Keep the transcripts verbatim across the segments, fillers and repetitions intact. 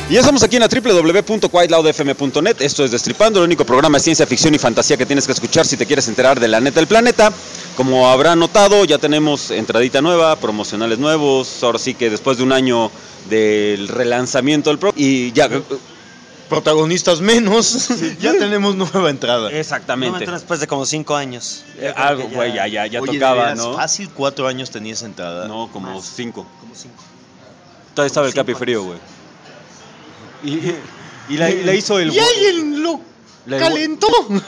Y ya estamos aquí en la doble u doble u doble u punto quiet loud f m punto net. Esto es Destripando, el único programa de ciencia ficción y fantasía que tienes que escuchar si te quieres enterar de la neta del planeta. Como habrán notado, ya tenemos entradita nueva, promocionales nuevos. Ahora sí que después de un año del relanzamiento del programa y ya... protagonistas menos, sí. Ya tenemos nueva entrada. Exactamente. Nueva entrada después de como cinco años. Eh, algo, güey, ya, ya, ya, ya Oye, tocaba, de veras, ¿no? Fácil cuatro años tenías entrada. No, como Más. cinco. Como cinco. Todavía estaba el cinco Capi Frío, güey. Y, y, y la, la hizo el... ¿Y alguien lo la- calentó?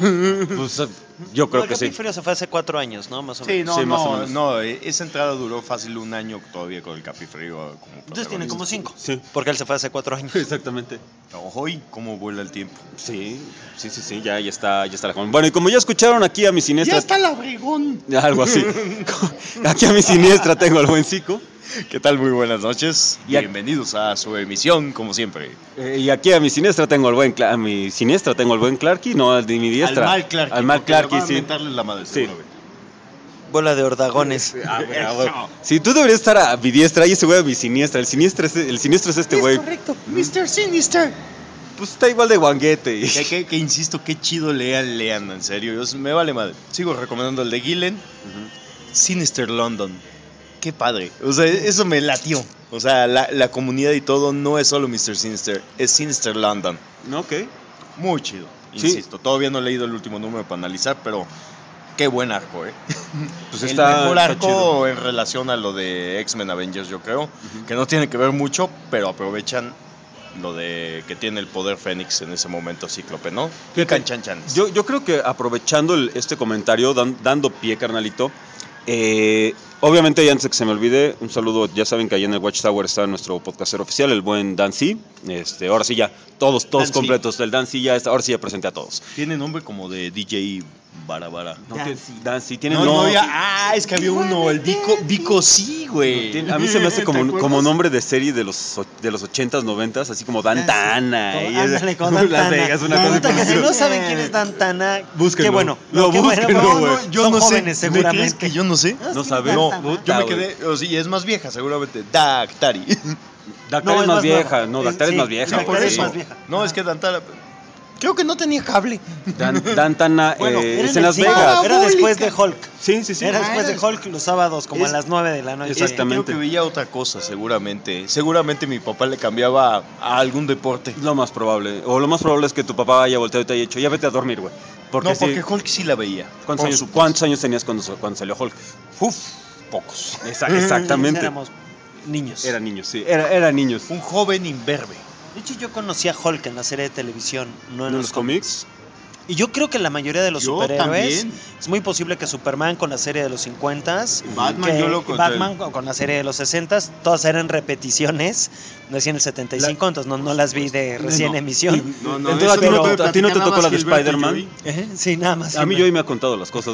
Pues yo creo No, que el Capi sí. Frío se fue hace cuatro años, ¿no? Más o menos. Sí, no, Sí, más o no, menos. no, esa entrada duró fácil un año todavía con el Capifrío como Entonces tiene como cinco. Sí. Porque él se fue hace cuatro años. Exactamente. Ojo, y cómo vuela el tiempo. Sí, sí, sí, sí, ya, ya está, ya está la joven. Bueno, y como ya escucharon aquí a mi siniestra... Ya está el abregón. Algo así. Aquí a mi siniestra tengo al buen Cico. ¿Qué tal? Muy buenas noches. Y a- Bienvenidos a su emisión, como siempre. Eh, y aquí a mi siniestra tengo al buen... Cla- a mi siniestra tengo al buen Clarky, no al de mi diestra. Al mal Clarky. Al mal porque le Clarky, van a sí. mentarle la madre, Sí. seguramente. Bola de ordagones. Ah, güey, ah, güey. Sí, tú deberías estar a mi diestra y ese güey a mi siniestra. El siniestro es, el siniestro es este güey. correcto, mister Sinister. Pues está igual de guanguete. Que, que, que insisto, qué chido lean, lean, en serio. Yo, me vale madre. Sigo recomendando el de Gillen. Sinister London. Qué padre. O sea, eso me latió. O sea, la, la comunidad y todo no es solo mister Sinister, es Sinister London. Ok. Muy chido. Sí. Insisto, todavía no he leído el último número para analizar, pero qué buen arco, ¿eh? Pues el está, mejor está arco chido. en relación a lo de X-Men Avengers, yo creo. Que no tiene que ver mucho, pero aprovechan lo de que tiene el poder Fénix en ese momento Cíclope, ¿no? Fíjate, Can chan chan. Yo, yo creo que aprovechando el- este comentario, dan- dando pie, carnalito, eh, obviamente, y antes de que se me olvide, un saludo. Ya saben que ahí en el Watchtower está nuestro podcastero oficial, el buen Dan C. Este, ahora sí ya, todos, todos Dan C. completos. El Dan C ya está, ahora sí ya presenté a todos. Tiene nombre como de D J Barabara. No, Dan que- C. Dan C tiene No, no, no, ya. Ah, es que había uno, el Vico, Vico sí, güey. tiene- a mí se me hace ¿Te como, acuerdas? como nombre de serie de los, o- de los ochentas, noventas, así como Dan Tana. Como- y- ándale, con Las Dantana. Vegas, una cosa Puta, por que el si estilo. no saben quién es Dantana, Búsquenlo. qué bueno. No, qué bueno, búsquenlo, bueno, güey. Yo son no sé. jóvenes, ¿Me seguramente. crees que yo no sé? No sí, sabes. No, Dantana. yo me güey. quedé. O sí, es más vieja, seguramente. Dactari. Dactar No, es es más más vieja. nueva. No, Es- Dactar es sí, más vieja. Dactar güey, es sí. más vieja. No, es que Dantara. Creo que no tenía cable. Dan, Dantana Bueno, eh, era es en en el Las cinco, Vegas. Era después de Hulk. Sí, sí, sí. Era Ah, después era de Hulk los sábados, como Es- a las nueve de la noche. Exactamente. Creo que veía otra cosa, seguramente. Seguramente mi papá le cambiaba a, a algún deporte. Lo más probable. O lo más probable es que tu papá haya volteado y te haya dicho, ya vete a dormir, güey. Porque No, sí, porque Hulk sí la veía. ¿cuántos, Por años, supuesto. ¿cuántos años tenías cuando, cuando salió Hulk? Uf, pocos. Esa- exactamente. Éramos niños. Era niños, sí. Era, era niños. Un joven imberbe. De hecho, yo conocí a Hulk en la serie de televisión, no en ¿En los, los cómics? Y yo creo que la mayoría de los Yo superhéroes también. es muy posible que Superman con la serie de los cincuentas, Batman, que yo lo Batman con, con la serie de los sesentas, todas eran repeticiones, nací en el setenta y cinco, entonces no, no las vi de recién No. emisión. No, no, Entonces, eso ¿a ti no lo te- puede a ti no te platicar tocó nada la de más Gilberto Spider-Man? y yo. Eh, Sí, nada más. A mí yo me ha contado las cosas.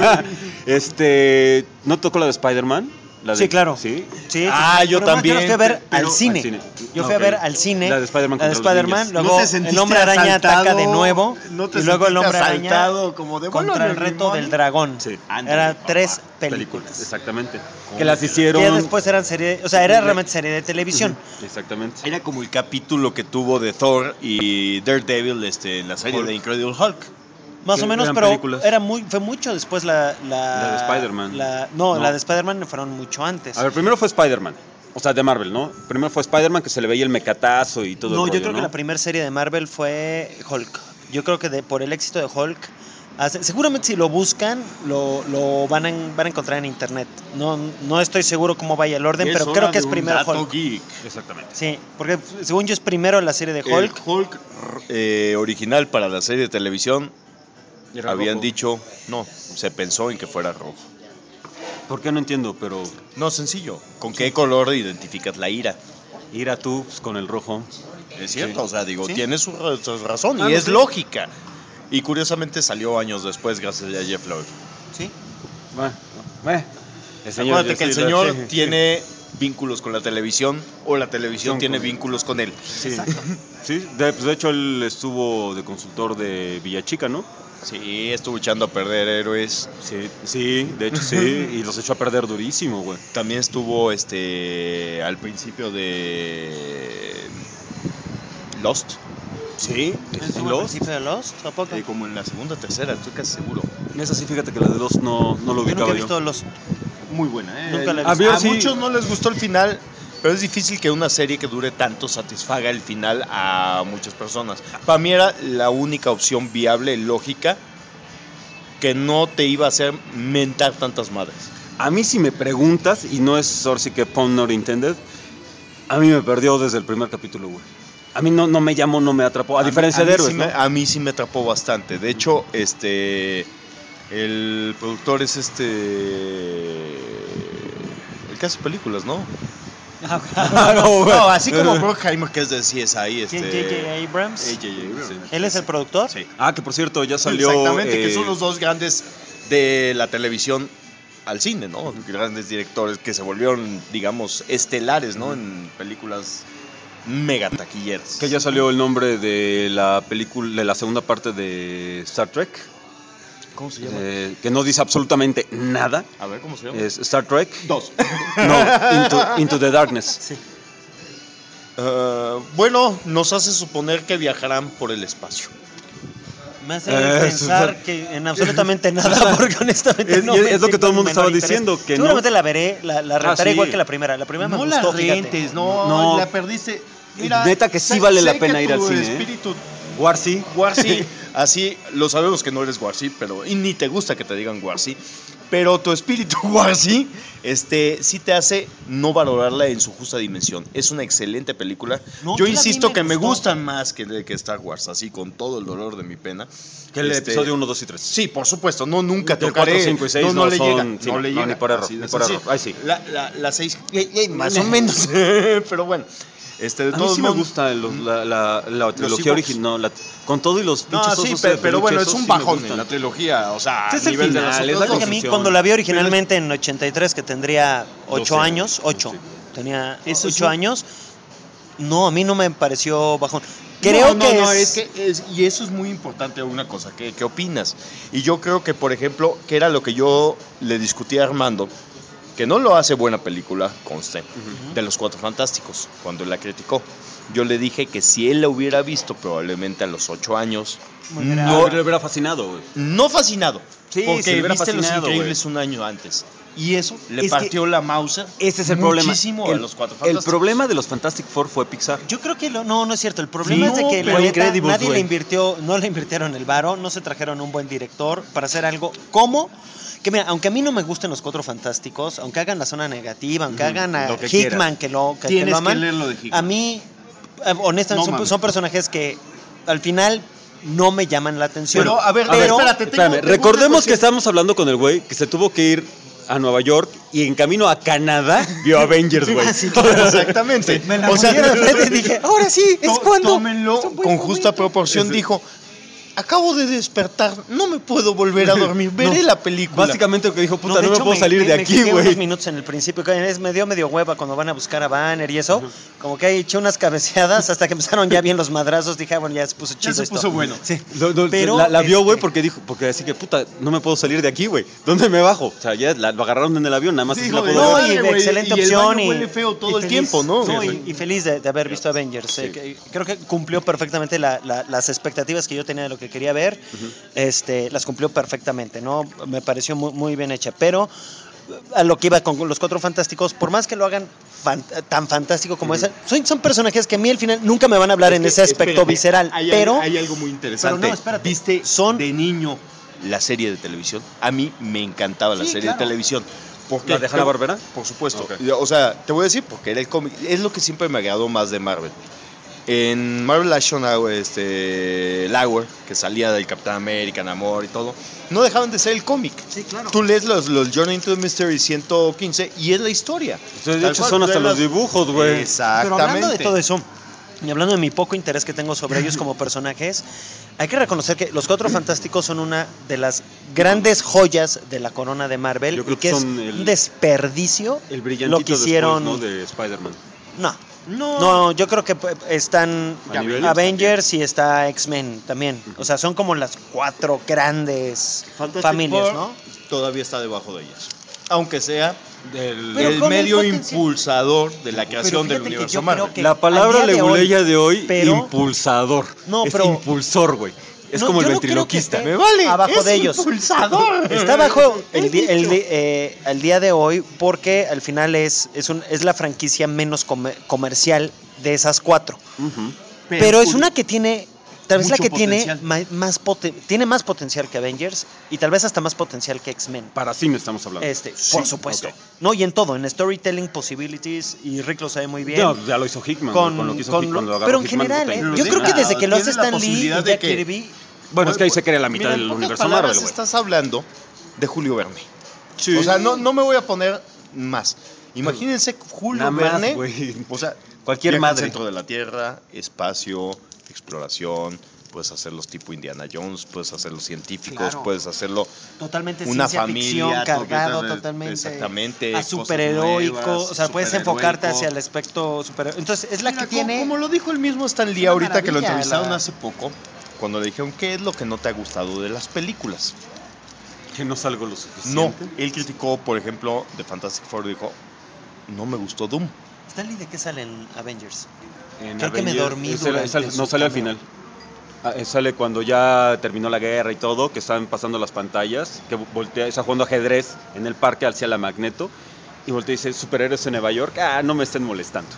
este, ¿no tocó la de Spider-Man? La de- Sí, claro. ¿Sí? Sí, sí, Ah, sí. yo Pero más también, Yo fui a ver pero- al cine. al cine. Yo Ah, fui a ok. ver al cine. La de Spider-Man la de contra los Spider-Man, ninjas. luego ¿No te el sentiste hombre araña ataca de asaltado? nuevo. ¿No te y luego el sentiste hombre araña asaltado como de, contra "Bueno, el reto limón"? del dragón. Sí. Ándale, Eran papá. tres Películas, películas. exactamente. Que las hicieron. Que después eran serie, o sea, era realmente serie de televisión. Exactamente. Era como el capítulo que tuvo de Thor y Daredevil este, en la serie Hulk. de Incredible Hulk. Más Que o menos, eran pero películas. era muy, fue mucho después la... La, La de Spider-Man. la- no, No. la de Spider-Man fueron mucho antes. A ver, primero fue Spider-Man. O sea, de Marvel, ¿no? Primero fue Spider-Man, que se le veía el mecatazo y todo no, el rollo, yo creo ¿no? que la primera serie de Marvel fue Hulk. Yo creo que de, por el éxito de Hulk, hace- seguramente si lo buscan, lo, lo van, a, en- van a encontrar en internet. No, no estoy seguro cómo vaya el orden, pero creo que es primero Hulk. Geek. Exactamente. Sí, porque según yo es primero la serie de El Hulk. Hulk eh, original para la serie de televisión Era habían rojo. dicho, no, se pensó en que fuera rojo. ¿Por qué no entiendo? Pero No, sencillo. ¿Con qué color identificas la ira? ir a tú pues, con el rojo. Es cierto, Sí. o sea, digo, Sí. tiene su, ra- su razón Ah, y no, es sí. lógica. Y curiosamente salió años después gracias a Jeff Loeb. Sí. Bueno, bueno. El Acuérdate que el sí, señor sí, tiene vínculos con la televisión o la televisión Son tiene con- vínculos con él. Sí, sí. De, pues, de hecho él estuvo de consultor de Villachica, ¿no? Sí, estuvo echando a perder héroes. Sí, sí, de hecho sí, y los echó a perder durísimo, güey. También estuvo este al principio de Lost. Sí, ¿Es ¿En como el Lost? principio de Lost? ¿A poco? Eh, como en la segunda o tercera, estoy casi seguro. Esa sí, fíjate que la de Lost no, no lo Yo nunca ubicaba he yo. visto Lost. Muy buena, ¿eh? Nunca la he a, visto. a sí. muchos no les gustó el final, pero es difícil que una serie que dure tanto satisfaga el final a muchas personas. Para mí era la única opción viable, lógica, que no te iba a hacer mentar tantas madres. A mí si me preguntas, y no es ahora sí que pun not intended, a mí me perdió desde el primer capítulo, güey. A mí no, no me llamó, no me atrapó, a, A mí- diferencia a de mí Héroes, sí ¿no? me- a mí sí me atrapó bastante. De hecho, este el productor es este el que hace películas, ¿no? Ah, no, güey. No, así como Bruckheimer, que es de C S I, este ¿Quién? J J Abrams. A J Abrams. Sí. ¿Él es el productor? Sí. Ah, que por cierto, ya salió... Exactamente, que eh, son los dos grandes de la televisión al cine, ¿no? Grandes directores que se volvieron, digamos, estelares, ¿no? En películas mega taquilleras. Que ya salió el nombre de la película, de la segunda parte de Star Trek, ¿Cómo se llama? eh, que no dice absolutamente nada. A ver, ¿cómo se llama? Es Star Trek. Dos. No, Into, Into the Darkness. Sí. Uh, bueno, nos hace suponer que viajarán por el espacio. Me hace Eh, pensar eso- que en absolutamente nada, porque honestamente Es- no y me es lo que siento todo el el mundo menor estaba interés. diciendo, que no. Seguramente la veré, la, la rentaré sí. igual que la primera. La primera me no gustó, la fíjate. rentes, no, No. la perdiste. Neta que sí sé- vale la sé pena que ir al tu cine, ¿eh? espíritu Warsi. Warsi, así lo sabemos que no eres Warsi, pero y ni te gusta que te digan Warsi, pero tu espíritu Warsi, este, sí te hace no valorarla en su justa dimensión. Es una excelente película. No, Yo yo la vi, insisto me que me gustó. gustan más que, que Star Wars, así con todo el dolor de mi pena. Que el Este, episodio uno, dos y tres. Sí, por supuesto, no nunca Del tocaré. cuatro, cinco y seis no, no, no le son- llega, sí, no no, le no, llega. ni por error, Así de ni por sencillo. error. Ahí sí. La, la, la seis, eh, eh, más o menos, pero bueno. Este, de A mí todos sí me modos- gusta los- la, la, la trilogía Ewoks. original, la- con todo y los No, pinches sí, osos pero, de pero peluche, bueno, es esos un sí me bajón gustan. en la trilogía, o sea, Sí, a es el nivel de final, las es otras la Fíjate dos. que a mí construcción. cuando la vi originalmente en ochenta y tres, que tendría ocho doce años, ocho, sí. tenía Eso es ocho un- años, no, a mí no me pareció bajón. Creo no, no, que no, es... es que es- y eso es muy importante una cosa, ¿qué, ¿qué opinas? Y yo creo que, por ejemplo, que era lo que yo le discutí a Armando, que no lo hace buena película, conste, Ujú. de Los Cuatro Fantásticos, cuando la criticó. Yo le dije que si él la hubiera visto probablemente a los ocho años, Muy No, grave. le hubiera fascinado, güey. no fascinado, Sí, se porque le hubiera viste Los fascinado, Increíbles un año antes. Y eso le Es que partió la Mauser Ese es el problema. muchísimo a El, Los Cuatro el Fantásticos. problema de los Fantastic Four fue Pixar. Yo creo que lo- no, no es cierto. El problema Sí, es de no, que la pero neta, Incredibles, nadie le güey. invirtió, no le invirtieron el varo, no se trajeron un buen director para hacer algo como que mira, aunque a mí no me gusten los Cuatro Fantásticos, aunque hagan la zona negativa, aunque Ujú, hagan a lo que Hickman que lo que, que Tienes lo que aman, leer lo de Hickman. a mí eh, honestamente No son, mames. son personajes que al final no me llaman la atención. Pero, a ver, A ver, pero- espérate, tengo- espérame, tengo recordemos una que cuestión. estábamos hablando con el güey que se tuvo que ir a Nueva York y en camino a Canadá vio Avengers, güey. Ah, sí, claro. Exactamente. Me la O sea, pusieron enfrente y dije, ahora sí, es tó- cuando. Tómenlo es un buen con justa momento. proporción. Es- Dijo, acabo de despertar, no me puedo volver a dormir, veré No, la película. Básicamente lo que dijo, puta, no, de me hecho, puedo salir de me aquí, fijé güey. unos minutos en el principio, que es- me dio medio hueva cuando van a buscar a Banner y eso. Como que ahí eché unas cabeceadas hasta que empezaron ya bien los madrazos. Dije, ah, bueno, ya se puso chido se esto. puso bueno. Sí. Lo- lo- Pero, la, la vio, güey, este- porque dijo, porque así que, puta, no me puedo salir de aquí, güey. ¿Dónde me bajo? O sea, ya la- lo agarraron en el avión, nada más Sí, así hijo la de- puedo No, ver. madre, y güey, excelente y el opción. baño y, huele feo todo y el feliz, tiempo, ¿no? No, Sí, y, sí. y feliz de, de haber visto Avengers. Sí. eh, que- creo que cumplió perfectamente la- la- las expectativas que yo tenía de lo que quería ver. este, las cumplió perfectamente, ¿no? Me pareció muy, muy bien hecha. Pero a lo que iba con los Cuatro Fantásticos, por más que lo hagan fan- tan fantástico como ese, son, son personajes que a mí al final nunca me van a hablar en ese aspecto Espérate, visceral. hay, pero hay algo muy interesante. pero no, espérate. ¿Viste Son- de niño la serie de televisión? A mí me encantaba la Sí, serie claro. de televisión. ¿Por qué? ¿La de Hanna-Barbera? Por supuesto. Ok. O sea, te voy a decir porque era el cómic. Es lo que siempre me agradó más de Marvel. En Marvel Action Hour, este, Lauer, que salía del Capitán América, Namor y todo, no dejaban de ser el cómic. Sí, claro. Tú lees los, los Journey into the Mystery ciento quince y es la historia. De Tal hecho, cual, son tú hasta lees los las- dibujos, güey. Exactamente. Pero hablando de todo eso, y hablando de mi poco interés que tengo sobre ellos como personajes, hay que reconocer que los Cuatro Fantásticos son una de las grandes joyas de la corona de Marvel. Yo creo y que que es son el- un desperdicio El brillantito lo que hicieron. después, ¿no? De Spider-Man. No, No, no, yo creo que pues, están A nivel- Avengers y está X-Men también. O sea, son como las cuatro grandes Fantastic familias, Four ¿no? todavía está debajo de ellas. aunque sea Del- Pero el con el medio potencial- impulsador de la creación del fíjate que universo yo Marvel. creo que La palabra al día de leguleya hoy, de hoy, pero- impulsador. No, es pero- impulsor, güey. Es No, como el yo no creo que ventriloquista. esté Me vale, abajo es de ellos. impulsador. Está abajo el, di- He el, dicho. di- eh, al día de hoy porque al final es, es, un, es la franquicia menos come- comercial de esas cuatro. Ujú. Pero, es una que tiene, tal vez la mucho que potencial. tiene ma- más poten- tiene más potencial que Avengers y tal vez hasta más potencial que X-Men. Para sí me estamos hablando. Este, Sí, por supuesto. ok. No, y en todo, en storytelling possibilities, y Rick lo sabe muy bien. No, ya lo hizo Hickman. con, con lo que hizo con Hickman, lo- lo agarró pero en Hickman, general, puta, ¿eh? no yo tiene creo que nada. desde que lo hace Tiene la Stan Lee y posibilidad de Jack que- Kirby, Bueno, es que ahí se crea la mitad Mira, en del pocas universo palabras Marvel, güey. estás hablando de Julio Verne. Sí. O sea, no, no me voy a poner más. Imagínense Julio Nada más, Verne. güey. O sea, Cualquier viaja al madre. centro de la Tierra, espacio, exploración. Puedes hacerlos tipo Indiana Jones, puedes hacerlos científicos, Claro. puedes hacerlo totalmente una ciencia familia ficción, cargado totalmente- totalmente exactamente, a cosas superheroico, nuevas, o sea, puedes superheroico. enfocarte hacia el aspecto super. Entonces, es la Mira, que como- tiene Como lo dijo el mismo Stan Lee una ahorita que lo maravilla, entrevistaron la- hace poco, cuando le dijeron, ¿qué es lo que no te ha gustado de las películas? Que no salgo lo No, suficiente. él criticó, por ejemplo, de Fantastic Four, dijo, no me gustó Doom. Stanley, ¿de qué sale en Avengers? En Creo que me Avengers, dormí es el- durante es el- su no sale al cameo. final. Ah, eh, sale cuando ya terminó la guerra y todo, que están pasando las pantallas, que voltea, está jugando ajedrez en el parque hacia la Magneto y voltea y dice, superhéroes en Nueva York, ah, no me estén molestando.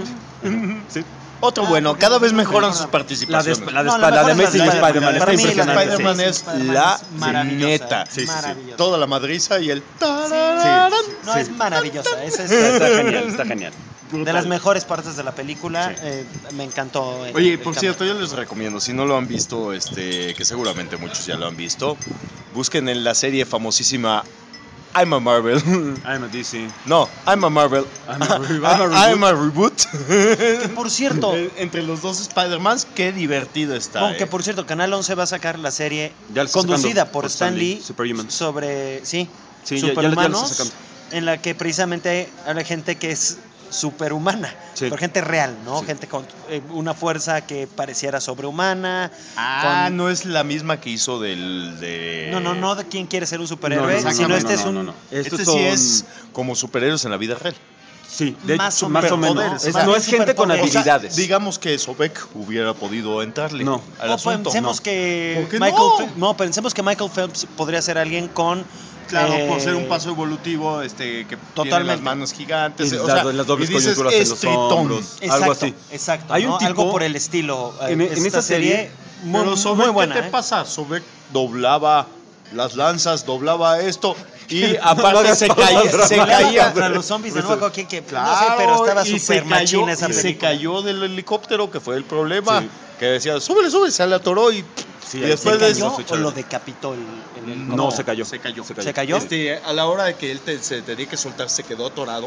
Sí. Otro Ah, bueno, porque cada no vez me mejoran acuerdo. sus La de, participaciones. la de, No, Sp- la de mejor es Amazing la de Spider-Man Para está mí, la de impresionante. Spider-Man es Spider-Man la es maravillosa, neta. ¿eh? Sí, sí, sí. Maravillosa. Toda la madriza y el Sí. tarararán. No, es maravillosa. Esa es Está genial, está genial. de las mejores partes de la película. Sí. eh, me encantó. el- Oye, el por cameo. cierto, yo les recomiendo, si no lo han visto, este, que seguramente muchos ya lo han visto, busquen en la serie famosísima I'm a Marvel. I'm a D C. No, I'm a Marvel. I'm a re- I'm a I'm a reboot. Que por cierto, Eh, Entre los dos Spider-Mans, qué divertido está. no, eh. que por cierto, Canal once va a sacar la serie Ya la está conducida sacando por por Stan Stan Lee Lee, Superhumans. sobre, sí, Sí, ya- ya la- ya la está superhumanos, sacando. en la que precisamente habla gente que es superhumana, Sí. por gente real, ¿no? Sí. Gente con eh, una fuerza que pareciera sobrehumana. Ah, con- no es la misma que hizo del de. No, no, no de quién quiere ser un superhéroe, No, no, no, sino no, este no, es no, un no, no. Este Estos sí son- es como superhéroes en la vida real. Sí, de Más hecho, o más o menos, menos. ¿no? Es- Más no bien es gente con superpoderes. O sea, habilidades. digamos que Sobek hubiera podido entrarle No. al O asunto. pensemos No. que ¿Por qué Michael no? Phelps- no, pensemos que Michael Phelps podría ser alguien con Claro, eh, por ser un paso evolutivo, este, que tiene totalmente. las manos gigantes. Y o las- sea, las dobles y dices, coyunturas en es los tritón. hombros. Exacto, algo así. exacto. Hay un ¿no? tipo- algo por el estilo. En- eh, en esta esta serie, muy, Pero muy Sobek, buena. ¿qué te ¿eh? pasa? Sobek doblaba las lanzas, doblaba esto y No aparte hagas se pausas caía, se dramáticas. caía. Contra los zombies, de no me acuerdo quién que. Claro, no sé, pero estaba y se súper cayó, machina esa y se película. cayó del helicóptero, que fue el problema. Sí. Que decía, súbele, súbele, se le atoró y, Sí, y ahí después ¿Se de cayó eso- o lo decapitó el, el helicóptero? No, se cayó. Se cayó. Se cayó. ¿Se cayó? Este, a la hora de que él te- se tenía que soltar, se quedó atorado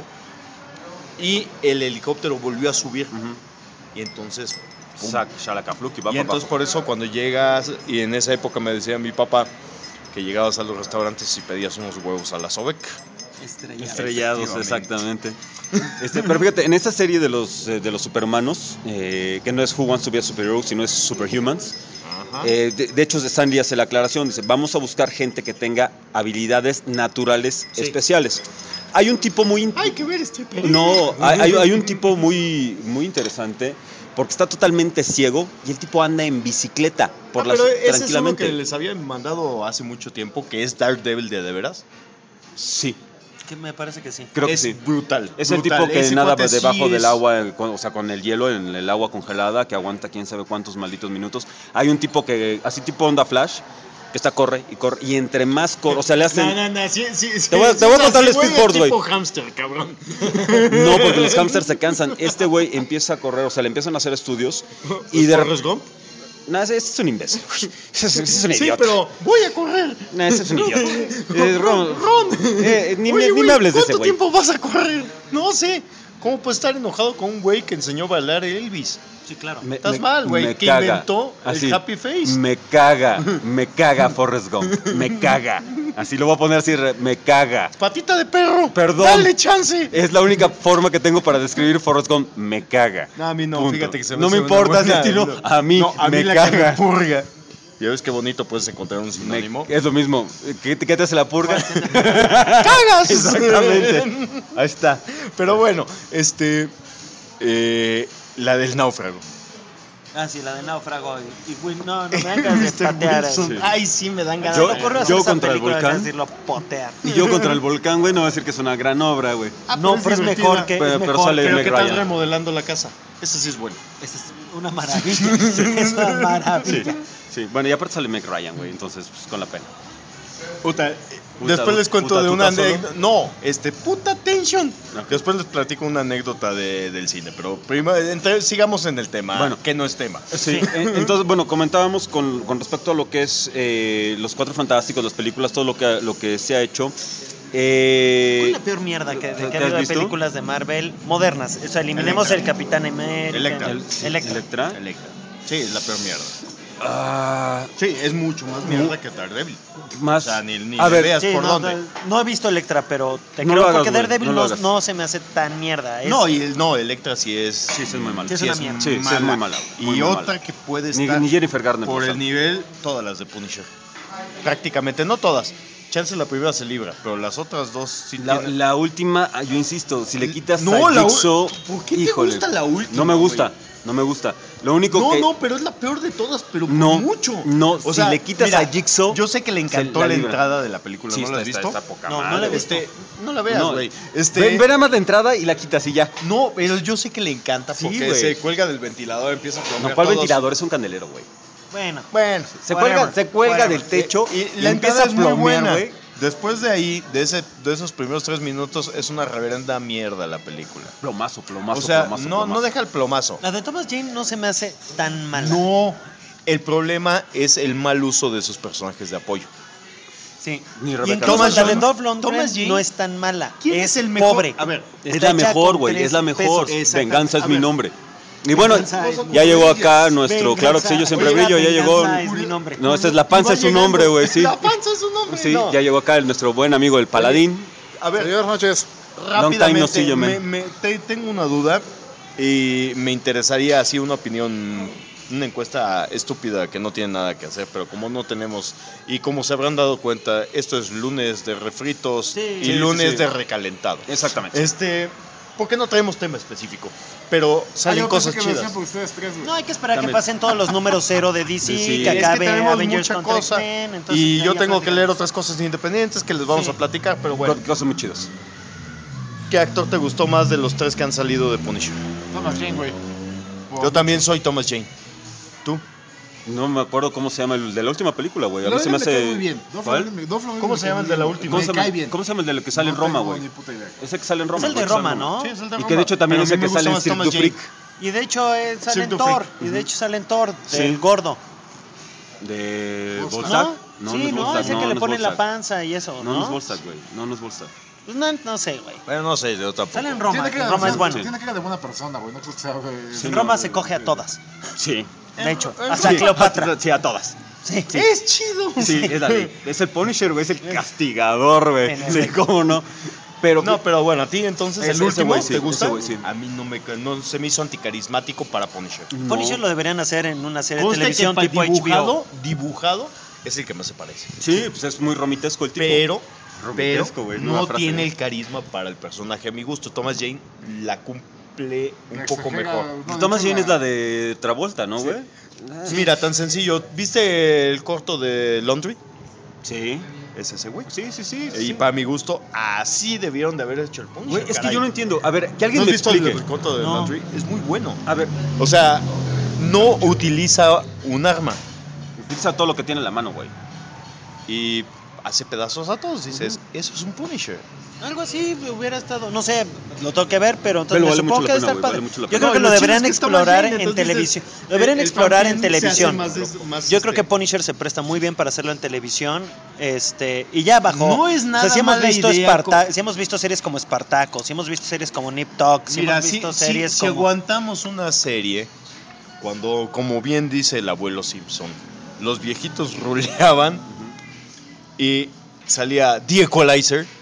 y el helicóptero volvió a subir. Ujú. Y entonces, pum. Sac, shalakafluki, va y para entonces abajo. por eso cuando llegas, y en esa época me decía mi papá que llegabas a los restaurantes y pedías unos huevos a la Sobek. Estrellado. Estrellados, Efectivamente. exactamente. Este, pero fíjate, en esta serie de los, eh, de los superhumanos, eh, que no es Who Wants to be a Superhero, sino es Superhumans, eh, de, de hecho Stan Lee hace la aclaración, dice, vamos a buscar gente que tenga habilidades naturales Sí. especiales. Hay un tipo muy... Hay que ver este pedo. No, hay, hay- hay un tipo muy, muy interesante, porque está totalmente ciego y el tipo anda en bicicleta por Ah, las pero ese es uno tranquilamente. que les habían mandado hace mucho tiempo, que es Daredevil de de veras. Sí, Que me parece que sí. creo es que sí. brutal. Es el brutal. tipo que Ese nada cuate sí debajo del es- agua, eh, con- o sea, con el hielo en el agua congelada, que aguanta quién sabe cuántos malditos minutos. Hay un tipo que, así tipo Onda Flash, que está corre y corre, y entre más corre, o sea, le hacen... No, no, no, sí, sí, sí, Te voy a- sí, te voy a sí, contar sí, el güey, speedboard, es güey. tipo hámster, cabrón. No, porque los hamsters se cansan. Este güey empieza a correr, o sea, le empiezan a hacer estudios y de ¿Forrest Gump? No, ese, ese es un imbécil. güey. Ese es, ese es un Sí, idiota. pero voy a correr. No, ese es un idiota. Eh, Ron, Ron. eh, ni, me, Oye, ni güey, me hables de ese ¿cuánto güey. tiempo vas a correr? No sé. ¿Cómo puedes estar enojado con un güey que enseñó a bailar Elvis? Sí, claro. Me- Estás me- mal, güey, me que caga. inventó el Así, happy face. Me caga, me caga Forrest Gump. Me caga. Así lo voy a poner así, re- me caga. Patita de perro. Perdón. Dale chance. Es la única forma que tengo para describir Forrest Gump. Me caga. No, a mí no, Punto. fíjate que se me No hace me una importa ese buena- estilo. no. A mí, No, a mí me la que caga. me purga. Ya ves qué bonito puedes encontrar un sinónimo. Me- es lo mismo. ¿Qué, qué te hace la purga? ¡Cagas! Exactamente. Ahí está. Pero bueno, este... eh, la del náufrago. Ah, sí, la de náufrago. Y, y Will- no, no me dan ganas de mister patear. Wilson. Sí. Ay, sí, me dan ganas Yo- de... ¿Te ocurre hacer yo esa contra el película, volcán. decirlo, potear? Y yo contra el volcán, güey, no voy a decir que es una gran obra, güey. Ah, No, pero es divertida. mejor que. Pero- es pero mejor. sale Pero Meg ¿qué tal Ryan. remodelando la casa? Eso sí es bueno. Esa es una maravilla. Es una Sí, maravilla. sí. Bueno, y aparte sale Meg Ryan, güey, entonces, pues, con la pena. Puta, eh, Puta, después les cuento puta, de ¿tú una estás solo? anécdota. No, este, puta tension. Ok. Después les platico una anécdota de, del cine, pero primero entre- sigamos en el tema, Bueno. que no es tema. Sí, en- entonces, bueno, comentábamos con, con respecto a lo que es eh, los Cuatro Fantásticos, las películas, todo lo que, lo que se ha hecho. Eh, ¿Cuál es la peor mierda que, de ¿te que has ha habido de visto? películas de Marvel modernas? O sea, eliminemos Electra. el Capitán América. Electra. el- sí, Electra. Electra. Electra. Sí, es la peor mierda. Ah, Sí, es mucho más mierda que Daredevil. más. O sea, ni, ni a le ver, veas Sí, por no, dónde. no, no he visto Electra, pero te No creo lo hagas, porque güey, Daredevil no no, lo hagas. no se me hace tan mierda. Es- No, y el, no, Electra sí es. sí, sí, es muy malo. Sí, es sí una es mierda. Sí, sí, es mala. muy mala, muy, y muy otra mala. que puede Ni, estar ni Jennifer Garner. por el pasó. nivel, todas las de Punisher. Prácticamente, no todas. Chance la primera se libra, pero las otras dos sí La, tienen. la última, ah, yo insisto, si le quitas No, a la u- Jigsaw, ¿Por qué te híjole, gusta la última, no me gusta, güey? no me gusta. Lo único No, que no, pero es la peor de todas, pero por No, mucho. no, si le quitas a Jigsaw, Yo sé que le encantó se la la, libra. entrada de la película, sí, ¿no la has está- visto? está- está poca No, no madre, la he güey. visto. Este, no la veas, No, güey. Este, Ve, ve nada más de entrada y la quitas y ya. No, pero yo sé que le encanta Sí, porque güey. se cuelga del ventilador, empieza a No, poner ¿cuál todos- ventilador? Es un candelero, güey. Bueno, Bueno, Se Whatever, cuelga, se cuelga whatever. del techo y, y, la empieza entrada a es muy plomear, buena. güey. Después de ahí, de ese, de esos primeros tres minutos, es una reverenda mierda la película. Plomazo, plomazo, o sea, plomazo, no, plomazo. no deja el plomazo. la de Thomas Jane no se me hace tan mala. No, el problema es el mal uso de sus personajes de apoyo. Sí. Ni Y Rebecca incluso Thomas la de Jane- Dolph Lundgren Thomas Jane- no es tan mala. ¿Quién es es el mejor? pobre. A ver, Es Está la hecha mejor, con güey, tres es la mejor. pesos. Venganza es A mi ver. nombre. Y bueno, Venganza es mi ya llegó acá nombre. nuestro, Venganza. claro que sí, yo siempre Oiga, brillo, ya llegó. Venganza es mi nombre. No, esta es la panza, Va es su llegando. nombre, güey, sí. La panza es su nombre. Sí, no. ya llegó acá el- nuestro buen amigo el paladín. A ver, Señor noches. Long time no see rápidamente, you, man. me, me- te- tengo una duda y me interesaría así una opinión, una encuesta estúpida que no tiene nada que hacer, pero como no tenemos, y como se habrán dado cuenta, esto es lunes de refritos Sí. y Sí, sí, lunes sí. de recalentado. Exactamente. Este, ¿por qué no traemos tema específico? Pero salen cosas chidas. ustedes tres, güey. No, hay que esperar También. que pasen todos los números cero de D C, Sí, que es que acabe tenemos Avengers mucha contra cosa, X-Men. entonces Y ya- yo ya tengo que platicamos. leer otras cosas independientes que les vamos Sí. a platicar, pero bueno. Cosas muy chidas. ¿Qué actor te gustó más de los tres que han salido de Punisher? Thomas Jane, güey. Yo también soy Thomas Jane. ¿Tú? No me acuerdo cómo se llama el de la última película, güey. A mí Logan se me me cae hace. muy bien. Dolph ¿Cuál? Lundgren me- Dolph Lundgren ¿Cómo me se cae llama muy el de la bien. última? ¿Cómo Me se, cae llama, bien. ¿Cómo se llama el de lo que sale en No Roma, tengo güey? ni puta idea. Ese que sale en Roma. Es el güey, de que Roma, sale en ¿no? Sí, es el de Y Roma. que de hecho también Pero ese a mí que me sale en gusta más Cirque Thomas du Jane. Freak. Y de hecho eh, sale en Cirque du Thor. Freak. Y de hecho sale en Thor, Sí. del gordo. De ¿No? Volstagg. ¿No? sí, es no, Volstagg, ese no, que no le es pone la Volstagg. panza y eso, No, ¿no? no es Volstagg, güey. No, no es Volstagg. Pues no, no sé, güey. Bueno, no sé, yo tampoco. Sale en Roma. Tiene que En Roma es bueno. Tiene que ir de buena persona, güey. No creo que sea, güey. Sí, En no, Roma no, se no, coge a todas. Sí. De hecho, en hasta Roma- Cleopatra. Sí, a todas. Sí. Es chido. Sí, es la ley. Es el Punisher, güey. Es el castigador, güey. En Sí, efecto. cómo no. Pero. No, pero bueno, a ti entonces Ese- el ese último güey sí, te gusta. ese güey sí. A mí no me no se me hizo anticarismático para Punisher. no. Punisher lo deberían hacer en una serie de Conste que televisión para tipo dibujado, H B O. dibujado es el que más se parece. Sí, pues es muy romitesco el tipo. Pero pero Romitesco, güey, nueva no frase. tiene el carisma para el personaje. A mi gusto, Thomas Jane la cumple un La poco exagera, mejor. no, de Thomas hecho, Jane es la de Travolta, ¿no, Sí. güey? Mira, tan sencillo. ¿Viste el corto de Laundry? Sí. Es ese güey. Sí, sí, sí. Y sí. para mi gusto, así debieron de haber hecho el Punisher. Güey, es que caray. yo no entiendo. A ver, que alguien ¿No has me visto el, explique. el corto de No. Laundry? Es muy bueno. A ver, O sea, no utiliza un arma utiliza todo lo que tiene en la mano, güey. y hace pedazos a todos. Dices, eso es un Punisher. Algo así hubiera estado, no sé, lo tengo que ver, pero entonces Pero me vale supongo mucho que la debe pena, estar güey, padre. vale mucho la Yo pena. creo que No, lo lo chido deberían es que es Thomas explorar Jane, en entonces televisión. dices, Lo deberían el- el explorar en fanfilm se hace televisión. más des- más, Yo creo que este, Punisher se presta muy bien para hacerlo en televisión, este, y ya bajó. No es O sea, nada si hemos mala visto idea Esparta- co- si hemos visto series como Espartaco, si hemos visto series como Nip Tuck, si Mira, hemos si, visto si- series si como aguantamos una serie, cuando, como bien dice el abuelo Simpson, los viejitos ruleaban y salía The Equalizer,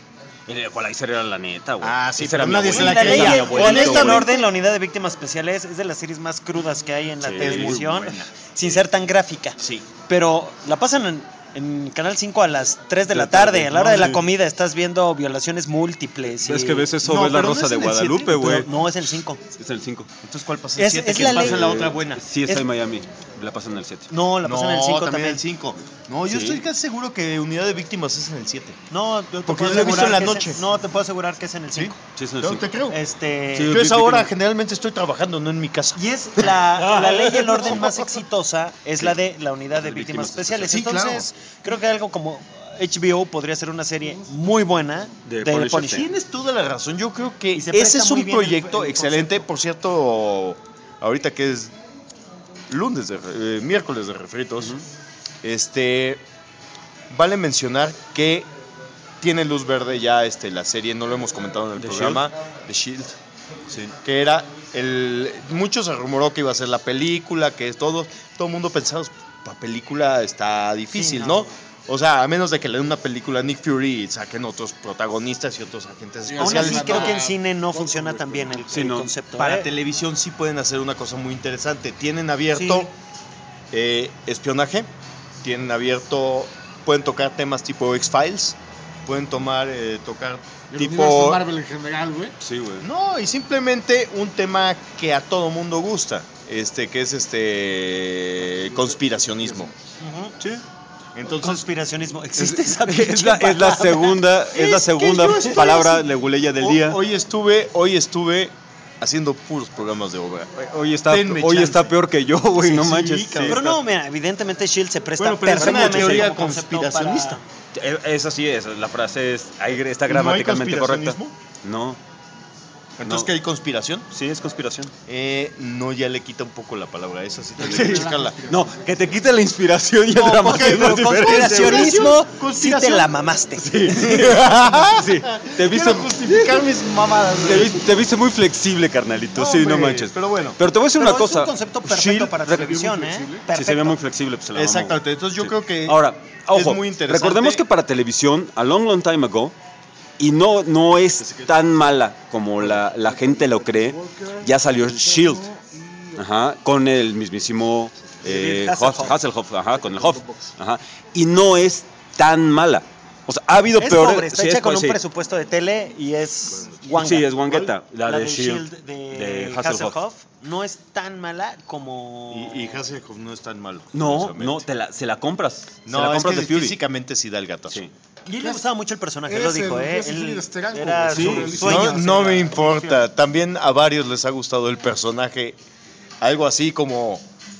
El Equalizer era la neta, güey. Ah, sí, Ese era pero mi nadie se abuelito, la La ley, creía, mi el- abuelito, la ley y el güey. orden, la unidad de víctimas especiales es de las series más crudas que hay en la Sí, televisión, es muy buena. sin ser tan gráfica. Sí. Pero la pasan en, en Canal cinco a las tres de De la la tarde, tarde, a la hora no, de la sí. comida, estás viendo violaciones múltiples. y- Es que ves eso, No, ves la pero no Rosa es de en el siete, Guadalupe, güey. Pero no, es el cinco. Es el cinco. Entonces, ¿cuál pasa? El Es- siete, es que la pasa ley. en la otra buena. Sí, está Es- en Miami. La pasan en el siete. No, la pasan en el cinco también. también. el cinco. No, yo Sí. estoy casi seguro que Unidad de Víctimas es en el siete. No, yo te Porque puedo yo lo he visto asegurar en la que es noche. no, te puedo asegurar que es en el ¿Sí? cinco. Sí, es en el Yo cinco. te creo. Este, Sí, Yo a vi- esa vi que hora no. generalmente estoy trabajando, no en mi casa. Y es la, la ley y el orden más exitosa es la de la unidad de De víctimas víctimas especiales. Sí, claro. Entonces, creo que algo como H B O podría ser una serie muy buena De de, Punisher, Punisher. sí. Tienes toda la razón. Yo creo que Y se ese presta es muy un bien el- proyecto el excelente. Por cierto, ahorita que es lunes, de, eh, miércoles de refritos, este, vale mencionar que tiene luz verde ya este, la serie, no lo hemos comentado en el ¿The programa, The Shield, Sí. que era el... Mucho se rumoró que iba a ser la película, que es todo, todo el mundo pensaba, la película está difícil, Sí, ¿no? no. O sea, a menos de que le den una película a Nick Fury y saquen otros protagonistas y otros agentes Sí, Aún especiales. así, Especiales, creo no. que en cine no funciona tan bien el, Sí, el no. concepto. Para ¿eh? televisión sí pueden hacer una cosa muy interesante. Tienen abierto Sí. eh, espionaje, tienen abierto, pueden tocar temas tipo X-Files, pueden tomar, eh, tocar El tipo... universo Marvel en general, güey. Sí, güey. No, y simplemente un tema que a todo mundo gusta, este, que es este conspiracionismo. Ujú. Sí. Entonces, Conspiracionismo. ¿Existe esa Es pinche la, es la palabra? segunda, es la Es que segunda yo estoy palabra así- leguleya del ho- día. hoy estuve, hoy estuve haciendo puros programas de obra. Hoy está, Denme hoy chance. está peor que yo, güey, Sí, no sí, manches. cabrón. Pero está- no, mira, evidentemente Shield se presta Bueno, pero es una perfectamente teoría como concepto conspiracionista. para- Eh, Esa sí es, la frase es, ahí está ¿No hay gramaticalmente correcta. conspiracionismo? No, Entonces, No. ¿qué hay conspiración? sí es conspiración. Eh, no, ya le quita un poco la palabra esa, sí tendría que checarla. No, que te quite la inspiración y el No, dramatismo es Pero diferente, güey. conspiracionismo, sí te Conspiración. la mamaste. Sí, te viste, Quiero justificar mis mamadas. te viste, te viste muy flexible, carnalito. No, sí, no hombre, manches. pero bueno. Pero te voy a decir Pero una cosa. es un concepto perfecto Shield- para rec- televisión, ¿eh? Si se ve Perfecto. muy flexible, pues se la mamó, Exactamente, güey. entonces yo Sí. creo que Ahora, ojo, es muy interesante. recordemos que para televisión, a long, long time ago, y no, no es tan mala como la, la gente lo cree, ya salió Shield, ajá, con el mismísimo eh, David Hasselhoff. Hoff- Hasselhoff, ajá, con el Hoff, ajá, y no es tan mala. O sea, ha habido Es peores. pobre, está sí, hecha es con pobre, un sí. presupuesto de tele y es guanga. Sí, es guangueta, la, La de de Shield, Shield de, de Hasselhoff. Hasselhoff no es tan mala como... Y, y Hasselhoff no es tan malo. No, curiosamente. no, te la, se la compras. se No, la es compras que de Fury. físicamente sí da el gatazo. Sí. Y a él le gustaba mucho el personaje, Es lo dijo, el ¿eh? Jesse Él Lee de Steranko, era güey. su Sí, No, sueño. no ser me la- importa. También a varios les ha gustado el personaje. Algo así como.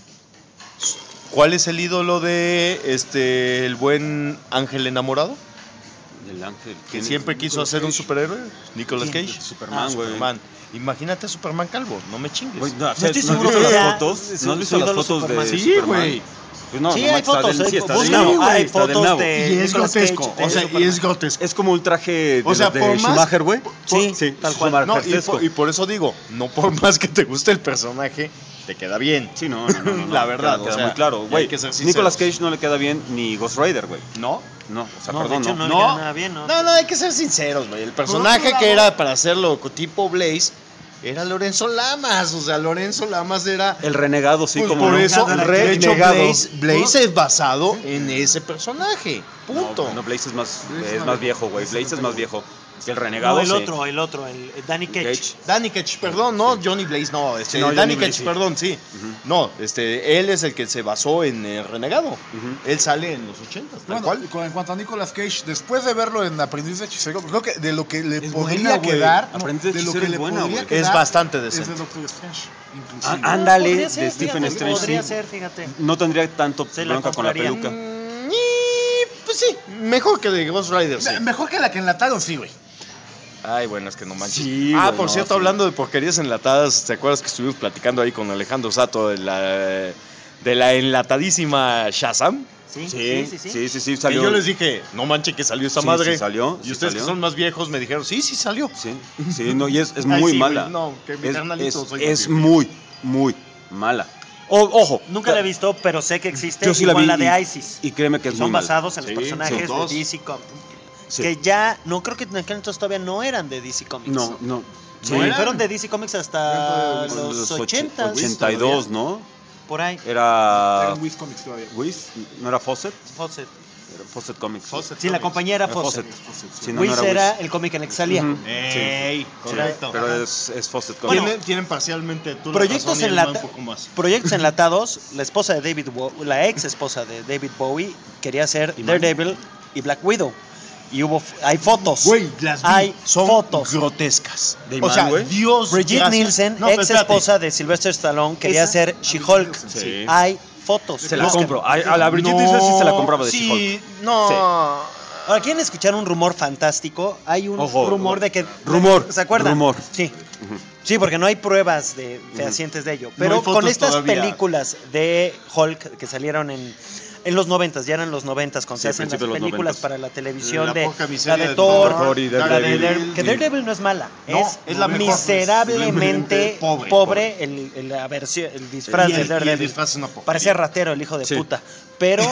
¿Cuál es el ídolo de este el buen ángel enamorado? El ángel. Que ¿quién es? siempre quiso Nicolas hacer un Cage. superhéroe. Nicolas ¿Quién? Cage. Superman, Ah, güey. Superman. Imagínate a Superman calvo, no me chingues. Güey, no, No estoy ¿no has seguro visto que las sea fotos? su- ¿No has su visto las ídolo fotos de Superman. Sí, Superman? güey. Pues no, Sí, no hay manches, está fotos, del- hay sí, está fotos, del nabo, hay está del fotos nabo. de- Y es Nicolas Cage, grotesco. de O sea, y Superman. es grotesco. Es como un traje de, O sea, de por más- Schumacher, güey. Sí, sí, tal cual. No, y, Schumacher-esco. por, y por eso digo, no por más que te guste el personaje, te queda bien. Sí, no, no, no, no, La no, verdad, queda, o queda sea, muy claro, y hay güey. que ser sinceros. Nicolas Cage no le queda bien ni Ghost Rider, güey. ¿No? No, o sea, No, de perdón, hecho, no. no le queda nada bien, ¿no? No, no, hay que ser sinceros, güey. El personaje otro que lado- era para hacerlo tipo Blaze era Lorenzo Lamas. O sea, Lorenzo Lamas era. El renegado, sí, Pues como por no. eso, Renegado. de hecho, Renegado. Blaze, Blaze es basado en ese personaje. Punto. No, no, Blaze es más, Blaze es es más más viejo, güey. Blaze es Blaze es más más viejo que el renegado. No, el sí. otro, el otro, el el Danny Cage. Cage. Danny Cage, perdón, no, Johnny Blaze, no, este, Sí, no, Danny Johnny Cage, Blaze, sí. perdón, sí. Ujú. No, este, él es el que se basó en el Renegado. Ujú. Él sale en los ochentas, tal Bueno, cual. con- en cuanto a Nicolas Cage, después de verlo en Aprendiz de Hechicero, creo que de lo que le Es podría buena, güey. quedar, no, Aprendiz de de lo Hechicero que es le buena, podría güey. quedar Es bastante es de decente. Doctor Strange, inclusive. Ah, ándale, Podría ser, de Stephen fíjate, Strange, Podría sí. ser, fíjate. No tendría tanto Se la bronca con la compraría. peluca. Mm, y, pues sí, mejor que de Ghost Rider, sí. Me- Mejor que la que enlataron, sí, güey. Ay, bueno, es que no manches. Sí, ah, güey, por no, cierto, sí. hablando de porquerías enlatadas, ¿te acuerdas que estuvimos platicando ahí con Alejandro Sato de la, de la enlatadísima Shazam? Sí, Sí, sí, sí, sí, sí, Que salió. yo les dije, no manchen que salió esta Sí, madre. sí salió, Y sí ustedes salió. que son más viejos me dijeron, sí, sí salió. Sí, sí, no, y es, es Ay, muy sí, mala. güey, no, que mi es, carnalito es- soy más es viejo. muy, muy mala. O- ojo. Nunca la he visto, pero sé que existe. Yo sí la igual vi la de y- ISIS. Y créeme que es Son muy mala. basados en Sí, los personajes son de dos. D C Com- Sí. que ya, no creo que en aquel entonces todavía no eran de D C Comics. No, no. Sí, ¿No eran? fueron de D C Comics hasta Dentro los och- ochenta, ochenta y dos, ¿no? por ahí. Era... Eran Wiz Comics todavía. ¿Wiz? ¿No era Fawcett? Fawcett. Era Fawcett Comics. Fawcett Sí, la Comics. compañía era Era Fawcett. Fawcett. Sí, no, Wiz no era era Wiz. el cómic en el que salía. Ujú. Ey, correcto. Pero es, es Fawcett Bueno, Comics. Tienen, tienen parcialmente tú la Proyectos razón y el man enlata- un poco más. Proyectos enlatados, la esposa de David Bowie, la ex esposa de David Bowie quería ser ¿Y man? Daredevil y Black Widow. Y hubo, hay fotos. Güey, las vi. Hay Son fotos. grotescas. De o sea, Iman, güey. Dios Brigitte gracias. Nielsen, No, pero ex espérate. esposa de Sylvester Stallone, quería Esa- ser She-Hulk. Sí. Hay fotos. Se la Búsquenlo. compro. A, a la Brigitte No, Nielsen sí se la compraba de sí, She-Hulk. no. Sí. Ahora, ¿quieren escuchar un rumor fantástico? Hay un Ojo, rumor de que... rumor, ¿Se acuerdan? rumor. Sí. Ujú. Sí, porque no hay pruebas de fehacientes de ello. No Pero hay fotos con estas todavía. películas de Hulk que salieron en, en los noventas, ya eran los noventas, cuando Sí, se al hacen las principio de los películas noventas. para la televisión La de poca la miseria de de Thor, Thor y la de Daredevil. Dare- que Daredevil no es mala, No, es, es la mejor. miserablemente Pobre, pobre, El, el- la versión, el disfraz Y el- de y el Daredevil. disfraz es una porquería. Parecía ratero el hijo de Sí. puta. Pero,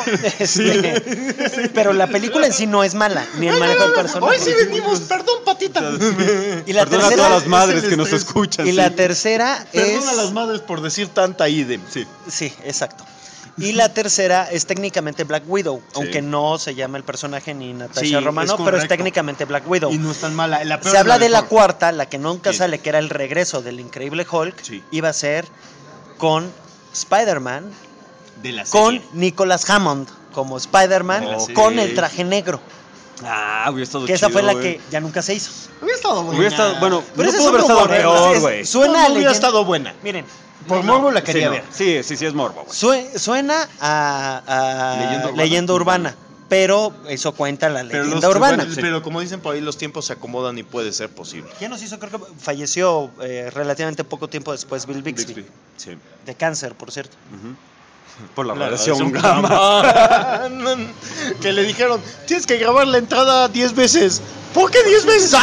este, pero la película en sí no es mala, ni el manejo del personaje. Hoy sí venimos, perdón, patita. Y la Perdona a tercera, todas las es madres el que nos estrés. escuchan. y sí. la tercera es... Perdón a las madres por decir tanta idem. Sí. Sí, exacto. Y la tercera es técnicamente Black Widow, aunque no se llama el personaje ni Natasha Sí, Romano, es pero es correcto. técnicamente Black Widow. Y no es tan mala. La peor Se es habla de la Thor. cuarta, la que nunca Sí. sale, que era el regreso del increíble Hulk, Sí. iba a ser con Spider-Man, de la con serie. Nicholas Hammond como Spider-Man, De la con serie. el traje negro, Ah, hubiera estado que esa chido, fue la güey. que ya nunca se hizo. Hubiera estado buena. Hubiera estado, bueno, Pero no ese pudo es haber un estado rumor, peor, es- güey. Suena no, a no hubiera leyenda- estado buena. Miren, Por no, morbo la Sí, quería no. ver. Sí, sí, sí es morbo, güey. sue- suena a, a Leyenda leyenda, urbana. urbana, pero eso cuenta la Pero, leyenda los- urbana. bueno, pero como dicen por ahí, los tiempos se acomodan y puede ser posible. ¿Quién nos hizo? Creo que falleció eh, relativamente poco tiempo después Bill Bixby, Bixby. Sí. de cáncer, por cierto. Ujú. Por la, La radiación radiación gamma. Que le dijeron, tienes que grabar la entrada diez veces. ¿Por qué diez veces?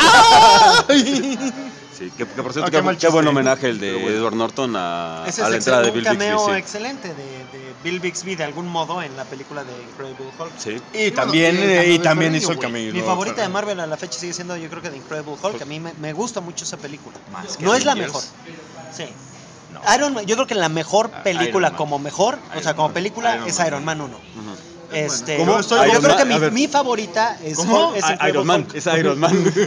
¡Ay! Sí, que, que por cierto, Ah, qué, qué mal qué buen chiste. homenaje el de Pero bueno. Edward Norton a, Ese a es la entrada de un Bill cameo Bixby. Sí. excelente de, de Bill Bixby de algún modo en la película de Incredible Hulk. Sí. Y también, bueno, y el eh, y cameo de también Ferrigno, hizo el güey. camino. Mi favorita de Marvel a la fecha sigue siendo, yo creo que de Incredible Hulk. A mí me, me gusta mucho esa película. Más que No es la Avengers. mejor. Sí. No. Iron Man, yo creo que la mejor Ah, película Iron Man. como mejor, o sea, Iron como Man. película Iron es Man. Iron Man uno. Ujú. Este, ¿Cómo? yo Estoy- creo Iron que Man, mi, a ver. mi favorita es, ¿Cómo? es Ah, Incredible Iron Man, Hulk. es Iron Man. Es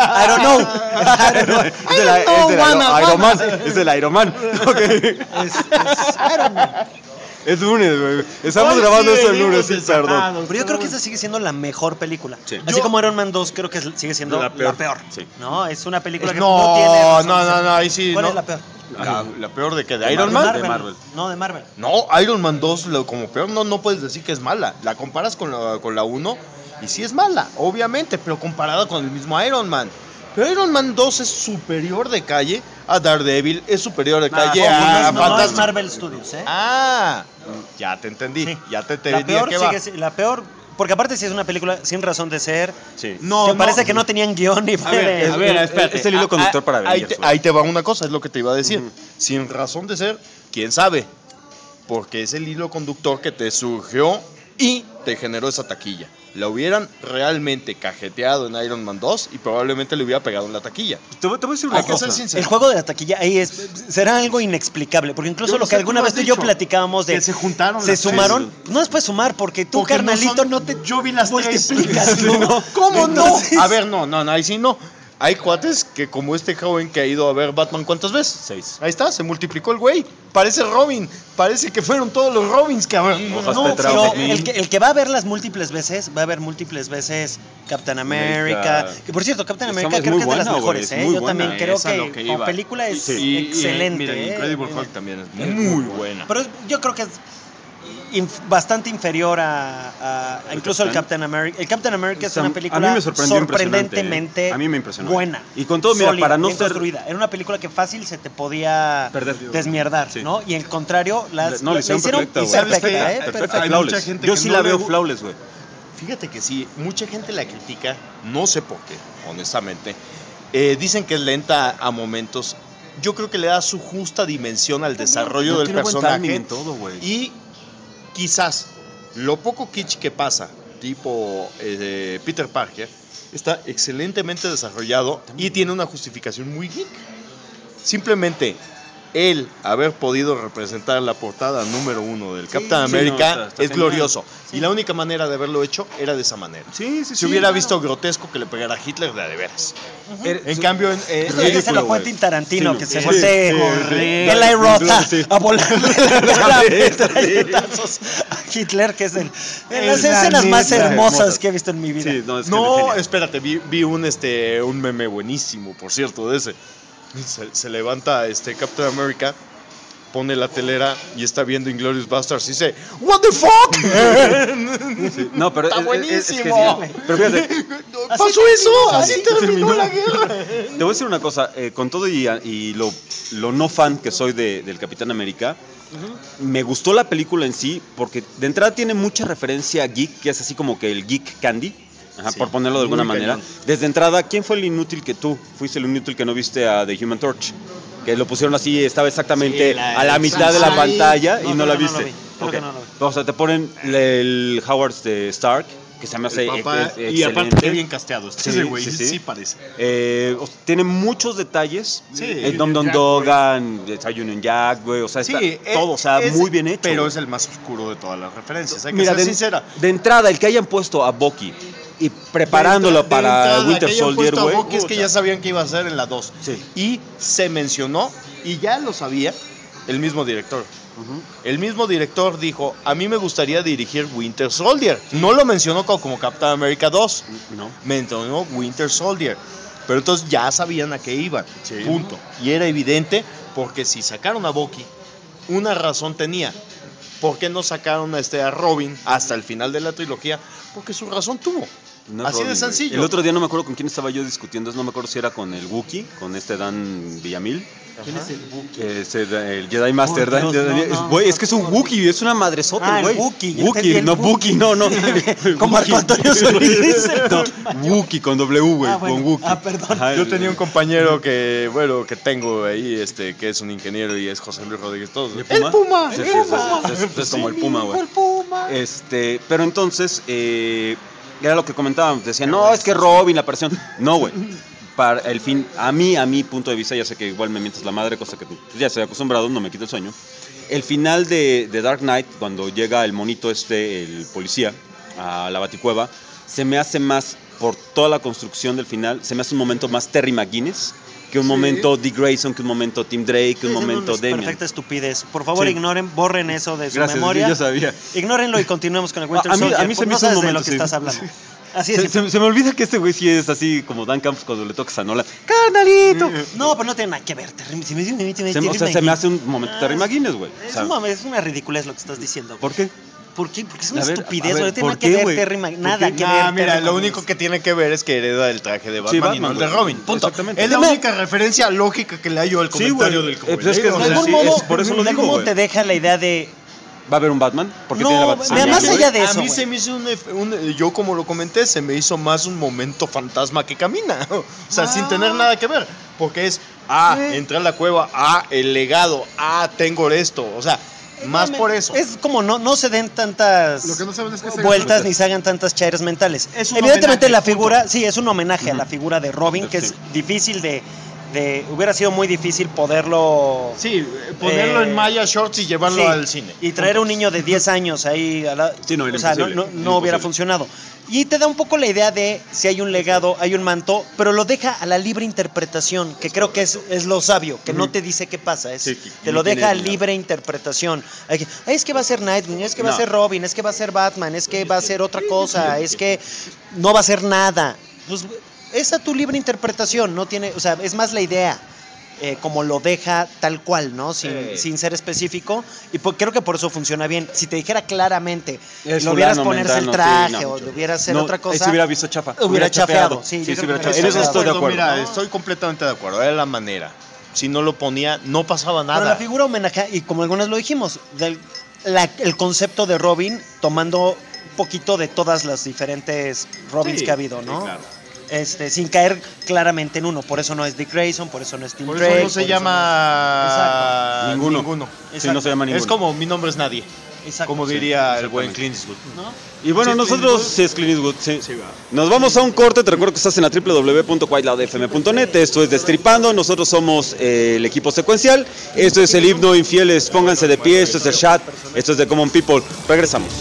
I don't know. Es I don't know. Es de la- I don't es de la- know, wanna, Iron wanna. Man. Es del Iron Man. Ok. Es, es Iron Man. Es lunes, güey. Estamos Hoy grabando sí esto el venimos lunes, sí, perdón. desatados, Pero yo creo que bueno. esa sigue siendo la mejor película. Sí. Así Yo- como Iron Man dos creo que sigue siendo La la peor. peor. Sí. No, es una película que No, no tiene no, razón no, de ser. no, ahí sí. ¿Cuál no. es la peor? La, la peor de que de De Iron Marvel. Man. De Marvel. No, de Marvel. No, Iron Man dos lo- como peor no, no puedes decir que es mala. La comparas con la, con la uno y sí es mala, obviamente, pero comparada con el mismo Iron Man. Pero Iron Man dos es superior de calle a Daredevil, es superior de Nah, calle ojo, no, a es, no, no es Fantastic. Marvel Studios, ¿eh? Ah, ya te entendí, Sí. ya te, te la entendí a peor qué va. sigue si- la peor, porque aparte si es una película sin razón de ser, Sí. No, que no. parece que no tenían guión ni A ver, Es- a ver, es- espérate. es el hilo Ah, conductor ah, para ahí Avengers, te, güey. ahí te va una cosa, es lo que te iba a decir. Ujú. Sin razón de ser, quién sabe. Porque es el hilo conductor que te surgió y te generó esa taquilla. La hubieran realmente cajeteado en Iron Man dos y probablemente le hubiera pegado en la taquilla. Te, voy te voy a decir una Hay que cosa. ser sincero. el juego de la taquilla ahí es será algo inexplicable, porque incluso Yo lo no que sé, alguna tú lo vez has tú y yo dicho, platicábamos de que se juntaron se las tres. sumaron, no les puedes sumar porque tú Porque no carnalito son- no te Yo vi las tres. multiplicas, ¿no? ¿Cómo no? Entonces- A ver, no, no, no, ahí sí no. Hay cuates que como este joven que ha ido a ver Batman ¿cuántas veces? Seis. Ahí está, se multiplicó el güey. Parece Robin. Parece que fueron todos los Robins, cabrón. Hojas No, Petra, pero Mil. el que, el que va a verlas múltiples veces, va a ver múltiples veces Captain America. América. Que por cierto, Captain Está- America es creo muy que es de las buena, güey, mejores, es ¿eh? muy Yo buena. también creo Es a que, lo que como iba. película es Sí. Y- y, excelente. mira, ¿eh? Incredible Hulk también es muy buena. Pero yo creo que es inf- bastante inferior a, a- a incluso el Captain America. El Captain America es O sea, una a película mí me sorprendió sorprendentemente impresionante, ¿eh? A mí me impresionó. buena. Y con todo, mira, sólida, para no bien ser- construida. Era una película que fácil se te podía Perder. desmierdar, Sí. ¿no? Y en contrario, las No, le hicieron perfecta, güey. perfecta, ¿Sabes qué? ¿eh? Perfecta, Perfecta. Hay flawless. mucha gente Yo que sí no la le veo gu- flawless, güey. Fíjate que sí, mucha gente la critica, no sé por qué, honestamente. Eh, dicen que es lenta a momentos. Yo creo que le da su justa dimensión al desarrollo No del tiene buen personaje. timing en todo, güey. Y quizás lo poco kitsch que pasa tipo eh, Peter Parker está excelentemente desarrollado y tiene una justificación muy geek. Simplemente el haber podido representar la portada número uno del Sí, Capitán sí, América no, está- está es genial. glorioso. Y la única manera de haberlo hecho era de esa manera. Sí, sí, Si hubiera visto grotesco que le pegara a Hitler, de a de veras. En cambio, en, eh, Esto que se lo ridículo, cuente güey. Tarantino, Sí, que no. se Sí, voltee sí, que sí. la rota Sí. a volarle la cara de galletazos a Hitler, que es el, de las Es la escenas más neta. hermosas Hermosas. que he visto en mi vida. Sí, no, es que No, genial. espérate, vi, vi un este un meme buenísimo, por cierto, de ese. Se, se levanta este Captain America, pone la telera y está viendo Inglourious Basterds y dice, "What the fuck?" Sí, no, pero Está es, es- es que sí, buenísimo. pero fíjate, Pasó eso, así así terminó terminó. la guerra. te voy a decir una cosa, eh, con todo y, y lo, lo no fan que soy de, del Capitán América, me gustó la película en sí porque de entrada tiene mucha referencia a geek, que es así como que el geek candy, ajá, Sí, por ponerlo de alguna muy manera. cañón. Desde entrada, ¿quién fue el inútil que tú? Fuiste el inútil que no viste a The Human Torch. Que lo pusieron así, estaba exactamente Sí, la- a la mitad de la ahí. pantalla No, y no creo la que no viste. lo vi, creo Ok. que no lo vi. O sea, te ponen el Howard de Stark, que se me hace El papá, ex- ex- y aparte excelente. qué bien casteado está Sí, ese güey, sí, sí, sí. parece. Eh, o sea, tiene muchos detalles. Sí. El Dom Dom Jack, Dogan, está Union Jack, güey. O sea, está Sí, todo, o sea, es- muy bien hecho. Pero güey. es el más oscuro de todas las referencias, hay que Mira, ser de, sincera. de entrada, el que hayan puesto a Bucky y preparándolo De entra- para de entrada, Winter que hayan Soldier, puesto a güey. Bucky es que puta. ya sabían que iba a ser en la dos. Sí. Y se mencionó, y ya lo sabía, el mismo director. Ujú. El mismo director dijo, a mí me gustaría dirigir Winter Soldier. No lo mencionó como, como Captain America dos, No. mencionó Winter Soldier. Pero entonces ya sabían a qué iban, Sí. punto. Y era evidente porque si sacaron a Bucky, una razón tenía. ¿Por qué no sacaron a, este, a Robin hasta el final de la trilogía? Porque su razón tuvo. No es Así de Robin, güey. sencillo. El otro día no me acuerdo con quién estaba yo discutiendo, no me acuerdo si era con el Wookiee, con este Dan Villamil. ¿Quién es el Buki? Ese, el Jedi Master. Por Dan- Dios, Dan- no, no, güey, no, es que es un no. Wookiee, es una madresota, Ah, el güey. Wookiee, yo Wookiee, entendí el no Wookiee. Wookiee, no, no. Con Marco Wookiee. Antonio Solís. No, Wookiee con W, güey, Ah, bueno. con Wookiee. Ah, perdón. Ajá, Yo el- tenía un compañero que, bueno, que tengo ahí, este, que es un ingeniero y es José Luis Rodríguez. Todos. ¿El ¡El Puma! Sí, ¡El sí, sí, Puma! sí, sí, es como el Puma, güey. El Puma. Este, pero entonces, eh, era lo que comentaban, decían, no, es que Robin, la aparición. No, güey. Para el fin, a mí, a mi punto de vista, ya sé que igual me mientas la madre, cosa que pues, ya estoy acostumbrado, no me quita el sueño. El final de, de Dark Knight, cuando llega el monito este, el policía, a la Baticueva, se me hace más, por toda la construcción del final, se me hace un momento más Terry McGuinness que un Sí. momento Dick Grayson, que un momento Tim Drake, que un Estoy diciendo momento una Damian. Perfecta estupidez. Por favor, Sí. ignoren, borren eso de su Gracias, memoria. yo sabía. Ignórenlo y continuemos con el Winter A mí- a Soldier. mí se porque me no hizo un sabes de momento, lo que sí. estás hablando. Así es. Se, se- se me olvida que este güey sí es así como Dan Campos cuando le tocas a Nolan. ¡Carnalito! No, pero no tiene nada que ver. Terry- Se me, se me- se me- Se, me- o sea, se me hace un momento Ah, Terry McGuinness, güey. Es, O sea, un mame- es una ridiculez lo que estás diciendo. ¿por qué? ¿Por qué? Porque es una A ver, estupidez, a ver, güey. No tiene ¿por nada que qué, ver güey? Terry Mag- ¿Por Nada qué? que Nah, ver. mira, Terry lo Mag- único que tiene que ver es que hereda el traje de Batman, Sí, Batman, y no el de güey. Robin. Punto. Exactamente. Es la Dime- única referencia lógica que le hallo al Sí, comentario güey. del Eh, pues es que comentario. De o sea, algún sí, modo, es- por eso lo de digo, algún modo güey. te deja la idea de. ¿Va a haber un Batman? Porque No, tiene la vea, Bat- más güey. allá de A eso, mí güey. se me hizo un, ef- un- yo como lo comenté, se me hizo más un momento fantasma que camina. O sea, Ah. sin tener nada que ver. Porque es, ah, Sí. entré a la cueva, ah, el legado, ah, tengo esto. O sea, más Mame, por eso. Es como no, no se den tantas Lo que no saben es que se vueltas hagan- ni se hagan tantas chairas mentales. Es un Evidentemente homenaje, la punto. figura, sí, es un homenaje a la Ujú. figura de Robin, que Sí. es difícil de, de... Hubiera sido muy difícil poderlo... Sí, ponerlo Eh, en Maya Shorts y llevarlo sí, al cine. y traer a un niño de diez años ahí a la- Sí, no, era o sea, no, imposible, no- era no hubiera imposible. funcionado. Y te da un poco la idea de si hay un legado, hay un manto, pero lo deja a la libre interpretación, que creo que es, es lo sabio, que no te dice qué pasa, es, Sí, que te no lo deja a tiene- libre interpretación. Hay que, "Ay, es que va a ser Nightwing, es que va a No. ser Robin, es que va a ser Batman, es que va a ser otra cosa, es que no va a ser nada. Pues esa tu libre interpretación, no tiene, o sea, es más la idea. Eh, como lo deja tal cual, ¿no? Sin, Sí. sin ser específico. Y por- creo que por eso funciona bien. Si te dijera claramente, Es lo hubieras fulano, ponerse el mentano, traje sí, no. o lo hubieras hacer No, otra ahí cosa. se hubiera visto chafa. Hubiera chafeado, sí, yo sí, creo se hubiera que chafeado. En hubiera eso estoy de Pero acuerdo. Mira, ¿no? estoy completamente de acuerdo. Era la manera. Si no lo ponía, no pasaba Pero la nada. figura homenaje, y como algunas lo dijimos, del, la- el concepto de Robin tomando un poquito de todas las diferentes Robins Sí, que ha habido, sí, ¿no? claro. Este, sin caer claramente en uno. Por eso no es Dick Grayson, por eso no es Tim Por Drake. eso no se por llama Exacto. Ninguno. ninguno. Sí, no se llama ninguno. Es como mi nombre es nadie. Exacto. Como Sí, diría el exactamente. buen Clint Eastwood. ¿No? Y bueno, ¿Sí es nosotros, Clint Eastwood? sí es Clint Eastwood, sí. Sí, va. Nos vamos a un corte, te recuerdo que estás en la doble u doble u doble u punto white loud f m punto net, esto es Destripando, nosotros somos eh, el equipo secuencial, esto es el himno infieles, pónganse de pie, esto es el chat, esto es de Common People, regresamos.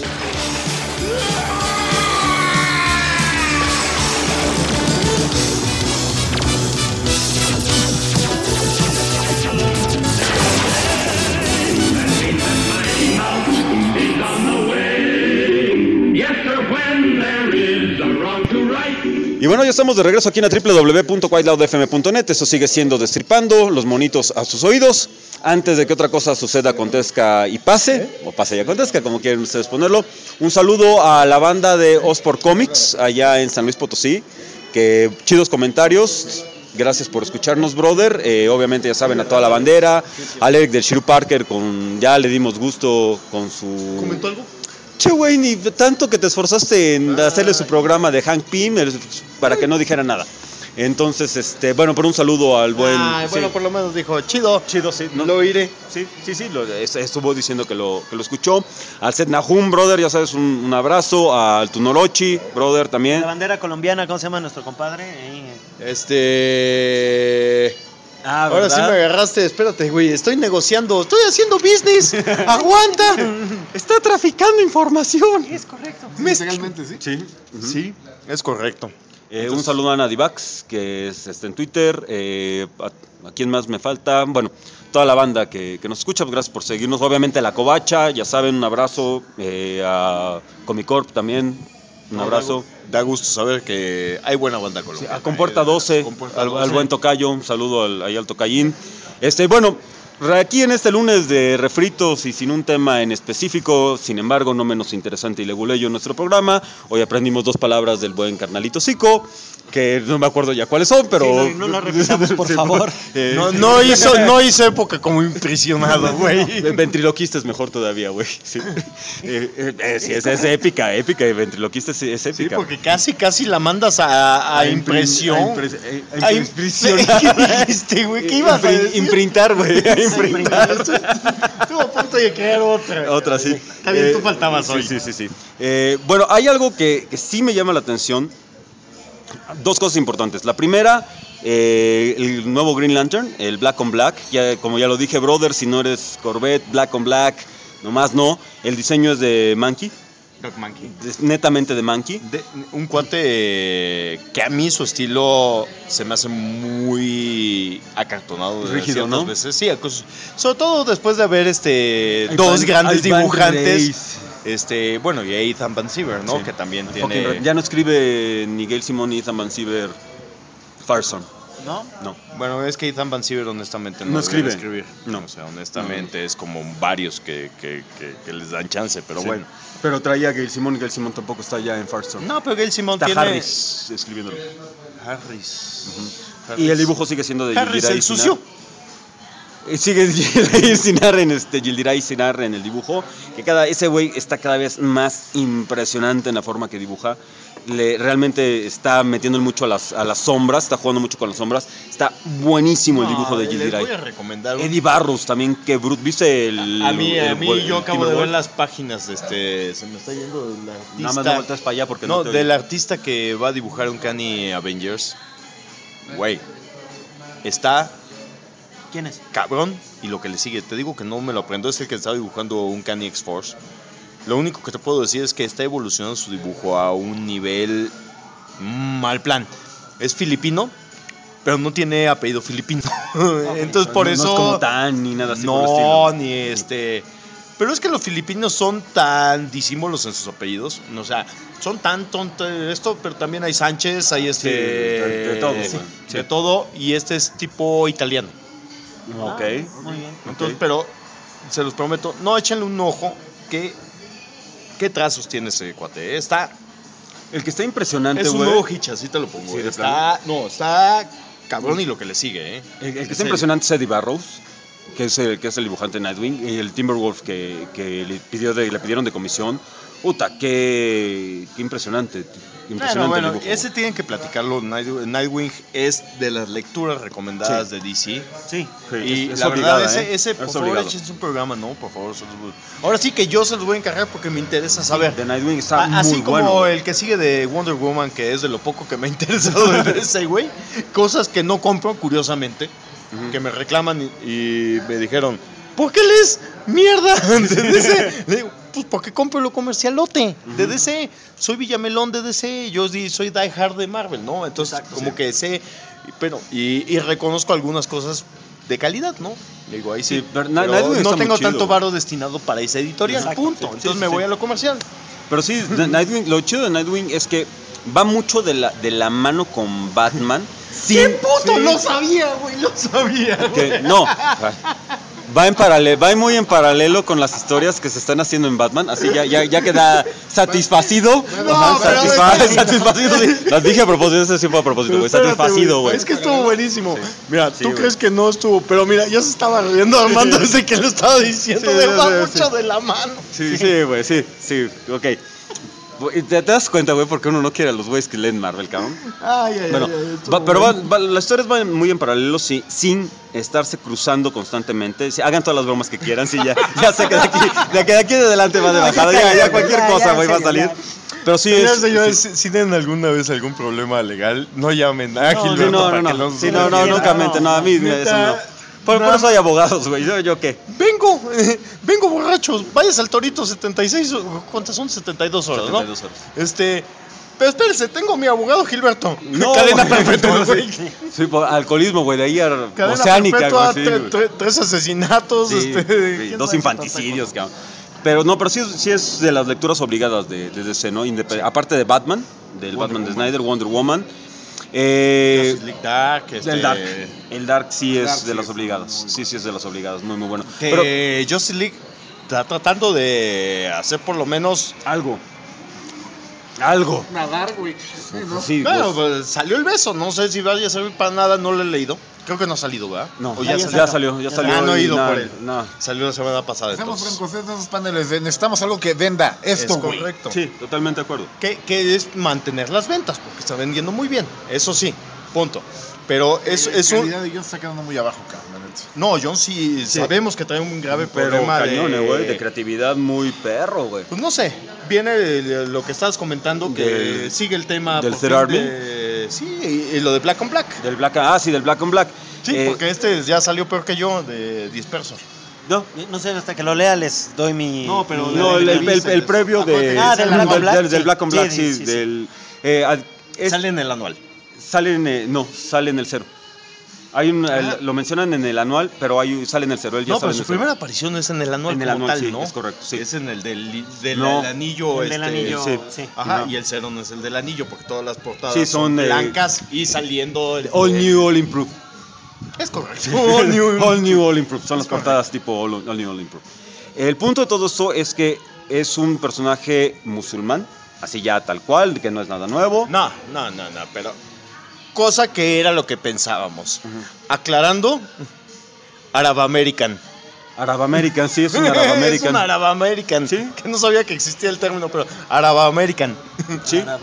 Y bueno, ya estamos de regreso aquí en la doble u doble u doble u punto white loud f m punto net. Esto sigue siendo Destripando, los monitos a sus oídos. Antes de que otra cosa suceda, acontezca y pase, o pase y acontezca, como quieren ustedes ponerlo. Un saludo a la banda de Osport Comics, allá en San Luis Potosí. Que chidos comentarios. Gracias por escucharnos, brother. Eh, obviamente ya saben, a toda la bandera. Al Eric del Shiru Parker, con, ya le dimos gusto con su... ¿Comentó algo? Che, güey, ni tanto que te esforzaste en hacerle su programa de Hank Pym para que no dijera nada. Entonces, este, bueno, por un saludo al buen... Ah, bueno, sí, por lo menos dijo, chido. chido, sí. ¿no? Lo iré. Sí, sí, sí, lo, es- estuvo diciendo que lo, que lo escuchó. Al Seth Nahum, brother, ya sabes, un, un abrazo. Al Tunorochi, brother, también. La bandera colombiana, ¿cómo se llama nuestro compadre? Ahí. Este... Ah, Ahora sí me agarraste, espérate, güey, estoy negociando, estoy haciendo business. Aguanta. Está traficando información. Es correcto. Legalmente, sí. Sí. Sí, es correcto. Eh, un saludo a Ana Divax, que es, está en Twitter. Eh, a, ¿A quién más me falta? Bueno, toda la banda que, que nos escucha, pues gracias por seguirnos. Obviamente a La Covacha, ya saben, un abrazo. Eh, a Comicorp también, un abrazo. Da gusto saber que hay buena banda colombiana. A Compuerta doce, Compuerta al, doce. al buen Tocayo, un saludo al, ahí al Tocayín. Este, bueno, re- aquí en este lunes de refritos y sin un tema en específico, sin embargo, no menos interesante y leguleyo nuestro programa. Hoy aprendimos dos palabras del buen carnalito Zico, que no me acuerdo ya cuáles son, pero... Sí, no, no las repitamos, por Sí, favor. eh, No, no hizo, no hizo época como impresionado, güey. Ventriloquista es mejor todavía, güey. Sí, Eh, eh, eh, sí, es, es épica, épica. Y ventriloquista es, es Sí, épica. porque casi, casi la mandas a, a, imprim- impresión. A, impres- a- a A impresionar. ¿Qué dijiste, güey? ¿Qué ibas a Imprin- decir? Imprintar, güey. A imprintar. Estuvo a punto de crear otra. Otra, sí. Está bien, tú faltabas sí, hoy. Sí, sí, sí. Eh, bueno, hay algo que, que sí me llama la atención. Dos cosas importantes. La primera, eh, el nuevo Green Lantern, el Black on Black. Ya, como ya lo dije, brother, si no eres Corvette, Black on Black, nomás no. El diseño es de Mankey, es netamente de Mankey. De- un cuate eh, que a mí su estilo se me hace muy acartonado de Rígido, ciertas ¿no? veces. Sí, acos- sobre todo después de haber este Hay dos Van- grandes hay Van dibujantes. Grace. Este, bueno, y Ethan Van Siever, ¿no? Sí. Que también Fucking tiene. re- Ya no escribe ni Gail Simon ni Ethan Van Siever Farson. ¿No? No. Bueno, es que Ethan Van Siever honestamente no, No debe escribe. escribir. No. O sea, honestamente es como varios que, que, que- que les dan chance, pero Sí. bueno. Pero traía a Gail Simon y Gail Simon tampoco está ya en Farson. No, pero Gail Simon Está tiene. Harris escribiéndolo. Harris. Y el dibujo sigue siendo de Harris Yildiray el Sinar. sucio. Eh, Sigue Yildiray Sinar en este Yildiray Sinar en el dibujo, que cada ese güey está cada vez más impresionante en la forma que dibuja. Le, realmente está metiendo mucho a las, a las sombras, está jugando mucho con las sombras. Está buenísimo el dibujo de Les Yildiray. voy a recomendar un- Eddie Barros también, que brut, ¿viste el A mí, a el- mí el yo acabo de ver Timberwolf? las páginas de este. Se me está yendo el artista. Nada más no volteas para allá porque no, No, te oigo. del artista que va a dibujar un Canny Avengers. Güey. Está ¿Quién es? cabrón. Y lo que le sigue, te digo que no me lo aprendo, es el que estaba dibujando un Canny X-Force. Lo único que te puedo decir es que está evolucionando su dibujo a un nivel mal plan. Es filipino, pero no tiene apellido filipino. Entonces por No- eso no es como tan ni nada así por el no, estilo. ni este. Pero es que los filipinos son tan disímbolos en sus apellidos. O sea, son tan tonto esto, pero también hay Sánchez, hay este. Sí, de- de todo, sí, güey. Sí. de todo. Y este es tipo italiano. Ok. Ah, muy bien. Entonces, Ok. pero se los prometo, no échenle un ojo. ¿Qué, qué trazos tiene ese cuate? eh? Está. El que está impresionante, Es un güey. nuevo Hitch, así te lo pongo. Sí, de está. No, está cabrón y lo que le sigue, ¿eh? El, el que En está serio. impresionante es Eddie Barrows, que es el, que es el dibujante de Nightwing, y el Timberwolf que, que le, pidió de- le pidieron de comisión. Puta, qué, qué impresionante. Qué impresionante Bueno, bueno, el dibujo. ese tienen que platicarlo. Night- Nightwing es de las lecturas recomendadas Sí. de D C. Sí. Sí, Y es- es la obligada, verdad, ese, ¿eh? ese Es por favor, obligado. échense un programa, ¿no? Por favor. Se los voy- Ahora sí que yo se los voy a encargar porque me interesa saber. The Nightwing está A- Así muy como bueno. el que sigue de Wonder Woman, que es de lo poco que me ha interesado de D C, güey. Cosas que no compro, curiosamente, Ujú. que me reclaman y, y me dijeron, ¿por qué lees mierda de D C? Le digo, pues porque compro lo comercialote de D C. Soy Villamelón de D C, yo sí soy Die Hard de Marvel, ¿no? Entonces, Exacto, como sí. que sé, pero, y, y reconozco algunas cosas de calidad, ¿no? Le digo, ahí sí. Sí, pero pero Na- Nightwing está no muy tengo chido. tanto varo destinado para ese editorial, Exacto, punto. sí, Entonces sí, me sí, voy sí. a lo comercial. Pero sí, The Nightwing, lo chido de Nightwing es que va mucho de la, de la mano con Batman. ¡Qué puto! sí, Lo sabía, güey, lo sabía. que no. Va en paralelo, va muy en paralelo con las historias que se están haciendo en Batman, así ya, ya, ya queda satisfacido. No, Ajá, pero satisfa- es que- satisfacido, sí. Las dije a propósito, eso sí fue a propósito, güey. Espérate, Satisfacido, güey. Es que estuvo buenísimo. Sí. Mira, Sí, tú güey. crees que no estuvo, pero mira, ya se estaba riendo Armando desde que lo estaba diciendo. Sí, de sí, va sí, mucho sí. de la mano. Sí, sí, güey, sí, sí, ok. ¿Te, te das cuenta, güey, porque uno no quiere a los güeyes que leen Marvel, cabrón? Ay, ay, Bueno, ay, ay, estuvo va- pero va- bueno. va- las historias van muy en paralelo, sí, sin estarse cruzando constantemente. Sí, hagan todas las bromas que quieran, sí, ya, ya sé que de aquí, de aquí, de aquí de adelante va de bajada, ya, ya cualquier Ya, cosa, ya, güey, va a en salir. serio, Pero sí Señores, es... señores, sí. si, si tienen alguna vez algún problema legal, no llamen a No, Gilberto Sí, no, para no, que no, los sí, no, no, defienda. nunca mente, no, a mí Neta, eso no. Por, por nada- eso hay abogados, güey, yo, yo qué. Vengo, eh, vengo borrachos. Vayas al Torito setenta y seis, o- ¿cuántas son? setenta y dos horas, setenta y ¿no? dos horas. Este, pero espérense, tengo a mi abogado Gilberto. No, Cadena güey, perpetua, no, güey. sí. Sí, por alcoholismo, güey, de ahí a Cadena oceánica, perpetua, güey, sí, tre- güey. tre- tres asesinatos, Sí, este, sí, ¿quién dos sabe infanticidios, tanta cabrón. Pero no, pero sí, sí es de las lecturas obligadas de, de D C, ¿no? Indep- Aparte de Batman, del Wonder Batman de Woman. Snyder, Wonder Woman. cosa? Eh, Justice League Dark, este, el Dark. El Dark sí es Dark de sí las es obligadas. muy, muy Sí, sí es de las obligadas. Muy, muy bueno. que Pero Justice League está tratando de hacer por lo menos. algo. Algo. Nadar, güey. Sí, ¿no? Sí, Bueno, pues, pues, salió el beso, no sé si vaya a servir para nada, no lo he leído. Creo que no ha salido, ¿verdad? no, O ya, ya, ya salió. salió, ya Ya salió. Ah, no he y ido nada, por él. no. Salió la semana pasada. Seamos entonces. francos, esos paneles, de- necesitamos algo que venda esto, Es güey. correcto. Sí, totalmente de acuerdo. Que, que es mantener las ventas, porque está vendiendo muy bien. Eso sí, punto. Pero es, La es un. calidad de John está quedando muy abajo, cabrón, la neta. No, John sí, Sí. sabemos que trae un grave Pero problema cañón, de. eh, güey, de creatividad muy perro, güey. Pues no sé, viene el- lo que estabas comentando, que Del- sigue el tema. del por Third fin Army. de- Sí, y, y lo de Black on Black. Del Black, ah, sí, del Black on Black. Sí, Eh, porque este ya salió peor que yo, de Disperso. No, No sé, hasta que lo lea les doy mi. No, pero mi- no, el, el- el- el previo de, Ah, del Black on del, Black, del- del sí. Black on Black, Sí, sí, sí, sí, sí. del... eh, ad- es- Sale en el anual. sale en, eh, no, sale en el cero. Hay un, el- lo mencionan en el anual, pero hay, sale en el cero, él ya No, sale pero en su el cero. primera aparición es en el anual En el como anual, tal, sí, ¿no? es correcto, sí. Es en el del, del No. anillo. El del este, anillo, sí. sí. Ajá, Ajá. y el cero no es el del anillo, porque todas las portadas Sí, son, son, eh, blancas y saliendo... el- All New, All Improved. Es correcto. All New. All New, All Improved. Son Es las portadas tipo All, All New, All Improved. El punto de todo esto es que es un personaje musulmán, así ya tal cual, que no es nada nuevo. No, no, no, no, pero... Cosa que era lo que pensábamos. Ujú. Aclarando, Arab American. Arab American, sí, es un Arab Es American. un Arab American. Sí. Que no sabía que existía el término, pero Arab American. Sí. A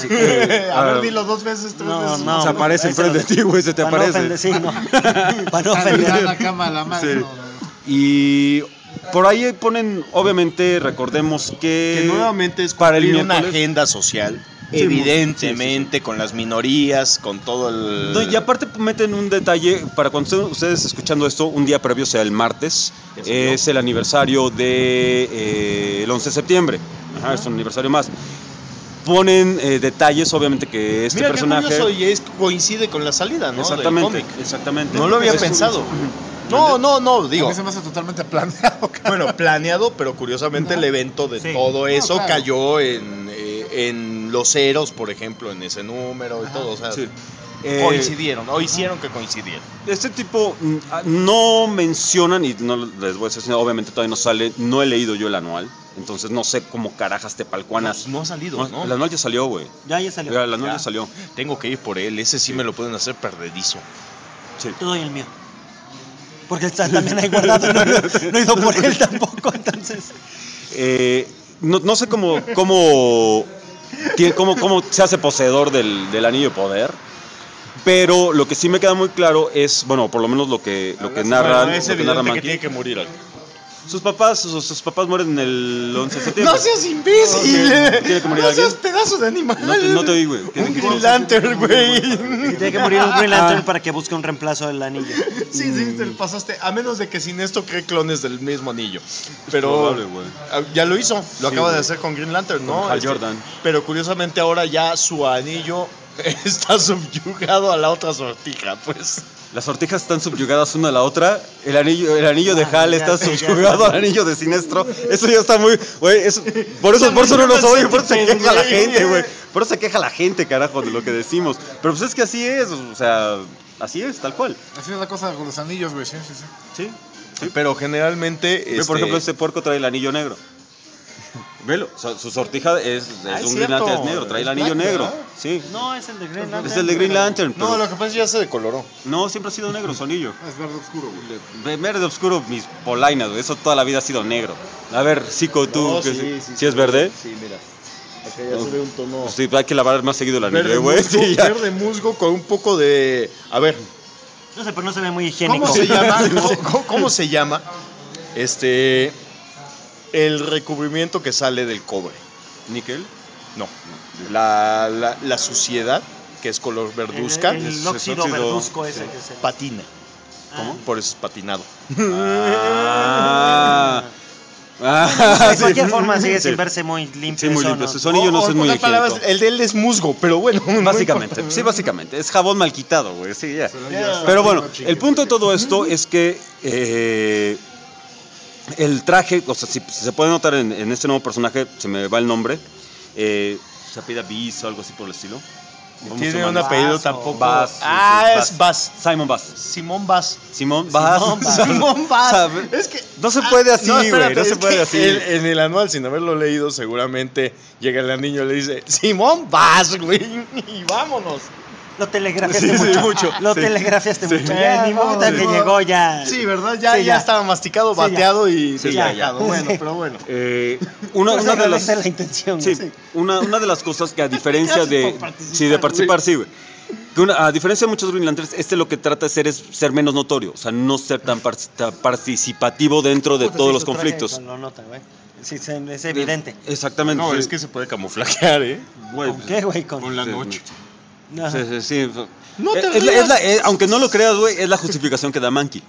Ah, ver, dilo dos veces, tres No, veces. no. Se aparece ahí se enfrente de lo- ti, güey, se te Para no aparece. ofender, sí, no. Para no Está en ofender. la cama, la madre. Sí. no, no. Y por ahí ponen, obviamente, recordemos que... Que nuevamente es para el cumplir una miércoles- agenda social. Sí, Evidentemente, con las minorías, con todo el. No, y aparte meten un detalle, para cuando usted- ustedes escuchando esto, un día previo, sea el martes, Ya salió. es el aniversario de eh, el once de septiembre. Ajá, es un aniversario más. Ponen eh, detalles, obviamente, que este Mira qué personaje... curioso, y es, coincide con la salida, ¿no? exactamente, Del cómic. exactamente. No lo había Es un- pensado. No, no, no, A digo. mí se me hace totalmente planeado, cabrón. Bueno, planeado, pero curiosamente el evento de Sí. todo eso claro. cayó en, eh, en Los Ceros, por ejemplo, en ese número y todo. O sea, Sí. Eh, coincidieron, o hicieron que coincidieran. Este tipo mm, ah, no mencionan, y no les voy a decir, obviamente todavía no sale, no he leído yo el anual, entonces no sé cómo carajas tepalcuanas. No, no ha salido, No, ¿no? El anual ya salió, güey. Ya, ya salió. El anual Ya. ya salió. Tengo que ir por él, ese sí, me lo pueden hacer perdedizo. Sí. Te doy el mío. Porque está también ahí guardado. No, no he ido por él tampoco, entonces. Eh, no, no sé cómo, cómo, tiene- cómo, cómo se hace poseedor del, del anillo de poder. Pero lo que sí me queda muy claro es, bueno, por lo menos lo que, lo que narra, Bueno, es lo que narra evidente que Mankey. tiene que morir algo. Sus papás, sus, sus papás mueren el once de septiembre. ¡No seas imbécil! ¿Tiene que morir ¡No alguien? seas pedazo de animal! No te, no te oí, güey. ¿Qué Un dijiste? Green Lantern, güey. Tiene que morir un Green Lantern Ah. para que busque un reemplazo del anillo. Sí, sí, te lo pasaste. A menos de que sin esto cree clones del mismo anillo. Pero probable, güey. ah, ya lo hizo. Lo Sí, acaba güey. de hacer con Green Lantern, ¿no? Con Hal Este, Jordan. Pero curiosamente ahora ya su anillo está subyugado a la otra sortija, pues. Las sortijas están subyugadas una a la otra. El anillo, el anillo de Ah, Hal ya está sé, ya subyugado sé. al anillo de Sinestro. Eso ya está muy. Güey, eso- por eso, por eso no los odio, por eso se queja la gente, güey. Por eso se queja la gente, carajo, de lo que decimos. Pero pues es que así es, o sea, así es, tal cual. Así es la cosa con los anillos, güey. Sí, sí, sí. Sí. Pero generalmente. Ve, este, por ejemplo, este puerco trae el anillo negro. Velo, o sea, su sortija es, es Ah, es un Green cierto. Lantern negro, trae el Es anillo black, negro. ¿verdad? Sí. No, es el de Green Lantern. Es el de Green Lantern, pero No, lo que pasa es que ya se decoloró. no, siempre ha sido negro su anillo. Es verde oscuro, güey. Ve- Verde oscuro, mis polainas, güey. Eso toda la vida ha sido negro. A ver, Zico, tú, No, ¿qué sí, es- sí, ¿sí sí, es verde? Sí, mira. Acá ya No. se ve un tono. Pues sí, hay que lavar más seguido el anillo, Verde eh, güey. musgo, Sí, ya. verde musgo con un poco de. A ver, No sé, pero no se ve muy higiénico. ¿cómo se llama? ¿Cómo, cómo- cómo se llama? Este. El recubrimiento que sale del cobre. Níquel. No. La, la, la suciedad, que es color El, verduzca, el Es- es óxido óxido, verduzco ese sí. que se... patina. ¿Cómo? Por eso es patinado. Ah. Ah, De sí. cualquier forma sigue Sí. sin verse muy limpio. Sí, muy eso, limpio. ¿no? Su anillo no O- es o muy en pocas palabras, higiénico. el de él es musgo, pero bueno. no Básicamente, importa. sí, básicamente. Es jabón mal quitado, güey. Sí, ya. Pero ya está, Pero bueno, no chingues, el punto de güey. todo esto es que eh, el traje, o sea, si, si se puede notar en, en este nuevo personaje, se me va el nombre, eh, se apellida Beast o algo así por el estilo. ¿Cómo se Tiene llama? un apellido Bass o- tampoco. Bass, sí, ah, sí, es Bass. Simon Bass. Simón Bass. Simón Bass. Simón Bass. Simón Bass. ¿Sabe? Es que No se puede así, no, güey. espérate, No se es puede que así. el- en el anual, sin haberlo leído, seguramente llega el niño y le dice: Simón Bass, güey. Y vámonos. Lo telegrafiaste Sí, sí, mucho. mucho. Lo Sí. telegrafiaste Sí. mucho. Ya, Ya, ni modo, modo ni que modo. llegó ya. Sí, ¿verdad? Ya, Sí, ya. ya. estaba masticado, Sí, ya. bateado y Sí, ya, despegado. ya. Bueno, Sí. pero bueno. Eh, una, Pues una de las, esa es la intención. sí, sí. una, una de las cosas que a diferencia Gracias de, por participar, sí, de participar, sí, güey. Que una- a diferencia de muchos Green Lanterns, este lo que trata de ser es ser menos notorio, o sea, no ser tan par- tan participativo dentro de Puta, todos sí, los su traje conflictos. Lo nota, güey. Sí, se- es evidente. Exactamente. No, sí. es que se puede camuflajear, ¿eh? Güey, ¿Con qué, güey? Con... Con la sí, noche. Ajá. Sí, sí, sí. No te Eh, es la- es la- rías. eh, aunque no lo creas, güey, es la justificación que da Mankey.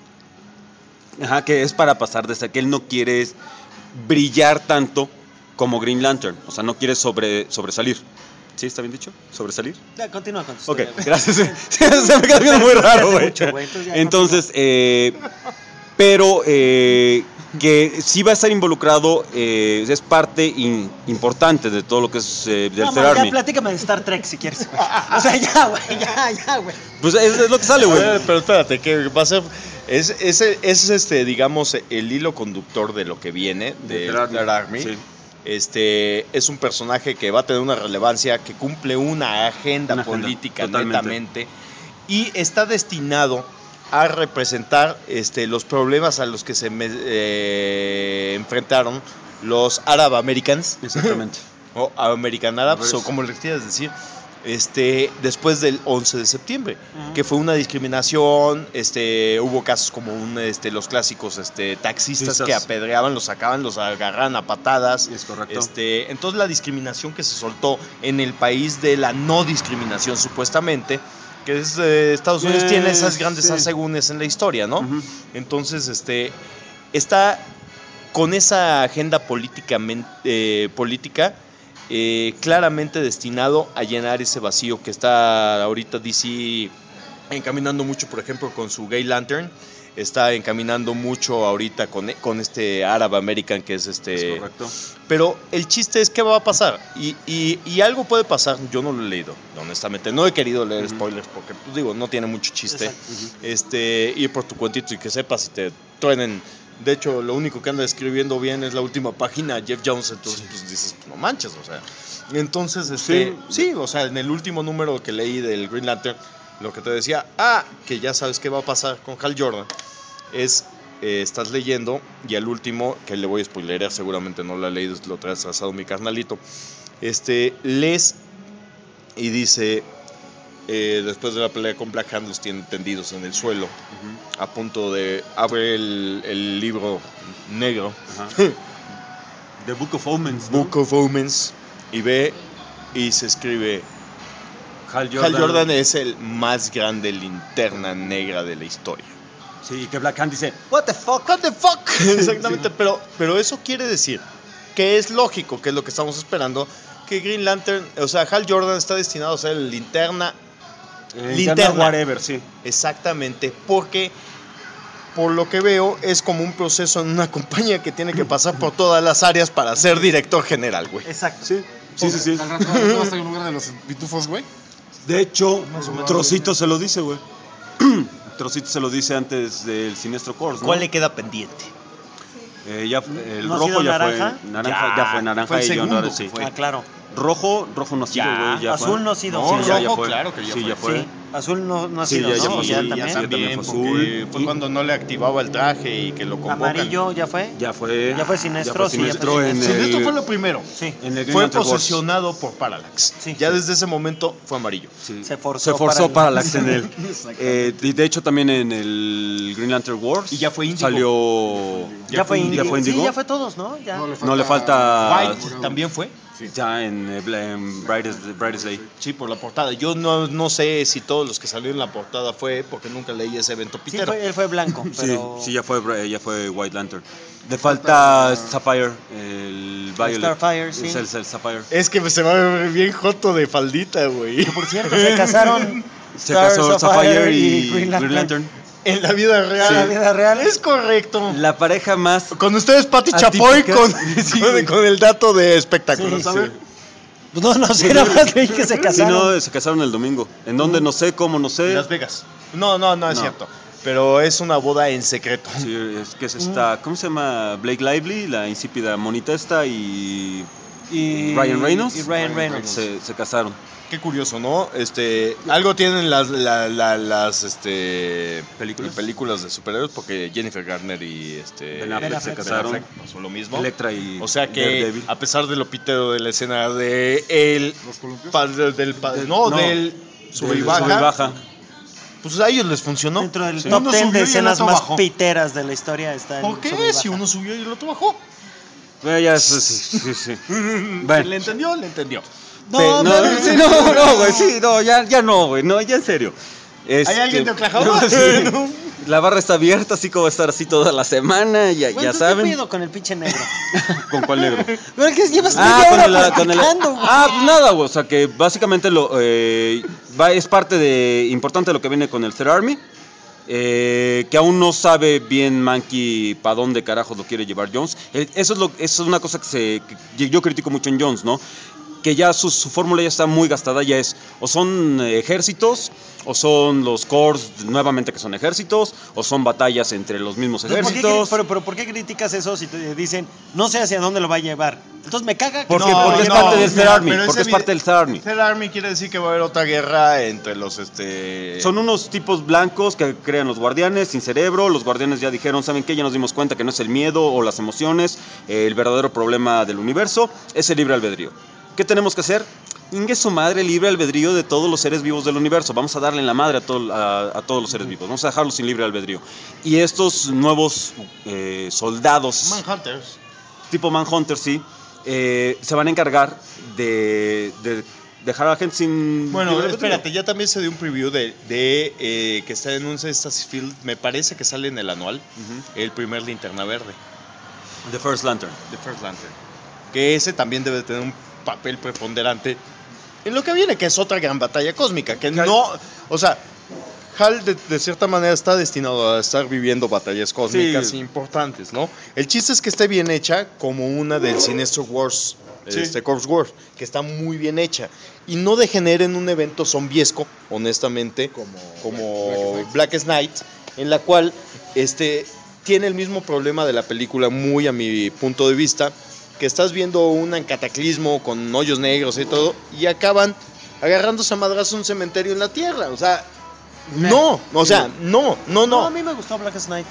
Ajá, que es para pasar de ser que él no quiere es brillar tanto como Green Lantern, o sea, no quiere sobre, sobresalir. ¿Sí está bien dicho? ¿Sobresalir? Ya, continúa con tu Ok, historia, güey. gracias. Se me queda viendo muy raro, güey. Mucho, güey, entonces ya Entonces, eh, pero eh, que sí va a estar involucrado, eh, es parte in- importante de todo lo que es eh, del No, Third man, ya Army. platícame de Star Trek si quieres, güey. O sea, ya, güey, ya, ya, güey. Pues es, es lo que sale, güey. Eh, pero espérate, que va a ser. Es, es, es este, digamos, el hilo conductor de lo que viene de Third Army. Third Army. Sí. Este es un personaje que va a tener una relevancia, que cumple una agenda Una agenda, política totalmente. netamente y está destinado a representar este, los problemas a los que se me- eh, enfrentaron los Arab Americans Exactamente. o American Arabs, Pues- o como les quieras decir, este, después del once de septiembre, Ajá. que fue una discriminación, este, hubo casos como un, este, los clásicos este, taxistas Taxistas. que apedreaban, los sacaban, los agarraban a patadas. Es correcto. Este, entonces la discriminación que se soltó en el país de la no discriminación supuestamente, que es eh, Estados Unidos Eh, tiene esas grandes sí. asegúnes en la historia, ¿no? Ujú. Entonces, este, está con esa agenda políticamente, eh, política eh, claramente destinado a llenar ese vacío que está ahorita D C encaminando mucho, por ejemplo, con su Gay Lantern. Está encaminando mucho ahorita con, con este Arab American que es este... Es correcto. Pero el chiste es qué va a pasar. Y, y, y algo puede pasar. Yo no lo he leído, honestamente. No he querido leer Ujú. spoilers porque, pues digo, no tiene mucho chiste. Exacto. Este, ir por tu cuentito y que sepas si te truenen. De hecho, lo único que anda escribiendo bien es la última página, Jeff Jones. Entonces, pues dices, no manches, o sea. Entonces, este, Sí. sí, o sea, en el último número que leí del Green Lantern, lo que te decía, ah, que ya sabes qué va a pasar con Hal Jordan, es eh, estás leyendo y al último, que le voy a spoilerear, seguramente no lo ha leído, lo trae trazado mi carnalito, este, lees y dice, eh, después de la pelea con Black Hand los tienen tendidos en el suelo, uh-huh. a punto de, abre el, el libro negro, uh-huh. The Book of Omens, ¿no? Book of Omens, y ve y se escribe, Hal Jordan. Hal Jordan es el más grande linterna negra de la historia. Sí, y que Black Hand dice, what the fuck, what the fuck. Exactamente, sí. pero, pero eso quiere decir que es lógico, que es lo que estamos esperando, que Green Lantern, o sea, Hal Jordan está destinado a ser el linterna, eh, linterna whatever, sí. Exactamente, porque por lo que veo es como un proceso en una compañía que tiene que pasar por todas las áreas para ser director general, güey. Exacto. Sí, sí, sí, sí. ¿No está en lugar de los pitufos, güey? De hecho, Trocito se lo dice, güey. Trocito se lo dice antes del Siniestro Corps, ¿no? ¿Cuál le queda pendiente? Eh, ya, el ¿No rojo ya naranja? fue naranja, ya, ya fue naranja fue el y segundo, John sí. Ah, claro. Rojo, rojo no ha sido, Ya, güey. Ya azul fue. no ha sido. No, Sí, rojo, ya, ya fue. claro que ya sí, fue. ya fue. Sí, azul no, no ha Sí, sido, ya- ya ¿no? fue Ya azul, también. ya también fue porque azul. fue Y- cuando no le activaba el traje y que lo convocan. Amarillo ya fue. Ya fue. Ya fue Sinestro, sí, ya Sinestro fue en Sinestro. el... Sinestro fue lo primero. Sí. en el Green Fue Lantern Wars. posesionado por Parallax. Sí. Ya desde ese momento fue amarillo. Sí. Se forzó Se forzó para el- Parallax en él. Eh, y de hecho también en el Green Lantern Wars. Y ya fue Índigo. Salió. Ya fue Índigo. Ya fue Índigo. Sí, ya fue todos, ¿no? Ya. No le falta. White también fue. Ya en, eh, Bla- en Brightest, Brightest Day. Sí, por la portada. Yo no, no sé si todos los que salieron en la portada fue, porque nunca leí ese evento Sí, pitero. fue- él fue blanco, pero... Sí, sí, ya fue, Bra- ya fue White Lantern. Le falta Sapphire, el Violet. Starfire, sí. Es el, el Sapphire. Es que se va a ver bien joto de faldita, güey. Que por cierto, se casaron Se Star, casó Sapphire y Green Lantern. Green Lantern. En la vida real. En la vida real. Es correcto. La pareja más. Con ustedes, Pati Atípica. Chapoy, con, Sí, con, güey. con el dato de espectáculos. Sí, ¿sabes? Pues no, no sé, nada más creí que se Sí, casaron. no, se casaron el domingo. ¿En dónde? No sé, cómo, no sé. Las Vegas. No, no, no es No. cierto. Pero es una boda en secreto. Sí, es que es esta. ¿Cómo se llama? Blake Lively, la insípida monita esta y. Y Ryan Reynolds. Y Ryan Reynolds. Se, se casaron. Qué curioso, ¿no? Este, algo tienen las, la- la- las este, ¿Películas? películas de superhéroes porque Jennifer Garner y este Ben Affleck se Ben casaron. Affleck pasó lo mismo. Electra y. O sea que Daredevil. a pesar de lo pitero de la escena de el ¿Los columpios? padre del padre, Del- no, no, del sube y Del baja, sube y baja. pues a ellos les funcionó. Dentro del Sí. top Uno ten subió de y el escenas otro más bajó. piteras de la historia está el ¿Por qué? sube y Si baja. uno subió y el otro bajó. Bueno, ya eso sí, sí, sí. Bueno. ¿Le entendió? Le entendió. No, Pe- no, pero- sí, no, no, güey, sí, no, ya, ya no, güey, no, ya en serio. Este, ¿Hay alguien de Oklahoma? sí. La barra está abierta, así como va a estar así toda la semana, ya, Bueno, ya ¿tú saben. ¿Qué pido con el pinche negro? ¿Con cuál negro? Pero es que llevas Ah, media con hora el, con el- platicando, güey. ah, pues nada, güey, o sea que básicamente lo eh, va, es parte de importante de lo que viene con el Third Army, eh, que aún no sabe bien Mankey para dónde carajos lo quiere llevar Jones. Eh, eso es lo, eso es una cosa que, se, que yo critico mucho en Jones, ¿no? Que ya su, su fórmula ya está muy gastada, ya es o son eh, ejércitos, o son los corps nuevamente que son ejércitos, o son batallas entre los mismos Entonces, ¿por qué ejércitos. cri- pero, pero ¿por qué criticas eso si te dicen no sé hacia dónde lo va a llevar? Entonces me caga que ¿Por No, qué? Porque es no, parte del Third mira, Army, pero porque ese es parte vide- del Third Army. Third Army quiere decir que va a haber otra guerra entre los este Son unos tipos blancos que crean los guardianes sin cerebro. Los guardianes ya dijeron, ¿saben qué? Ya nos dimos cuenta que no es el miedo o las emociones eh, el verdadero problema del universo, es el libre albedrío. ¿Qué tenemos que hacer? Ingue su madre, libre albedrío de todos los seres vivos del universo. Vamos a darle en la madre a, todo- a- a todos los seres vivos. Vamos a dejarlos sin libre albedrío. Y estos nuevos eh, soldados, Manhunters. tipo Manhunter, sí, eh, se van a encargar de, de dejar a la gente sin... Bueno, libre albedrío. espérate, ya también se dio un preview de, de eh, que está en un Stasis Field, me parece que sale en el anual, Ujú. el primer Linterna Verde, The First Lantern. The First Lantern. Que ese también debe tener un papel preponderante en lo que viene, que es otra gran batalla cósmica, que no, o sea, Hal de, de cierta manera está destinado a estar viviendo batallas cósmicas Sí. importantes, ¿no? El chiste es que esté bien hecha como una del Sinestro Wars, Sí. este Corps Wars, que está muy bien hecha y no degenera en un evento zombiesco, honestamente, como, como Blackest Night, en la cual este tiene el mismo problema de la película, muy a mi punto de vista, que estás viendo un cataclismo con hoyos negros y todo, y acaban agarrándose a madrazos un cementerio en la tierra. O sea, no, o sea, no, no, No, a no. mí me gustó Blackest Night.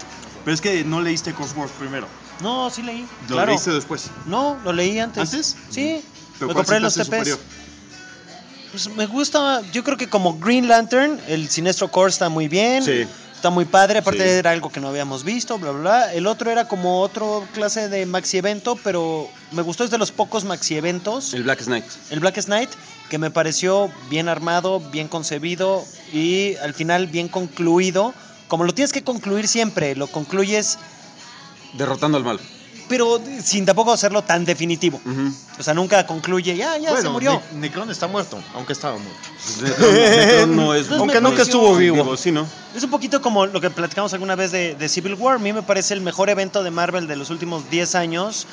Pero es que no leíste Cosworth primero. No, sí leí. Lo claro. leíste después. No, lo leí antes. ¿Antes? Sí. ¿Pero Me cuál compré se te los hace T Ps. superior? Pues me gusta, yo creo que como Green Lantern, el Sinestro Corps está muy bien. Sí. Está muy padre, aparte Sí. era algo que no habíamos visto, bla, bla, bla. El otro era como otro clase de maxi evento, pero me gustó, es de los pocos maxi eventos. El Black Knight. El Blackest Night, que me pareció bien armado, bien concebido y al final bien concluido. Como lo tienes que concluir siempre, lo concluyes, Derrotando al mal. pero sin tampoco hacerlo tan definitivo. Ujú. O sea, nunca concluye, ya, ya se murió. Ne- Necron está muerto, aunque estaba muerto. Necron- Necron no es... Aunque Aunque me nunca pareció- estuvo vivo. Sí, ¿no? Es un poquito como lo que platicamos alguna vez de, de Civil War. A mí me parece el mejor evento de Marvel de los últimos diez años.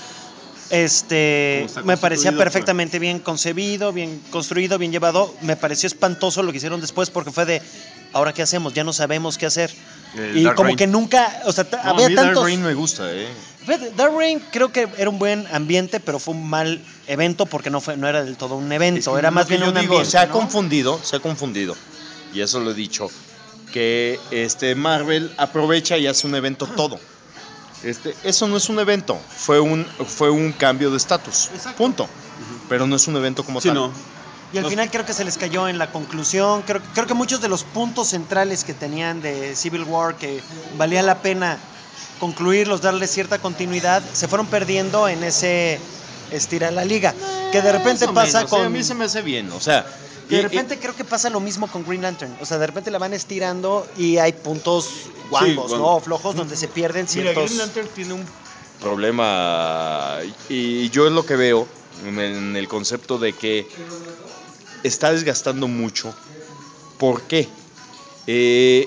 Este, ¿Cómo está me parecía constituido? perfectamente bien concebido, bien construido, bien llevado. Me pareció espantoso lo que hicieron después porque fue de, ¿ahora qué hacemos? Ya no sabemos qué hacer. El Y Dark como Reign. que nunca, o sea, t- No, a había mí Dark tantos... Reign me gusta, eh. Fíjate, Dark Reign creo que era un buen ambiente, pero fue un mal evento porque no fue no era del todo un evento, Es que era lo más que bien yo un digo, ambiente, se ha ¿no? confundido, se ha confundido. Y eso lo he dicho, que este Marvel aprovecha y hace un evento todo. Este, eso no es un evento, fue un fue un cambio de estatus. Punto. Pero no es un evento como Sí, tal. no. Y al final creo que se les cayó en la conclusión. Creo, creo que muchos de los puntos centrales que tenían de Civil War, que valía la pena concluirlos, darle cierta continuidad, se fueron perdiendo en ese estira la liga. Que de repente Más o pasa menos, con... sí, a mí se me hace bien, o sea, que de y- repente creo que pasa lo mismo con Green Lantern. O sea, de repente la van estirando y hay puntos guangos, bueno. ¿no? Flojos donde se pierden Mira, ciertos... Green Lantern tiene un problema y yo es lo que veo en el, en el concepto de que está desgastando mucho. ¿Por qué? Eh,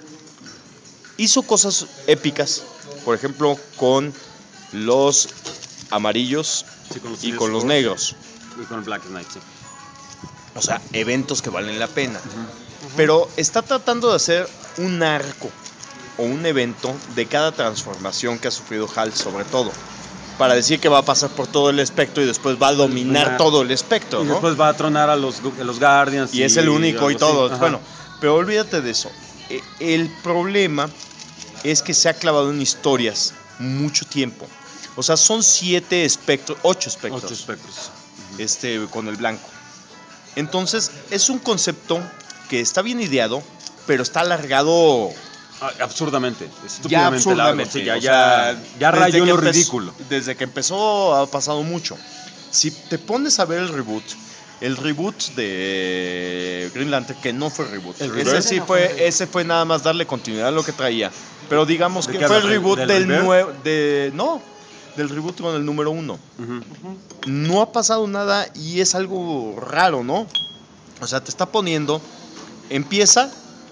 hizo cosas épicas, por ejemplo, con los amarillos Sí, con los y con los negros. Y con el Black Knight, sí. O sea, eventos que valen la pena. Pero está tratando de hacer un arco o un evento de cada transformación que ha sufrido Hal, sobre todo. Para decir que va a pasar por todo el espectro y después va a dominar Una- todo el espectro, Y ¿no? después va a tronar a los, a los Guardians. Y es el único y algo todo. así. Ajá. Bueno, pero olvídate de eso. E- El problema es que se ha clavado en historias mucho tiempo. O sea, son siete espectros, ocho espectros. Ocho espectros. este, con el blanco. Entonces, es un concepto que está bien ideado, pero está alargado Ah, absurdamente. ya Estúpidamente absurdamente. largo. Sí, ya, O sea, ya, ya desde rayó que lo empezó- ridículo. Desde que empezó ha pasado mucho. Si te pones a ver el reboot, el reboot de Green Lantern, que no fue reboot. ¿El ese reverse? sí No fue fue, reboot. ese fue nada más darle continuidad a lo que traía. Pero digamos ¿De que qué fue el hablas? reboot ¿Del del reverse? nuevo, de no, del reboot con el número uno. Ujú. No ha pasado nada y es algo raro, ¿no? O sea, te está poniendo, empieza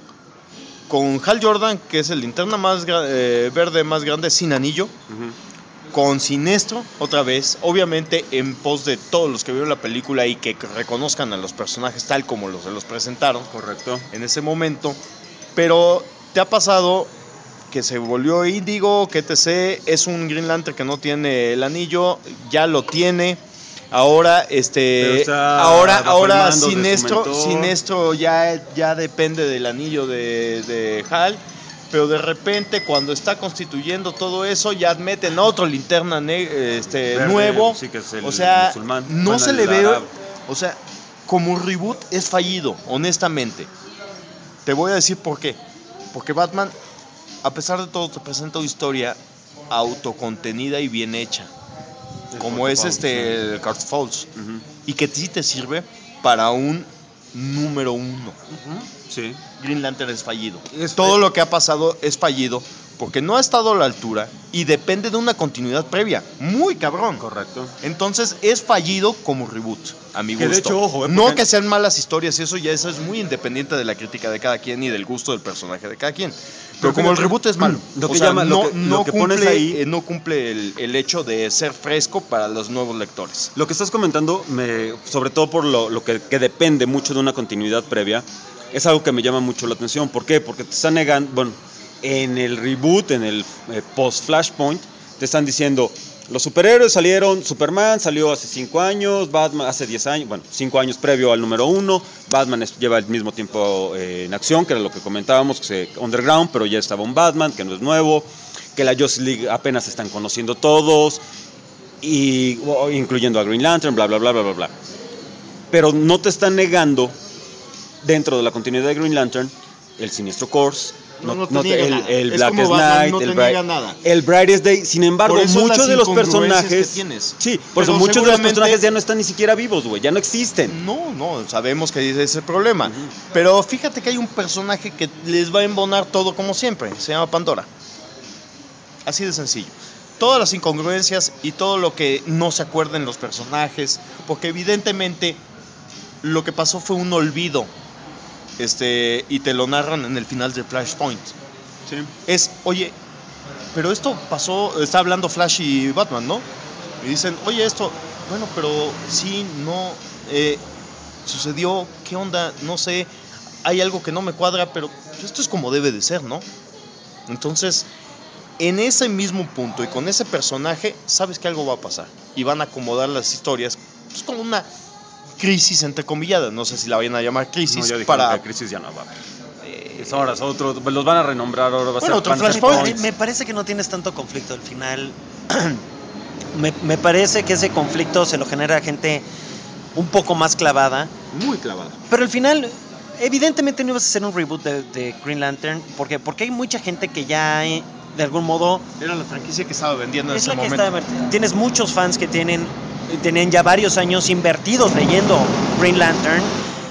con Hal Jordan, que es el linterna más gra- eh, verde más grande sin anillo, Ujú. con Sinestro otra vez, obviamente en pos de todos los que vieron la película y que reconozcan a los personajes tal como los se los presentaron Correcto. en ese momento, pero te ha pasado que se volvió índigo, que etcétera, es un Green Lantern que no tiene el anillo, ya lo tiene. Ahora, Pero este, está ahora, bajo el ahora mando de su Sinestro, mentor. Sinestro ya, ya depende del anillo de, de Hal, pero de repente cuando está constituyendo todo eso ya meten a otro linterna ne- este, Verde, nuevo, sí, que es el o sea, musulmán. no Bueno, se el le ve, árabe. o sea, como reboot es fallido, honestamente. Te voy a decir por qué. Porque Batman, a pesar de todo, te presenta una historia autocontenida y bien hecha. Como es este el Card Falls. Ujú. Y que sí te sirve para un número uno. Sí. Green Lantern es fallido. Es- Todo lo que ha pasado es fallido porque no ha estado a la altura y depende de una continuidad previa. Muy cabrón. Correcto. Entonces es fallido como reboot, a mi Que de gusto. hecho, ojo, eh, no porque- que sean malas historias y eso ya eso es muy independiente de la crítica de cada quien y del gusto del personaje de cada quien. Pero Pero como el fíjate, reboot es malo, lo que o sea, llama- lo no, que- no lo que cumple, pones ahí- eh, no cumple el, el hecho de ser fresco para los nuevos lectores. Lo que estás comentando, me, sobre todo por lo, lo que, que depende mucho de una continuidad previa, es algo que me llama mucho la atención. ¿Por qué? Porque te están negando, bueno, en el reboot, en el eh, post-Flashpoint, te están diciendo, los superhéroes salieron, Superman salió hace cinco años, Batman hace diez años, bueno, cinco años previo al número uno, Batman es- lleva el mismo tiempo eh, en acción, que era lo que comentábamos, que se, Underground, pero ya estaba un Batman, que no es nuevo, que la Justice League apenas se están conociendo todos, y, o, incluyendo a Green Lantern, bla, bla, bla, bla, bla, bla. Pero no te están negando, dentro de la continuidad de Green Lantern, el Sinestro Corps, No, no te no, niega el, nada. el Es Blackest como Batman, Night, no te el, Bright, niega nada. el Brightest Day. Sin embargo, Por eso muchos las de los incongruencias personajes. que tienes. Sí, por eso Pero muchos de los seguramente- personajes ya no están ni siquiera vivos, güey. Ya no existen. No, no, sabemos que ese es el problema. Pero fíjate que hay un personaje que les va a embonar todo como siempre. Se llama Pandora. Así de sencillo. Todas las incongruencias y todo lo que no se acuerden los personajes. Porque evidentemente lo que pasó fue un olvido. Este, y te lo narran en el final de Flashpoint. Sí. Es, oye, pero esto pasó, está hablando Flash y Batman, ¿no? Y dicen, oye, esto, bueno, pero sí, no, eh, sucedió, ¿qué onda? No sé, hay algo que no me cuadra, pero esto es como debe de ser, ¿no? Entonces, en ese mismo punto y con ese personaje, sabes que algo va a pasar. Y van a acomodar las historias, pues como una crisis entrecomillada, no sé si la vayan a llamar crisis, No, ya dijeron para... que Crisis ya no va. Es ahora, es otro, los van a renombrar, ahora va a Bueno, ser otro Phantom Flashpoint. Point. Me parece que no tienes tanto conflicto al final. me, me parece que ese conflicto se lo genera gente un poco más clavada. Muy clavada. Pero al final, evidentemente no ibas a hacer un reboot de, de Green Lantern. Porque, porque hay mucha gente que ya, eh, de algún modo, Era la franquicia que estaba vendiendo en es ese la que momento. está, tienes muchos fans que tienen, tienen ya varios años invertidos leyendo Green Lantern.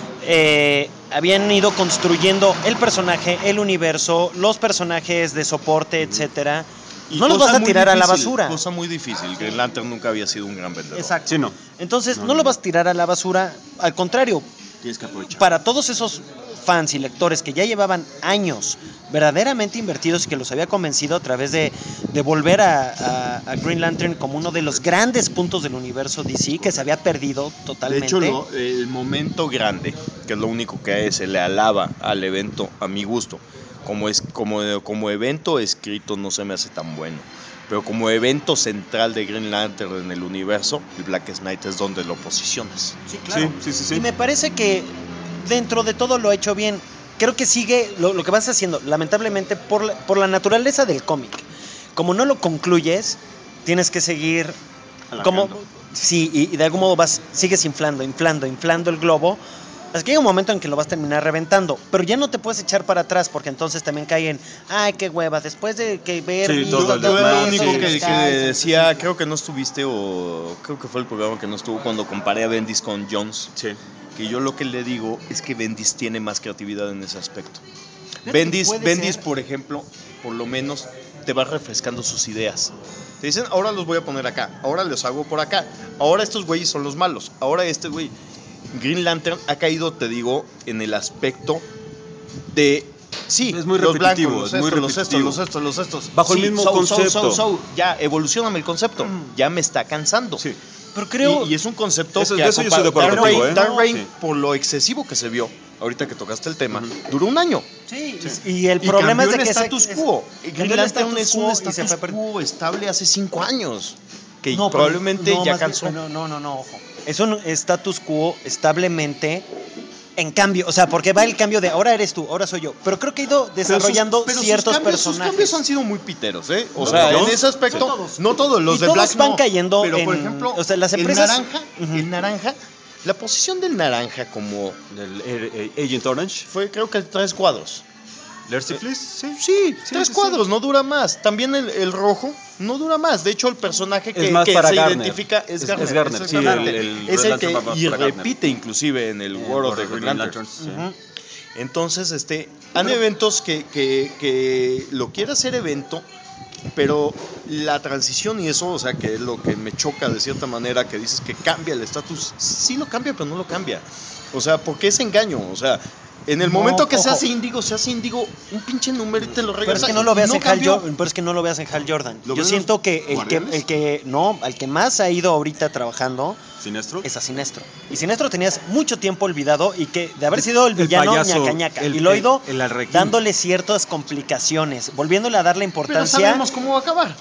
Eh, habían ido construyendo el personaje, el universo, los personajes de soporte, etcétera. Y No los cosa vas a muy tirar a la difícil, basura. Cosa muy difícil. Green Lantern nunca había sido un gran vendedor. Exacto. Sí, no. Entonces, No, no, no, lo no. vas a tirar a la basura. Al contrario, Tienes que aprovechar. para todos esos fans y lectores que ya llevaban años verdaderamente invertidos y que los había convencido a través de, de volver a, a, a Green Lantern como uno de los grandes puntos del universo D C que se había perdido De totalmente. hecho, lo- el momento grande, que es lo único que se le alaba al evento, a mi gusto, como, es, como, como evento escrito no se me hace tan bueno, pero como evento central de Green Lantern en el universo, el Blackest Night es donde lo posicionas. Sí, claro. Sí, sí, sí, sí. Y me parece que dentro de todo lo ha hecho bien. Creo que sigue lo, lo que vas haciendo, lamentablemente, por la, por la naturaleza del cómic. Como no lo concluyes, tienes que seguir como sí, y, y de algún modo vas, sigues inflando, inflando, inflando el globo. Hasta que llega un momento en que lo vas a terminar reventando, pero ya no te puedes echar para atrás porque entonces también caen, ay, qué hueva, después de que ver Sí, mil todo el Yo dos era lo desmadre, único sí, que, meses, que ay, decía, creo que no estuviste o creo que fue el programa que no estuvo cuando comparé a Bendis con Jones, Sí. que yo lo que le digo es que Bendis tiene más creatividad en ese aspecto. que Bendis, puede Bendis ser. por ejemplo, por lo menos te va refrescando sus ideas. Te dicen, ahora los voy a poner acá, ahora los hago por acá, ahora estos güeyes son los malos, ahora este güey. Green Lantern ha caído, te digo, en el aspecto de... Sí, Es muy los repetitivo, blancos, los es muy estos, los estos, repetitivo. los estos, los estos. Bajo el Sí, mismo so, so, concepto. so, so. Ya, evolucioname el concepto. Ya me está cansando. Sí. Pero creo Y, y es un concepto Eso- que de eso yo estoy de acuerdo Dark contigo, Reign, ¿eh? Dark Reign, Sí. por lo excesivo que se vio, ahorita que tocaste el tema, Ujú. duró un año. sí, y el Y problema es cambió de que el status se, quo. es- Green cambió el Lantern status es un quo y se status fue per- quo estable hace cinco años. Que No, pero- probablemente no, ya más bien- cansó. no, no, no, no, ojo. Es un status quo establemente en cambio, o sea, porque va el cambio de ahora eres tú, ahora soy yo. Pero creo que ha ido desarrollando pero sus- pero ciertos sus cambios, personajes. Sus cambios han sido muy piteros, ¿eh? O ¿Los sea, de en Jones? ese aspecto, Sí, todos. no todos, los Y de todos Black van no. cayendo Pero, por en- ejemplo, o sea, las empresas- el naranja, Ujú. el naranja, la posición del naranja como Del eh, eh, Agent Orange. fue, creo que tres cuadros. Lercy Fleece, sí. Sí, Sí, tres sí, cuadros, sí. no dura más. También el, el rojo no dura más. De hecho, el personaje que, Es más que para se Garner. identifica es Es- Garner. es Garner, el sí, Garner. el- el es Red el que Lantern va y para Garner. repite inclusive en el Eh, World of por the Green Green Lantern. Lanterns, sí. Ujú. Entonces, este, han eventos que, que, que lo quiere hacer evento, pero la transición y eso, o sea, que es lo que me choca de cierta manera, que dices que cambia el estatus, sí lo cambia, pero no lo cambia. O sea, porque es engaño, o sea, en el No, momento que se ojo. hace índigo, se hace índigo, un pinche número y te lo Pero regresa. es que no lo veas no en Hal cambió. Jordan, pero es que no lo veas en Hal Jordan. ¿Lo Yo ves siento los que el que Guardianes? el que no, al que más ha ido ahorita trabajando Sinestro. es a Sinestro. Y Sinestro tenías mucho tiempo olvidado y que de haber sido el El villano payaso, ñaca ñaca. el- Y lo ha ido el- el Arlequín. dándole ciertas complicaciones, volviéndole a darle Pero importancia. sabemos cómo va a acabar.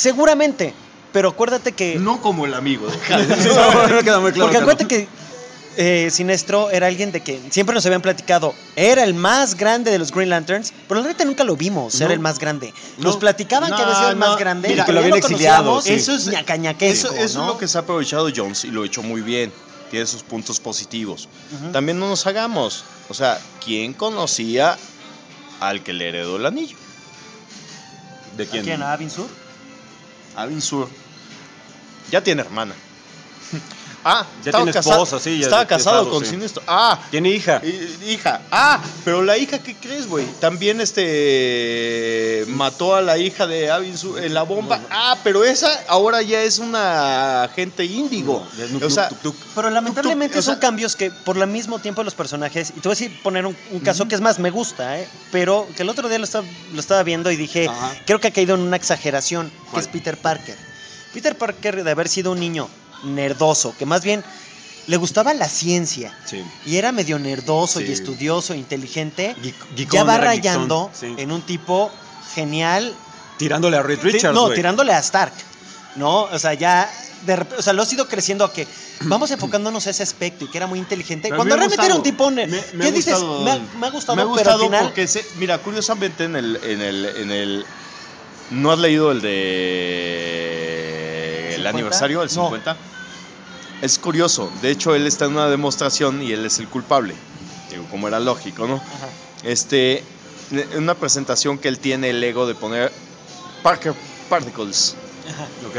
Seguramente, pero acuérdate que No como el amigo de Hal. No, no queda muy claro porque que no. acuérdate que eh, Sinestro era alguien de que siempre nos habían platicado, era el más grande de los Green Lanterns, pero la neta nunca lo vimos, No. era el más grande. No. Nos platicaban No, que había sido el no. más grande, Mira, y que lo ya habían exiliado, conocíamos, sí. Eso es ñacañaquesco, Eso, eso ¿no? es lo que se ha aprovechado Jones y lo ha hecho muy bien. Tiene sus puntos positivos. Ujú. También no nos hagamos. O sea, ¿quién conocía al que le heredó el anillo? ¿De ¿A quién? quién? ¿A Avin Sur? Avin Sur. Ya tiene hermana. Ah, Ya estaba tiene casa- esposa, sí, ya Estaba es casado casado, con sí. Sinestro. Ah, Tiene hija. hi- hija. Ah, pero la hija, ¿qué crees, güey? También este mató a la hija de Avin Sur en la bomba. Ah, pero esa ahora ya es una agente índigo. Ya es Nuk, O sea, Nuk, Tuk, Tuk. Pero lamentablemente Tú- tú- o sea- son cambios que por el mismo tiempo los personajes, y te voy a decir, poner un, un caso que es más, me gusta, ¿eh? Pero que el otro día lo estaba, lo estaba viendo y dije, Ajá. creo que ha caído en una exageración, que ¿Cuál? es Peter Parker. Peter Parker, de haber sido un niño nerdoso, que más bien le gustaba la ciencia, Sí. y era medio nerdoso Sí. y estudioso, inteligente, Geek- geekón, ya va era rayando geekón, sí. en un tipo genial. Tirándole a Reed Ti- Richards, no, güey. tirándole a Stark, ¿no? O sea, ya, de rep- o sea, lo has ido creciendo a que vamos enfocándonos a ese aspecto y que era muy inteligente. Pero Cuando me ha realmente era un gustado. tipo, ne- Me- me ¿qué ha dices? gustado. Me ha, me ha gustado, Me ha pero gustado al final, porque, se- mira, curiosamente en el, en el, en el, ¿no has leído el de el ¿cincuenta? aniversario, el No. cincuenta? Es curioso, de hecho él está en una demostración y él es el culpable, digo, como era lógico, ¿no? Ajá. Este, en una presentación que él tiene el ego de poner Parker Particles. Ok.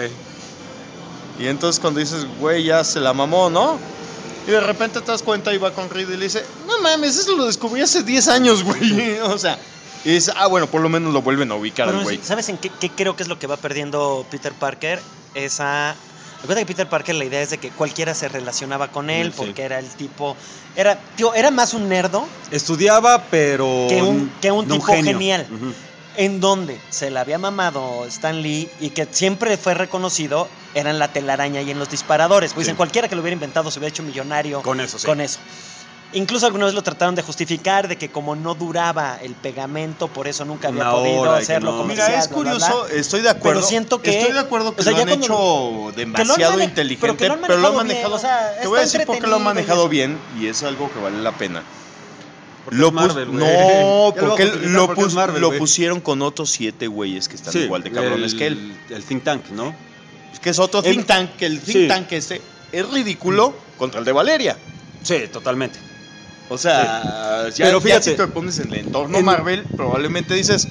Y entonces cuando dices, güey, ya se la mamó, ¿no? Y de repente te das cuenta y va con Reed y le dice, no mames, eso lo descubrí hace diez años, güey. O sea, y dice, ah, bueno, por lo menos lo vuelven a ubicar Pero, al güey. ¿sabes en qué, qué creo que es lo que va perdiendo Peter Parker? Esa... Recuerda que Peter Parker, la idea es de que cualquiera se relacionaba con él, Sí. porque era el tipo... Era, tío, era más un nerdo Estudiaba, pero. que un, que un no tipo genio. genial. Ujú. En donde se le había mamado Stan Lee y que siempre fue reconocido era en la telaraña y en los disparadores. Pues Sí. en cualquiera que lo hubiera inventado se hubiera hecho millonario Con eso, sí. con eso. Incluso alguna vez lo trataron de justificar de que como no duraba el pegamento, por eso nunca había Una podido hora y que hacerlo no. comercial. Mira, es bla, bla, curioso, bla. estoy de acuerdo. Pero siento que- Estoy de acuerdo que o sea, lo ya han cuando- hecho demasiado mane- inteligente, pero que lo han pero lo han manejado manejado. bien, o sea, te voy a está decir por qué lo han entretenido y manejado eso. bien y es algo que vale la pena. Porque Lo es pus- Marvel, güey. no, Ya lo voy a porque justificar lo, porque es pus- Marvel, lo güey. pusieron con otros siete güeyes que están Sí, igual de cabrones el- que él. El think tank, ¿no? Es que es otro El- think tank, que el think sí. tank este es ridículo contra el de Valeria. Sí, totalmente. O sea, ya, Pero ya fíjate, si te pones en el entorno en- Marvel, probablemente dices,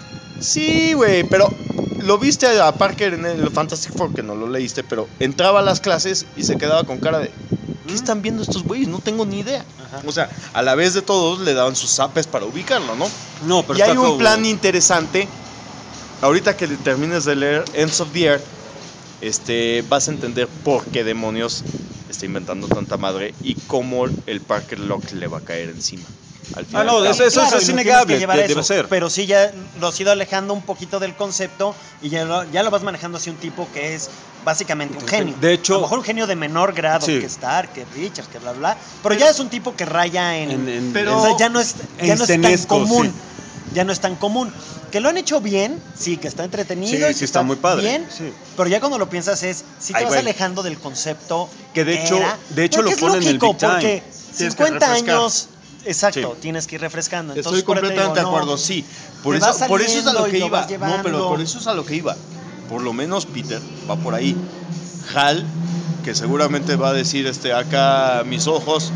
sí, güey, pero lo viste a Parker en el Fantastic Four, que no lo leíste, pero entraba a las clases y se quedaba con cara de, ¿qué están viendo estos güeyes? No tengo ni idea. Ajá. O sea, a la vez de todos le daban sus zapes para ubicarlo, ¿no? No, pero Y hay está un como- plan interesante. Ahorita que termines de leer Ends of the Earth, este, vas a entender por qué demonios está inventando tanta madre y cómo el Parker Lock le va a caer encima. Al Ah, no, del eso- cabo. eso- Claro, es y lo innegable, tienes que llevar de- a debe eso, ser. Pero sí ya lo has ido alejando un poquito del concepto y ya lo, ya lo vas manejando hacia un tipo que es básicamente un genio. De hecho- a lo mejor un genio de menor grado Sí. que Stark, que Richards, que bla bla, pero ya es un tipo que raya en, En- en- Pero- o sea, ya no es en ya no es tan escenesco, común. sí. Ya no es tan común. Que lo han hecho bien, sí, que está entretenido, Sí, y que sí está muy padre, bien, sí. pero ya cuando lo piensas es, si te Ay, vas güey. alejando del concepto Que de hecho- era, de hecho porque lo es ponen en el lógico, Big Time. porque que cincuenta refrescar. años, exacto, Sí. tienes que ir refrescando. Estoy Entonces, por eso te completamente digo, de no, acuerdo, sí. Por te eso, va por eso es a lo saliendo que y lo iba. vas No, pero llevando. por eso es a lo que iba. Por lo menos Peter va por ahí. Hal, que seguramente va a decir este acá mis ojos,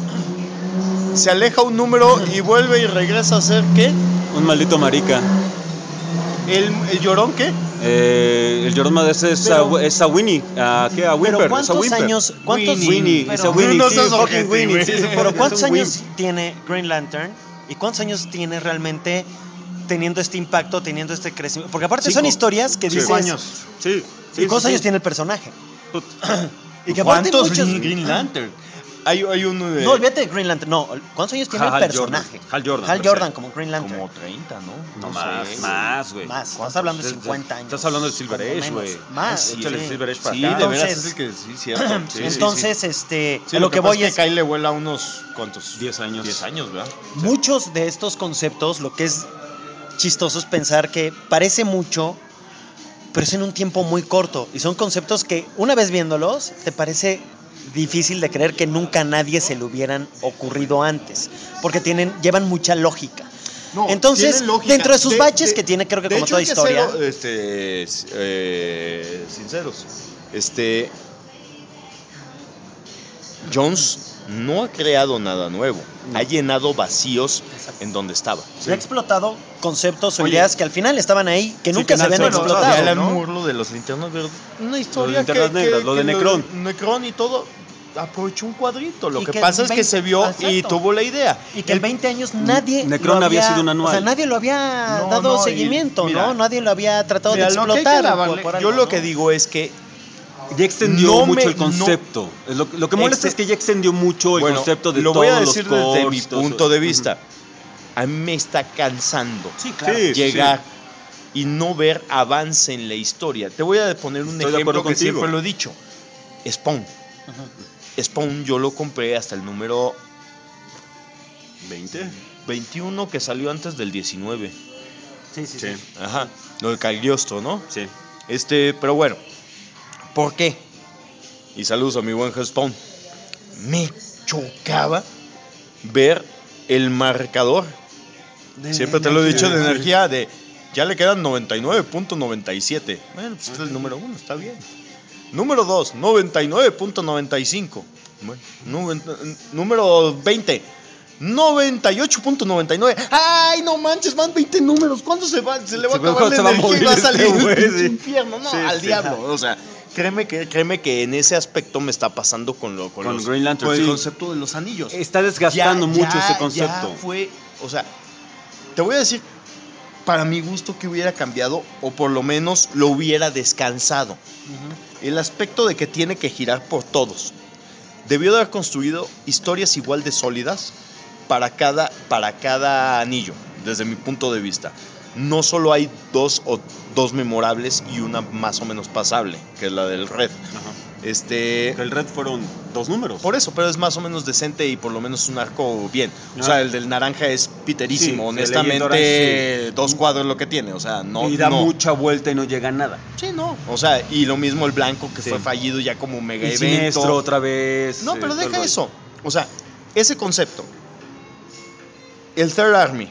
se aleja un número y vuelve y regresa a ser ¿qué? Un maldito marica. ¿El, el llorón qué? Eh, el Jordan Madres es, Pero- a, es a Winnie. ¿A qué? A Wimper. Pero es a ¿cuántos Whimper. años? ¿Cuántos, Winnie, Winnie, pero- es a Winnie. No sí, seas fucking ojete, Winnie. güey. Sí, sí, Pero es ¿cuántos un años Wim. tiene Green Lantern? ¿Y cuántos años tiene realmente teniendo este impacto, teniendo este crecimiento? Porque aparte son Cinco. historias que Cinco dices... años. Sí. ¿Y cuántos años tiene el personaje? Y que aparte ¿Cuántos muchos- Green Lantern? Hay, hay uno de... No, olvídate de Green Lantern. No, ¿cuántos años tiene Hal el personaje? Jordan. Hal Jordan, Hal per se. Jordan como Green Lantern. como treinta, ¿no? No, No más, sé. más, güey. Más, estás hablando de cincuenta años. Estás hablando de Silver Cuando Age, menos. güey. Más, Échale sí. Silver Age para Sí, acá. de veras Entonces- es el que sí, cierto. Sí, sí, Entonces, sí. este, Sí, a lo, que pasa voy es, que Kyle le vuela unos, ¿cuántos? diez años. diez años, ¿verdad? muchos de estos conceptos, lo que es chistoso es pensar que parece mucho, pero es en un tiempo muy corto. Y son conceptos que, una vez viéndolos, te parece difícil de creer que nunca a nadie se le hubieran ocurrido antes, porque tienen, llevan mucha lógica. No, Entonces, tienen lógica. dentro de sus De- baches de- que tiene, creo que De como hecho, toda hay que historia. serlo, este, eh, sinceros. Este, Jones no ha creado nada nuevo. Ha llenado vacíos en donde estaba. Se ha explotado conceptos o Oye. ideas que al final estaban ahí, que Sí, nunca que se habían nadie- Bueno, explotado. de Alan ¿no? Moore, lo de los linternas verdes. Una historia linternas que, negras, que- lo de que Necron. Necron y todo. Aprovechó un cuadrito. Lo Y que, que pasa es que veinte se vio exacto. y tuvo la idea. Y que en veinte años nadie Necron lo había sido un anual. O sea, nadie lo había No, dado no, y seguimiento, mira, ¿no? Nadie lo había tratado Mira, de lo que hay que explotar. alabarle- por- por yo algo, lo que ¿no? digo es que Ya extendió No mucho me- el concepto. Es Lo, lo que molesta Exte- es que ya extendió mucho el bueno, concepto de lo todos voy a decir los desde cores, mi todo punto eso. de vista. A mí me está cansando Sí, claro. Sí. llegar y no ver avance en la historia. Te voy a poner un Estoy de ejemplo acuerdo que contigo. siempre lo he dicho. Spawn. Spawn yo lo compré hasta el número ¿veinte? veintiuno que salió antes del diecinueve. Sí, sí, sí. Sí, Ajá. Lo de Cagliostro, ¿no? sí. Este, pero bueno. ¿Por qué? Y saludos a mi buen Spawn. Me chocaba ver el marcador. De- Siempre de te lo he dicho, energía. de energía, de ya le quedan noventa y nueve punto noventa y siete. Bueno, pues es el número uno, está bien. Número dos, noventa y nueve punto noventa y cinco. Bueno, noventa número veinte, noventa y ocho punto noventa y nueve. ¡Ay, no manches! Van veinte números. ¿Cuándo se va? Se le va a Se va- acabar la se va a energía y morir va a este salir el güey, pinche sí. infierno. No, Sí, al sí. diablo. O sea, créeme que, créeme que en ese aspecto me está pasando con, lo, con, Con los- Green Lantern, con el sí. concepto de los anillos. Está desgastando Ya- mucho ya- ese concepto. Ya fue, o sea, te voy a decir, para mi gusto que hubiera cambiado o por lo menos lo hubiera descansado. Ujú. El aspecto de que tiene que girar por todos. Debió de haber construido historias igual de sólidas para cada, para cada anillo, desde mi punto de vista. No solo hay dos o dos memorables y una más o menos pasable, que es la del Red. Ajá. Este, Que el Red fueron dos números. por eso, pero es más o menos decente y por lo menos un arco bien. O Ah. sea, el del naranja es piterísimo, Sí, honestamente, el Legend Orange, dos cuadros lo que tiene, o sea, no... y da no. mucha vuelta y no llega a nada. Sí, no. O sea, y lo mismo el blanco que Sí. fue fallido ya como mega Y evento. Siniestro otra vez. No, eh, pero todo el deja rollo. eso. O sea, ese concepto. El Third Army.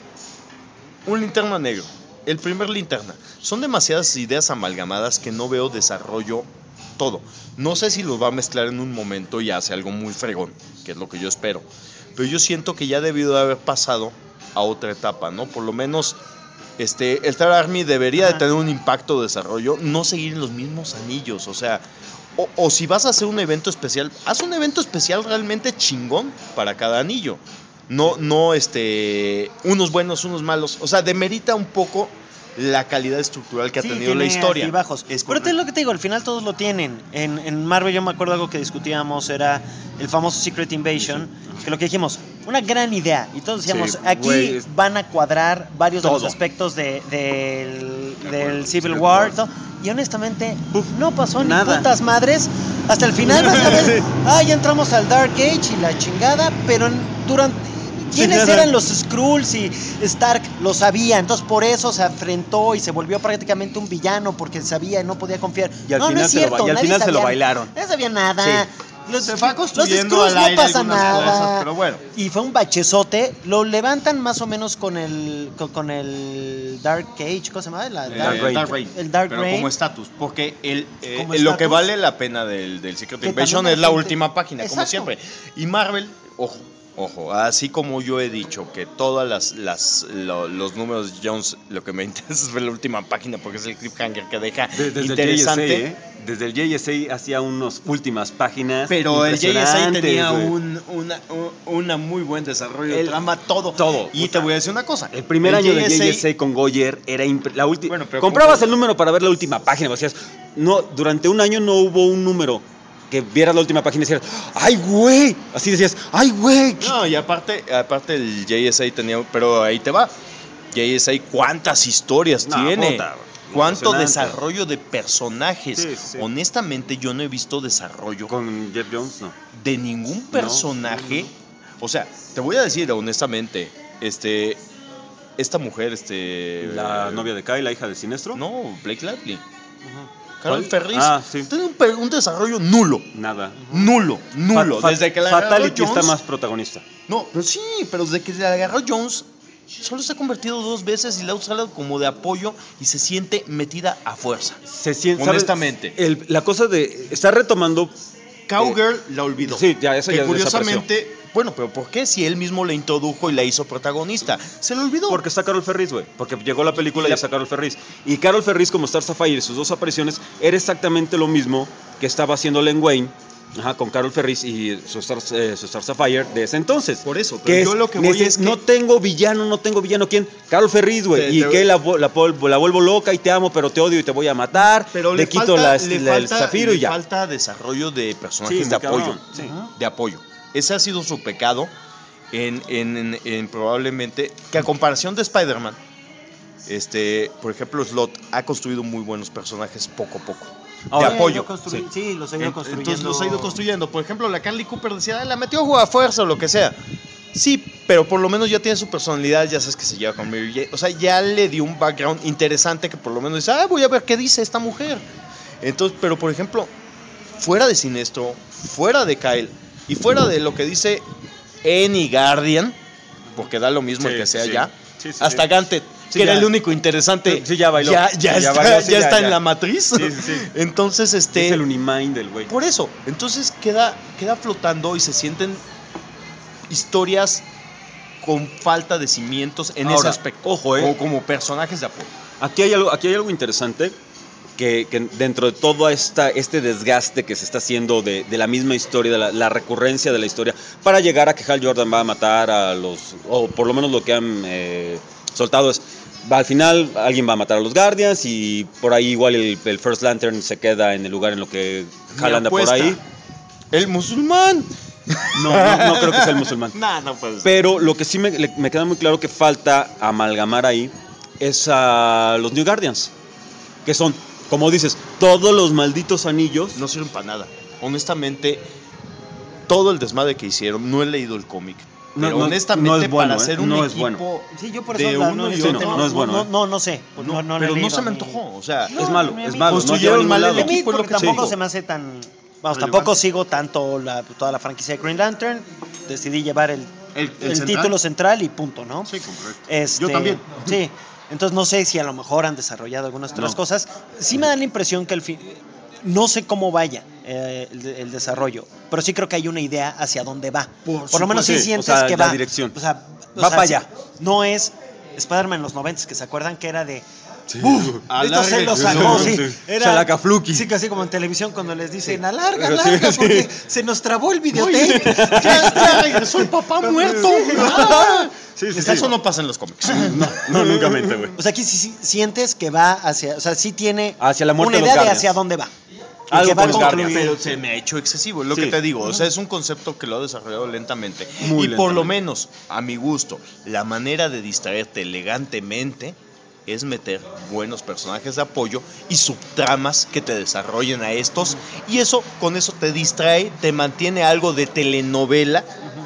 Un linterna negro. El primer linterna. Son demasiadas ideas amalgamadas que no veo desarrollo todo. No sé si los va a mezclar en un momento y hace algo muy fregón, que es lo que yo espero. Pero yo siento que ya debido de haber pasado a otra etapa, ¿no? Por lo menos este, el Third Army debería Ajá. de tener un impacto de desarrollo, no seguir en los mismos anillos, o sea, o, o si vas a hacer un evento especial, haz un evento especial realmente chingón para cada anillo. No, no, este, unos buenos, unos malos. O sea, demerita un poco la calidad estructural que Sí, ha tenido la tiene historia. altibajos. Es Pero te correcto. es lo que te digo, al final todos lo tienen. En, en Marvel yo me acuerdo algo que discutíamos, era el famoso Secret Invasion, que lo que dijimos, una gran idea. Y todos decíamos, Sí, aquí güey, es- van a cuadrar varios de Todo. los aspectos de, del, De del acuerdo, Civil Civil War. War. todo. Y honestamente, no pasó Nada. ni putas madres. Hasta el final vas a ver, ah, ya entramos al Dark Age y la chingada, pero en- durante... ¿Quiénes nada. eran los Skrulls y Stark? Lo sabía, entonces por eso se enfrentó y se volvió prácticamente un villano porque sabía y no podía confiar. Y al no, no final es se lo cierto, ba- y al nadie final se lo sabía- bailaron. Nadie sabía nada. Los, Se va los construyendo Skrulls al aire no pasa algunas nada. cosas, pero bueno. Y fue un bachezote. Lo levantan más o menos con el con, con el Dark Age, ¿cómo se llama? La- El Dark Reign. Dark Reign. El Dark pero Reign. como estatus, porque el, eh, Como lo que estatus. vale la pena del, del Secret Que Invasion también es la la gente- última página, como Exacto. siempre. Y Marvel, ojo, ojo, así como yo he dicho que todas las, las lo- los números de Jones, lo que me interesa es ver la última página porque es el cliffhanger que deja De- desde interesante. el J S A, ¿eh? Desde el J S A hacía unas últimas páginas. Pero el J S A impresionantes, tenía güey. un, una, un- una muy buen desarrollo de El- trama, todo. todo, Y puta. te voy a decir una cosa. El primer el año de J S A J S A con Goyer era impre- la última. Bueno, pero comprabas como- el número para ver la última página. O sea, no, durante un año no hubo un número que vieras la última página y decías, ¡ay, güey! Así decías, ¡ay, güey! No, y aparte, aparte el J S A tenía, pero ahí te va. J S A, ¿cuántas historias No, tiene? puta, ¿Cuánto impresionante. desarrollo de personajes? Sí, sí. Honestamente, yo no he visto desarrollo Con Jeff Jones, no. de ningún personaje. O sea, te voy a decir honestamente, este, esta mujer, este, La novia de Kai, la hija de Sinestro. no, Blake Lively. Carol ¿Cuál? Ferris Ah, sí. tiene un, pe- un desarrollo nulo. Nada. Nulo, nulo. Fa- fa- Desde que la agarró Fatality Jones. está más protagonista. No, pero sí, pero desde que la agarró Jones, solo se ha convertido dos veces y la ha usado como de apoyo y se siente metida a fuerza. Se siente, ¿sabes? Honestamente. El- la cosa de. Está retomando. Cowgirl la olvidó. Sí, ya, eso que ya curiosamente, bueno, pero ¿por qué si él mismo la introdujo y la hizo protagonista? Se le olvidó. Porque está Carol Ferris, güey. Porque llegó la película y, Y la- está Carol Ferris. Y Carol Ferris, como Star Sapphire, sus dos apariciones, era exactamente lo mismo que estaba haciendo Len Wayne. Ajá, con Carol Ferris y su Star, eh, su Star Sapphire de ese entonces. Por eso, pero que yo es, lo que voy neces- es que- no tengo villano, no tengo villano. ¿Quién? Carol Ferris, güey. Te- Y te- que la, vo- la, pol- la vuelvo loca y te amo, pero te odio y te voy a matar. Pero le, le, quito falta, la- le la- el falta- zafiro le y ya. falta desarrollo de personajes Sí, de muy apoyo. cabrón, sí. De apoyo. Ese ha sido su pecado en, en- en- en probablemente que a comparación de Spider-Man, este, por ejemplo, Slot ha construido muy buenos personajes poco a poco. Ahora, de apoyo. Sí, Sí. sí, los ha ido En- construyendo. Entonces los ha ido construyendo. Por ejemplo, la Carly Cooper decía, "Ah, la metió a jugar a fuerza o lo que sea. Sí, pero por lo menos ya tiene su personalidad, ya sabes que se lleva con Mary Jane. O sea, ya le dio un background interesante que por lo menos dice, ah, voy a ver qué dice esta mujer. Entonces, pero por ejemplo, fuera de Sinestro, fuera de Kyle y fuera de lo que dice Any Guardian, porque da lo mismo Sí, el que sea sí. ya, Sí, sí, hasta sí. Gantet, Sí, que era ya. el único interesante, Sí, ya bailó. ya, ya Sí, ya está, bailó, sí, ya ya, está en ya. la matriz. Sí, sí, sí. Entonces, este... Es el Unimind del güey. Por eso, entonces queda, queda flotando y se sienten historias con falta de cimientos en ese Ahora, aspecto. ojo, eh. O como personajes de apoyo. Aquí hay algo, aquí hay algo interesante que, que dentro de todo esta, este desgaste que se está haciendo de, de la misma historia, de la, la recurrencia de la historia, para llegar a que Hal Jordan va a matar a los, o por lo menos lo que han eh, soltado es, va, al final alguien va a matar a los Guardians y por ahí igual el, el First Lantern se queda en el lugar en lo que Hal Mi anda por apuesta, ahí. El musulmán. No, no, no creo que sea el musulmán. Nah, no puede ser. Pero lo que sí me, le- me queda muy claro que falta amalgamar ahí es a los New Guardians, que son, como dices, todos los malditos anillos. No sirven para nada. Honestamente, todo el desmadre que hicieron, no he leído el cómic. No, Pero no, honestamente, no es bueno, para ¿eh? hacer un No es equipo... bueno. Sí, yo por de eso la- uno y no, otro. no, No es bueno, no, ¿eh? no, no sé. Pues No, no, no lo he pero no leído se me ni- antojó. O sea, Es malo, No, a es mí- malo. No construyeron lleva a mal ningún el lado. A mí equipo es lo porque que te tampoco digo. se me hace tan... Vamos, Relevante. tampoco sigo tanto la, toda la franquicia de Green Lantern. Decidí llevar el, El- el el central. título central y punto, ¿no? Sí, correcto. Este, Yo también. Sí. Entonces no sé si a lo mejor han desarrollado algunas otras No. cosas. Sí me da la impresión que el fin... No sé cómo vaya eh, el, de- el desarrollo, pero sí creo que hay una idea hacia dónde va. Por, lo menos sí supuesto, sientes o sea, que la va. dirección. O sea, o Va sea, para sí, allá. No es Spider-Man en los noventas, que se acuerdan que era de... Alargue, Esto se lo sí, sacó, sí, sí. sí. Era, Chalacafluki. Sí, casi como en televisión cuando les dicen, alarga, Pero sí, alarga, sí. porque se nos trabó el videotape. ya, ya regresó el papá muerto. Ah. Sí, sí, Eso sí. no pasa en los cómics. No, no, nunca mente, güey. O sea, aquí sí, sí sientes que va hacia, o sea, sí tiene Hacia la muerte una de los idea de Guardians. hacia dónde va. Y Algo que va con a los concluir. Guardians. Pero se me ha hecho excesivo, es lo Sí. que te digo. O sea, es un concepto que lo ha desarrollado lentamente. Muy y por lo lentamente. menos, a mi gusto, la manera de distraerte elegantemente es meter buenos personajes de apoyo y subtramas que te desarrollen a estos. Y eso, con eso te distrae, te mantiene algo de telenovela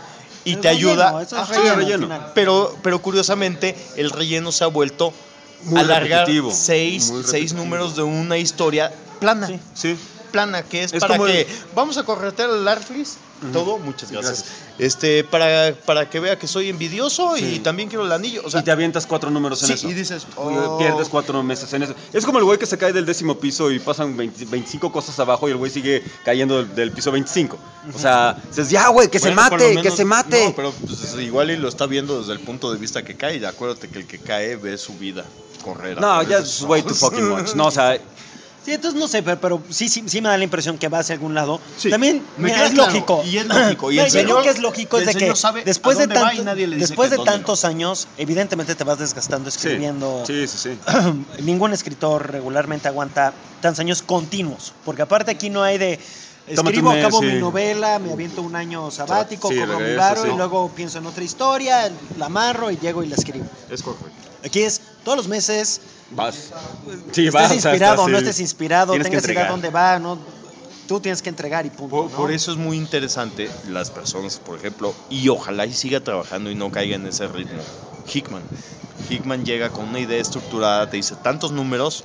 y El te relleno, ayuda. eso es Ajá, relleno al relleno. final. Pero, pero curiosamente, el relleno se ha vuelto Muy alargar repetitivo, seis, muy seis repetitivo. números de una historia plana. Sí. Sí. Plana, que es, Es para como que el- vamos a corretear al Artlis. Todo, muchas Sí, gracias. gracias. Este, para, para que vea que soy envidioso Sí. y también quiero el anillo. O sea, Y te avientas cuatro números en sí, eso. y dices, Oye, oh. Pierdes cuatro meses en eso. Es como el güey que se cae del décimo piso y pasan veinte, veinticinco cosas abajo y el güey sigue cayendo del, del piso veinticinco. O sea, dices, ya, güey, que Bueno, se por lo mate, menos- que se mate. No, pero pues, igual y lo está viendo desde el punto de vista que cae. Y acuérdate que el que cae ve su vida correr. a No, través ya de es sus way too ojos. fucking much. No, o sea, Sí, entonces no sé, pero, pero sí, sí, sí me da la impresión que va hacia algún lado. Sí, También me mira, queda es claro, lógico. y es lógico, y No, el yo creo señor- que es lógico es el de que señor sabe después a de dónde va y tanto- nadie le dice después que de dónde no. tantos años, evidentemente te vas desgastando sí. escribiendo. Sí, sí, sí. Ningún escritor regularmente aguanta tantos años continuos, porque aparte aquí no hay de Tómate escribo, un mes, acabo sí. mi novela, me aviento un año sabático, Sí, cobro mi regreso, varo sí. y luego pienso en otra historia, la amarro y llego y la escribo. Es correcto. Aquí es todos los meses, Vas. Sí, estés vas. o sea, inspirado o estás, no sí. estés inspirado, Tienes que tengas idea entregar. dónde va, no, tú tienes que entregar y punto. Por, ¿no? por eso es muy interesante las personas, por ejemplo, y ojalá y siga trabajando y no caiga en ese ritmo. Hickman. Hickman llega con una idea estructurada, te dice tantos números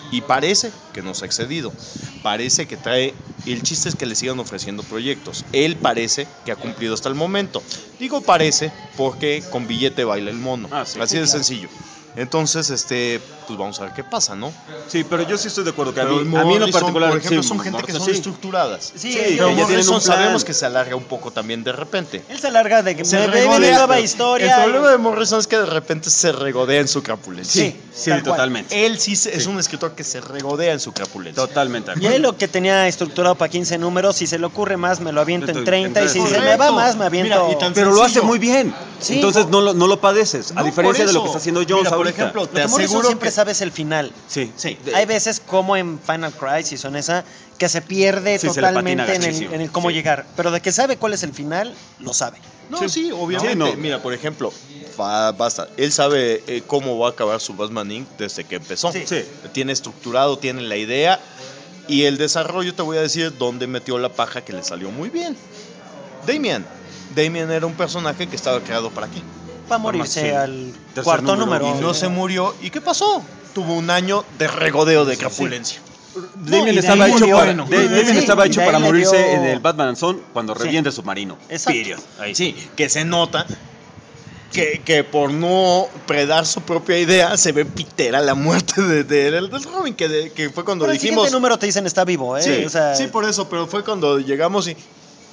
Y parece que nos ha excedido. Parece que trae... El chiste es que le sigan ofreciendo proyectos. Él parece que ha cumplido hasta el momento. Digo parece porque con billete baila el mono. Ah, sí. Así Sí, de claro. sencillo. Entonces, este, pues vamos a ver qué pasa, ¿no? Sí, pero yo sí estoy de acuerdo que a Pero mí, a mí en lo Morrison, particular, por ejemplo, sí, son gente que Morrison, son sí. estructuradas. Sí, Sí, eh, que Pero ya tienen Morrison un plan. sabemos que se alarga un poco también de repente. él se alarga de que Se me regodea. viene nueva historia. El y- problema de Morrison es que de repente se regodea en su crapulencia. Sí, Sí, tal cual. totalmente. Él sí, se- es Sí. un escritor que se regodea en su crapulencia. Totalmente. de Y acuerdo. él lo que tenía estructurado para quince números, si se le ocurre más, me lo aviento en En treinta. Y si treinta, se sí. me va Correcto. más, me aviento. Mira, y tan Pero lo hace sencillo. muy bien. Sí. Entonces no lo, no lo padeces. A No, diferencia por de lo eso. que está haciendo Jones Mira, por ahorita. ejemplo, Lo te que Morrison aseguro siempre que... sabe es el final. Sí. Sí. De- Hay veces como en Final Crisis o en esa que se pierde Sí, se le patina totalmente en el, gachísimo. en el cómo Sí. llegar. Pero de que sabe cuál es el final, lo sabe. No, Sí. sí, obviamente. Sí, no. Mira, por ejemplo, fa- basta. Él sabe eh, cómo va a acabar su Batman incorporated desde que empezó. Sí. Sí. Tiene estructurado, tiene la idea. Y el desarrollo, te voy a decir dónde metió la paja que le salió muy bien. Damian. Damian era un personaje que estaba creado para qué. Va a morirse Sí. al Tercer cuarto número. número. Y no se murió. ¿Y qué pasó? Tuvo un año de regodeo de crapulencia. Damian y de estaba ahí hecho murió. para, Bueno. de- Damian Sí, estaba y hecho de ahí para le morirse dio- en el Batman Son cuando Sí. reviente el submarino. Exacto. Period. Ahí. Sí, que se nota que, que por no predar su propia idea se ve pitera la muerte de, de- del del Robin, que, de- que fue cuando Pero el dijimos... siguiente número te dicen está vivo, ¿eh? Sí, O sea, sí, por eso, pero fue cuando llegamos y...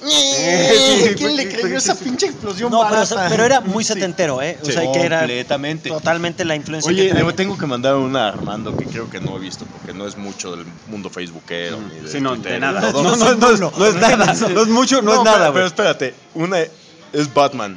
sí, ¿Quién le sí, creyó sí, esa sí. pinche explosión no, pero, barata? pero era muy Sí. setentero, ¿eh? O Sí, sea, que era completamente. totalmente la influencia Oye, que le traía. tengo que mandar una a Armando que creo que no he visto porque no es mucho del mundo facebookero ni de Sí, no, Twitter, de nada. todo. No, no, no, es- no es nada. No es mucho, no, es pero- nada, Pero güey. espérate, una es Batman.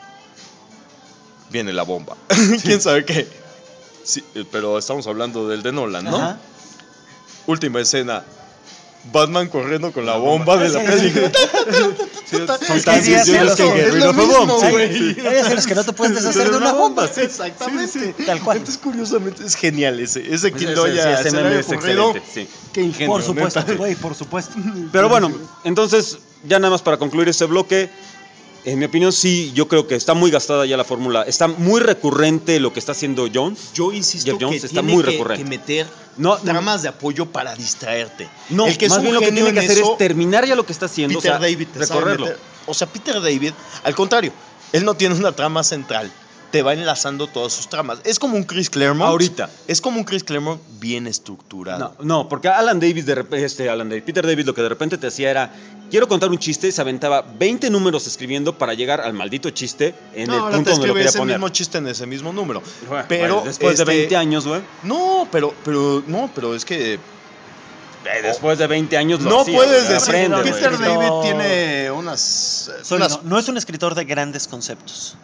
Viene la bomba. ¿Quién sabe qué? Sí, eh, pero estamos hablando del de Nolan, ¿no? Ajá. Última escena. Batman corriendo con la bomba de la Sí, película. Sí, son Es que tan sí, sí, sencillos sí, que es Get lo Rid of a mismo, Bomb. Sí, güey. sí. Eres de los que no te puedes deshacer de una bomba. Sí, exactamente. Tal cual. Entonces, curiosamente, es genial ese. Ese Ese- quien lo ese- haya ese se le meme haya es ocurrido. excelente, sí. Qué ingenio, Por supuesto, neta. güey, por supuesto. Pero bueno, entonces, ya nada más para concluir este bloque, en mi opinión sí, yo creo que está muy gastada ya la fórmula. Está muy recurrente lo que está haciendo Jones. Yo insisto Jeff Jones que está tiene muy que, recurrente. que meter No, tramas de apoyo para distraerte. No, El que es más un bien lo que genio tiene que en hacer eso, es terminar ya lo que está haciendo, Peter o sea, David te sabe recorrerlo. meter- o sea, Peter David, al contrario, él no tiene una trama central. Te va enlazando todas sus tramas. Es como un Chris Claremont. Ahorita. Es como un Chris Claremont bien estructurado. No, no, porque Alan Davis, de repente, este, Alan Davis, Peter David lo que de repente te hacía era, quiero contar un chiste, se aventaba veinte números escribiendo para llegar al maldito chiste en No, el ahora punto te donde lo escribe quería ese poner. mismo chiste en ese mismo número. Bueno, pero bueno, después este, de veinte años, güey. No, pero, pero, no, pero es que eh, Después de veinte años lo no hacía, puedes güey, decir. aprende, güey. Peter güey. David No. tiene unas, Soy- unas- no, no es un escritor de grandes conceptos.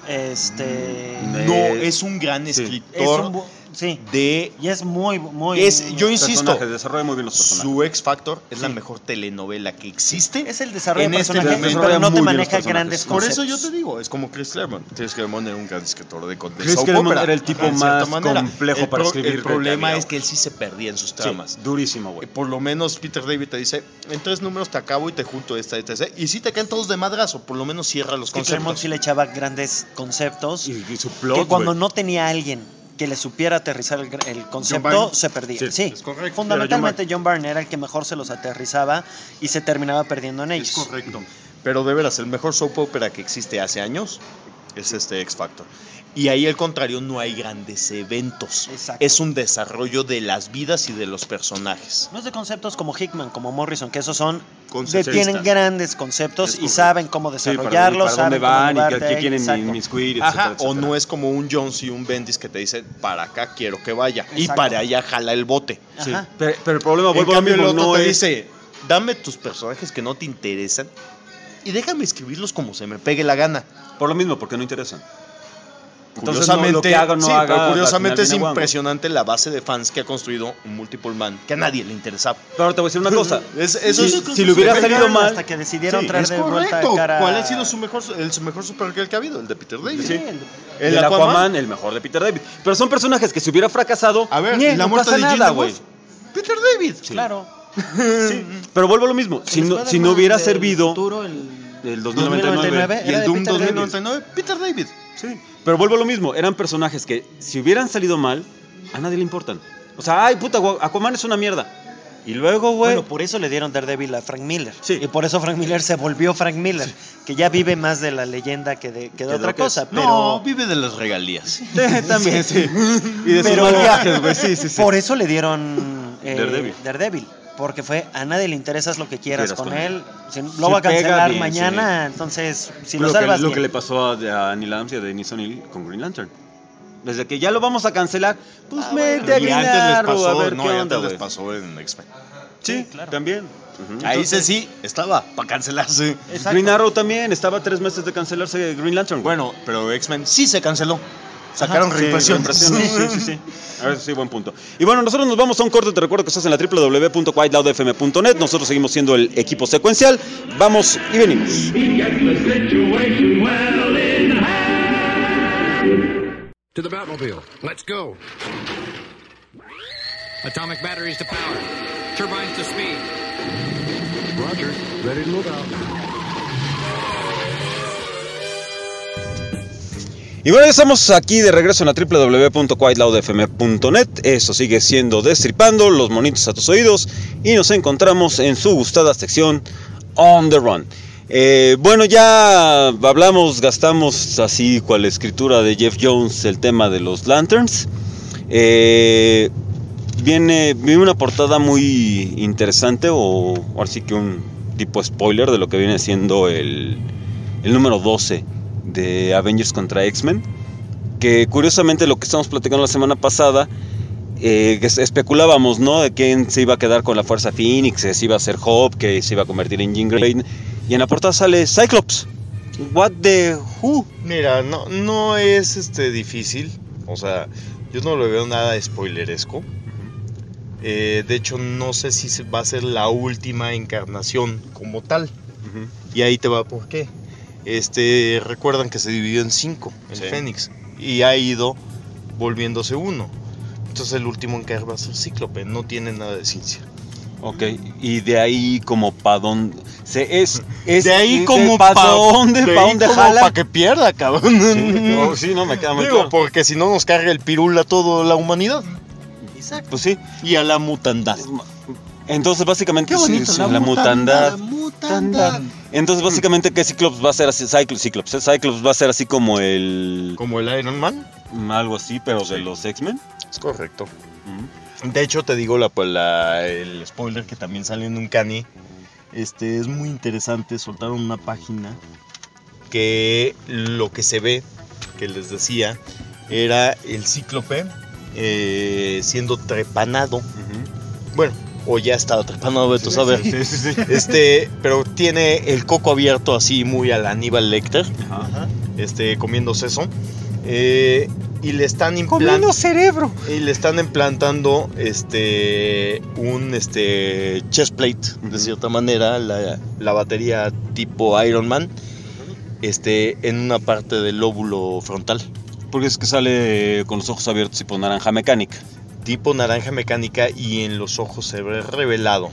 Este. no, Eh, es un gran sí. Es escritor un bu- sí. de Y es muy, muy. Es- yo insisto, Personajes, desarrolla muy bien los personajes. su X Factor es la Sí. mejor telenovela que existe. Es el desarrollo en de este personajes, momento. pero no Muy te bien los maneja personajes. grandes Por conceptos. eso yo te digo, es como Chris Claremont. Chris Claremont era un gran escritor de, con- de Chris soap Claremont opera, era el tipo en cierta más manera. complejo El para pro- escribir El que problema había, es que él sí se perdía en sus Sí, tramas. durísimo, Eh, güey. Por lo menos Peter David te dice, en tres números te acabo y te junto esta, esta, esta. Y si te caen todos de madrazo, por lo menos cierra los Que Claremont conceptos. sí le echaba grandes conceptos. Y, y su plot, que cuando güey. no tenía alguien que le supiera aterrizar el, gr- el concepto, Byrne. se perdía. Sí, Sí, es correcto. fundamentalmente John Byrne era el que mejor se los aterrizaba y se terminaba perdiendo en ellos. Es correcto. Pero de veras, el mejor soap opera que existe hace años es este X Factor. Y ahí al contrario no hay grandes eventos. Exacto. Es un desarrollo de las vidas y de los personajes. No es de conceptos como Hickman, como Morrison, que esos son, de, Conceptistas. tienen grandes conceptos Es y correcto. saben cómo Sí, para- desarrollarlos, para dónde saben cómo van y moverte qué, qué ahí, quieren exacto. inmiscuir, etcétera, Ajá, o etcétera. no es como un Jones y un Bendis que te dicen, para acá quiero que vaya. Y Exacto. para allá jala el bote. Sí, Ajá. pero, pero el problema, En vuelvo a lo cambio, el mismo, otro no te es... dice, dame tus personajes que no te interesan y déjame escribirlos como se me pegue la gana. Por lo mismo, porque no interesan. Entonces, Curiosamente, no, lo que haga o no sí, haga, pero al curiosamente final es viene guango. impresionante la base de fans que ha construido un Multiple Man, que a nadie le interesaba. Pero ahora te voy a decir una cosa. Es- eso si, es- si le hubiera Se salido pelearon mal... hasta que decidieron Sí, traer Es de vuelta correcto. cara. ¿Cuál ha sido su mejor, el su mejor Supergirl que ha habido? El de Peter David. Sí, el- El el Aquaman, Aquaman, el mejor de Peter David. Pero son personajes que si hubiera fracasado, A ver, ñe, la no muerte pasa de nada, Gilda güey. Wolf. Peter David. Claro. Sí. Pero vuelvo a lo mismo. Si no, si no hubiera servido el dos mil noventa y nueve, Y Era el de Doom Peter dos mil David. noventa y nueve, Peter David. sí. Pero vuelvo a lo mismo. Eran personajes que si hubieran salido mal, a nadie le importan. O O sea, ay, puta, Aquaman es una mierda. Y luego, güey... Bueno, por eso le dieron Daredevil a Frank Miller. Sí. Y por eso Frank Miller se volvió Frank Miller. Sí. Que ya vive más de la leyenda que de, que de otra cosa. Pero... No, vive de las regalías. Sí, también, sí. Y de pero, sus mal viajes, güey. Sí, sí, sí. Por eso le dieron eh, Daredevil. Daredevil. Porque fue, a nadie le interesas lo que quieras, quieras con, con él. él. Si lo sí, va a cancelar bien, mañana, sí. entonces, si pero lo salvas que, Lo bien. que le pasó a, a Neil Adams y a Dennis O'Neil con Green Lantern. Desde que ya lo vamos a cancelar, pues ah, mete bueno, a Green Arrow a ver no, qué onda, antes güey. les pasó en X-Men. Sí, sí, claro. También. Uh-huh. Ahí Entonces, sí estaba para cancelarse. Exacto. Green Arrow también estaba a tres meses de cancelarse Green Lantern. Bueno, pero X-Men sí se canceló. Sacaron reimpresión. Sí, sí, sí, sí. A ver, sí, buen punto. Y bueno, nosotros nos vamos a un corte. Te recuerdo que estás en la doble u doble u doble u punto white loud f m punto net. Nosotros seguimos siendo el equipo secuencial. Vamos y venimos. To the Batmobile. Let's go. Atomic batteries to power. Turbines to speed. Roger. Ready to move out. Y bueno, ya estamos aquí de regreso en la doble u doble u doble u punto white loud f m punto net. Eso sigue siendo Destripando, los monitos a tus oídos. Y nos encontramos en su gustada sección On the Run. Eh, bueno, ya hablamos, gastamos así cual escritura de Jeff Jones el tema de los Lanterns. Eh, viene, viene una portada muy interesante, o ahora sí que un tipo spoiler de lo que viene siendo el, el número doce de Avengers contra X-Men. Que curiosamente lo que estamos platicando la semana pasada, eh, que especulábamos, ¿no? De quién se iba a quedar con la Fuerza Phoenix, que se iba a hacer Hope, que se iba a convertir en Jean Grey. Y en la portada sale Cyclops. What the who? Mira, no, no es este difícil. O sea, yo no lo veo nada spoileresco. Uh-huh. Eh, de hecho, no sé si va a ser la última encarnación como tal. Uh-huh. Y ahí te va por qué. Este, recuerdan que se dividió en cinco, el sí. Fénix. Y ha ido volviéndose uno. Entonces el último en caer va a ser Cíclope. No tiene nada de ciencia. Ok, y de ahí como pa' dónde se es, es de ahí como pa' pa' dónde, pa' dónde jala para que pierda, cabrón. Sí, oh, sí, no me queda muy Digo, claro. porque si no nos carga el pirul a toda la humanidad. Exacto. Pues sí, y a la mutandad. Entonces básicamente qué bonito, sí, la, la mutandad, mutandad. mutandad. Entonces básicamente que Cyclops va a ser así, Cyclops, Cyclops, Cyclops va a ser así como el como el Iron Man, algo así, pero sí. de los X-Men. Es correcto. Uh-huh. De hecho, te digo la, la, el spoiler que también sale en Uncanny. Este es muy interesante. Soltaron una página que lo que se ve, que les decía, era el Cíclope eh, siendo trepanado. Uh-huh. Bueno, o ya estaba trepanado, vete a saber. Sí, sí, sí, sí. Este, pero tiene el coco abierto así muy a la Aníbal Lecter. Ajá. Este, comiéndose eso. Eh, y le están implantando cerebro y le están implantando este un este chest plate, uh-huh. de cierta manera, la, la batería tipo Iron Man, este en una parte del lóbulo frontal, porque es que sale con los ojos abiertos tipo naranja mecánica tipo naranja mecánica y en los ojos se ve revelado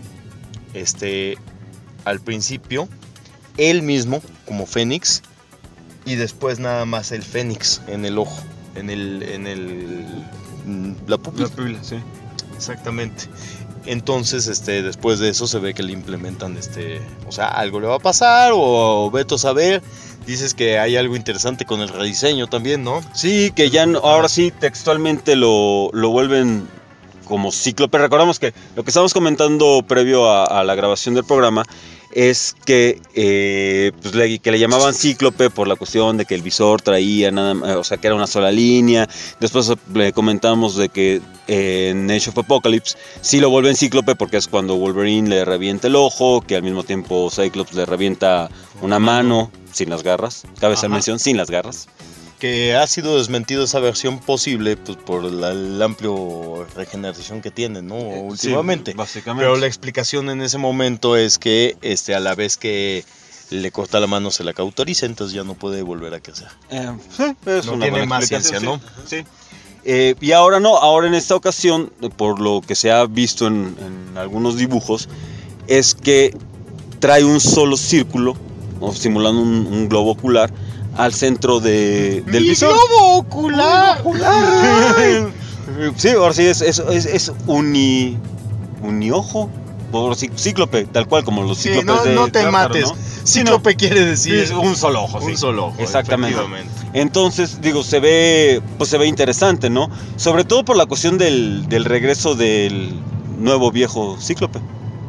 este al principio él mismo como Fénix. Y después nada más el Fénix en el ojo, en el, en el, la pupila. La pupila, sí. Exactamente. Entonces, este, después de eso se ve que le implementan, este, o sea, algo le va a pasar o, o vete a saber. Dices que hay algo interesante con el rediseño también, ¿no? Sí, que ya no, ahora sí textualmente lo, lo vuelven como Cíclope. Recordamos que lo que estábamos comentando previo a, a la grabación del programa es que, eh, pues le, que le llamaban Cíclope por la cuestión de que el visor traía nada, o sea, que era una sola línea. Después le comentamos de que eh, en Age of Apocalypse sí lo vuelven Cíclope porque es cuando Wolverine le revienta el ojo, que al mismo tiempo Cyclops le revienta una mano sin las garras. Cabe hacer mención, sin las garras. Que ha sido desmentido esa versión posible pues, por la, el amplio regeneración que tiene, ¿no? Últimamente. Sí, básicamente. Pero la explicación en ese momento es que este, a la vez que le corta la mano se la cauteriza, entonces ya no puede volver a crecer. Eh, sí, es no una tiene buena más ciencia, ¿no? Sí. sí. Eh, y ahora no, ahora en esta ocasión, por lo que se ha visto en, en algunos dibujos, es que trae un solo círculo, o simulando un, un globo ocular, al centro de, del ¡Mi visor. globo ocular! ¡Globo ocular! Sí, ahora sí es, es, es, es uni, uniojo, por cí- cíclope, tal cual como los Sí, cíclopes no, de no te Tártaro, mates. ¿no? Cíclope quiere Sí, decir es un solo ojo, sí. un solo ojo. Exactamente. efectivamente. Entonces, digo, se ve, pues se ve interesante, ¿no? Sobre todo por la cuestión del, del regreso del nuevo viejo cíclope.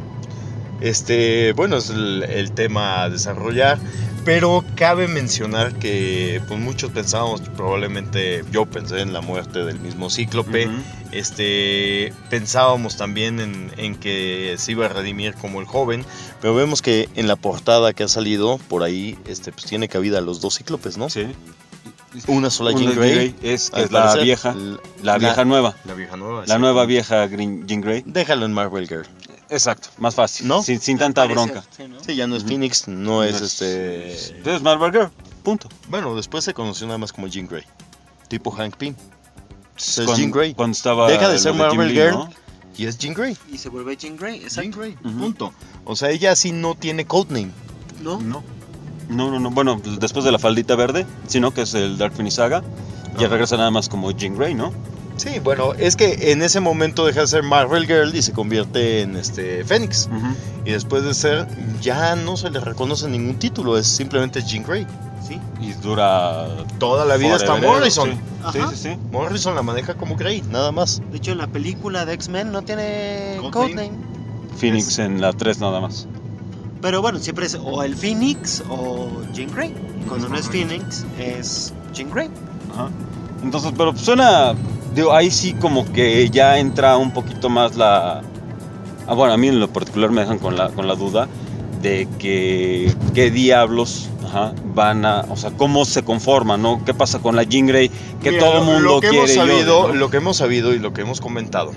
Este, bueno, es el, el tema a desarrollar, pero cabe mencionar que pues muchos pensábamos, probablemente yo pensé en la muerte del mismo Cíclope, Ujú. este, pensábamos también en, en que se iba a redimir como el joven, pero vemos que en la portada que ha salido por ahí, este, pues tiene cabida los dos Cíclopes, ¿no? Sí. Una sola Una Jean Jean Grey, Grey es, que al es la parecer, vieja, l- la vieja nueva, la vieja nueva, la sí. nueva vieja Green- Jean Grey. Déjalo en Marvel Girl. Exacto, más fácil, ¿No? sin, sin tanta bronca. Sí, ¿no? Sí, ya no es Ujú. Phoenix, no No es es- este. Entonces, Marvel Girl, punto. Bueno, después se conoció nada más como Jean Grey. Tipo Hank Pym. Es Cuando- Jean Grey. Cuando estaba Deja de lo ser Tim Marvel Lee, Girl ¿no? y es Jean Grey. Y se vuelve Jean Grey, Jean exacto. Grey, Ujú. punto. O sea, ella sí no tiene codename. ¿No? No. No, no, no. Bueno, pues después de la faldita verde, sino que es el Dark Phoenix Saga, ya Ajá. regresa nada más como Jean Grey, ¿no? Sí, bueno, es que en ese momento deja de ser Marvel Girl y se convierte en este Fénix. Ujú. Y después de ser, ya no se le reconoce ningún título, es simplemente Jean Grey. Sí. Y dura. Toda la vida está forever, Morrison. Sí, Ajá. sí, sí. sí. Morrison la maneja como Grey, nada más. De hecho, la película de X-Men no tiene Codename. codename. Phoenix Es- en la tres nada más. Pero bueno, siempre es o el Phoenix o Jean Grey. Y cuando Es no es correcto. Phoenix, es Jean Grey. Ajá. Entonces, pero suena. Digo, ahí sí como que ya entra un poquito más la. Ah, bueno, a mí en lo particular me dejan con la, con la duda de que qué diablos ajá, van a. O sea, cómo se conforman, ¿no? ¿Qué pasa con la Jean Grey? Que Mira, todo el lo- mundo lo que quiere. hemos y odia, sabido, ¿no? lo que hemos sabido y lo que hemos comentado.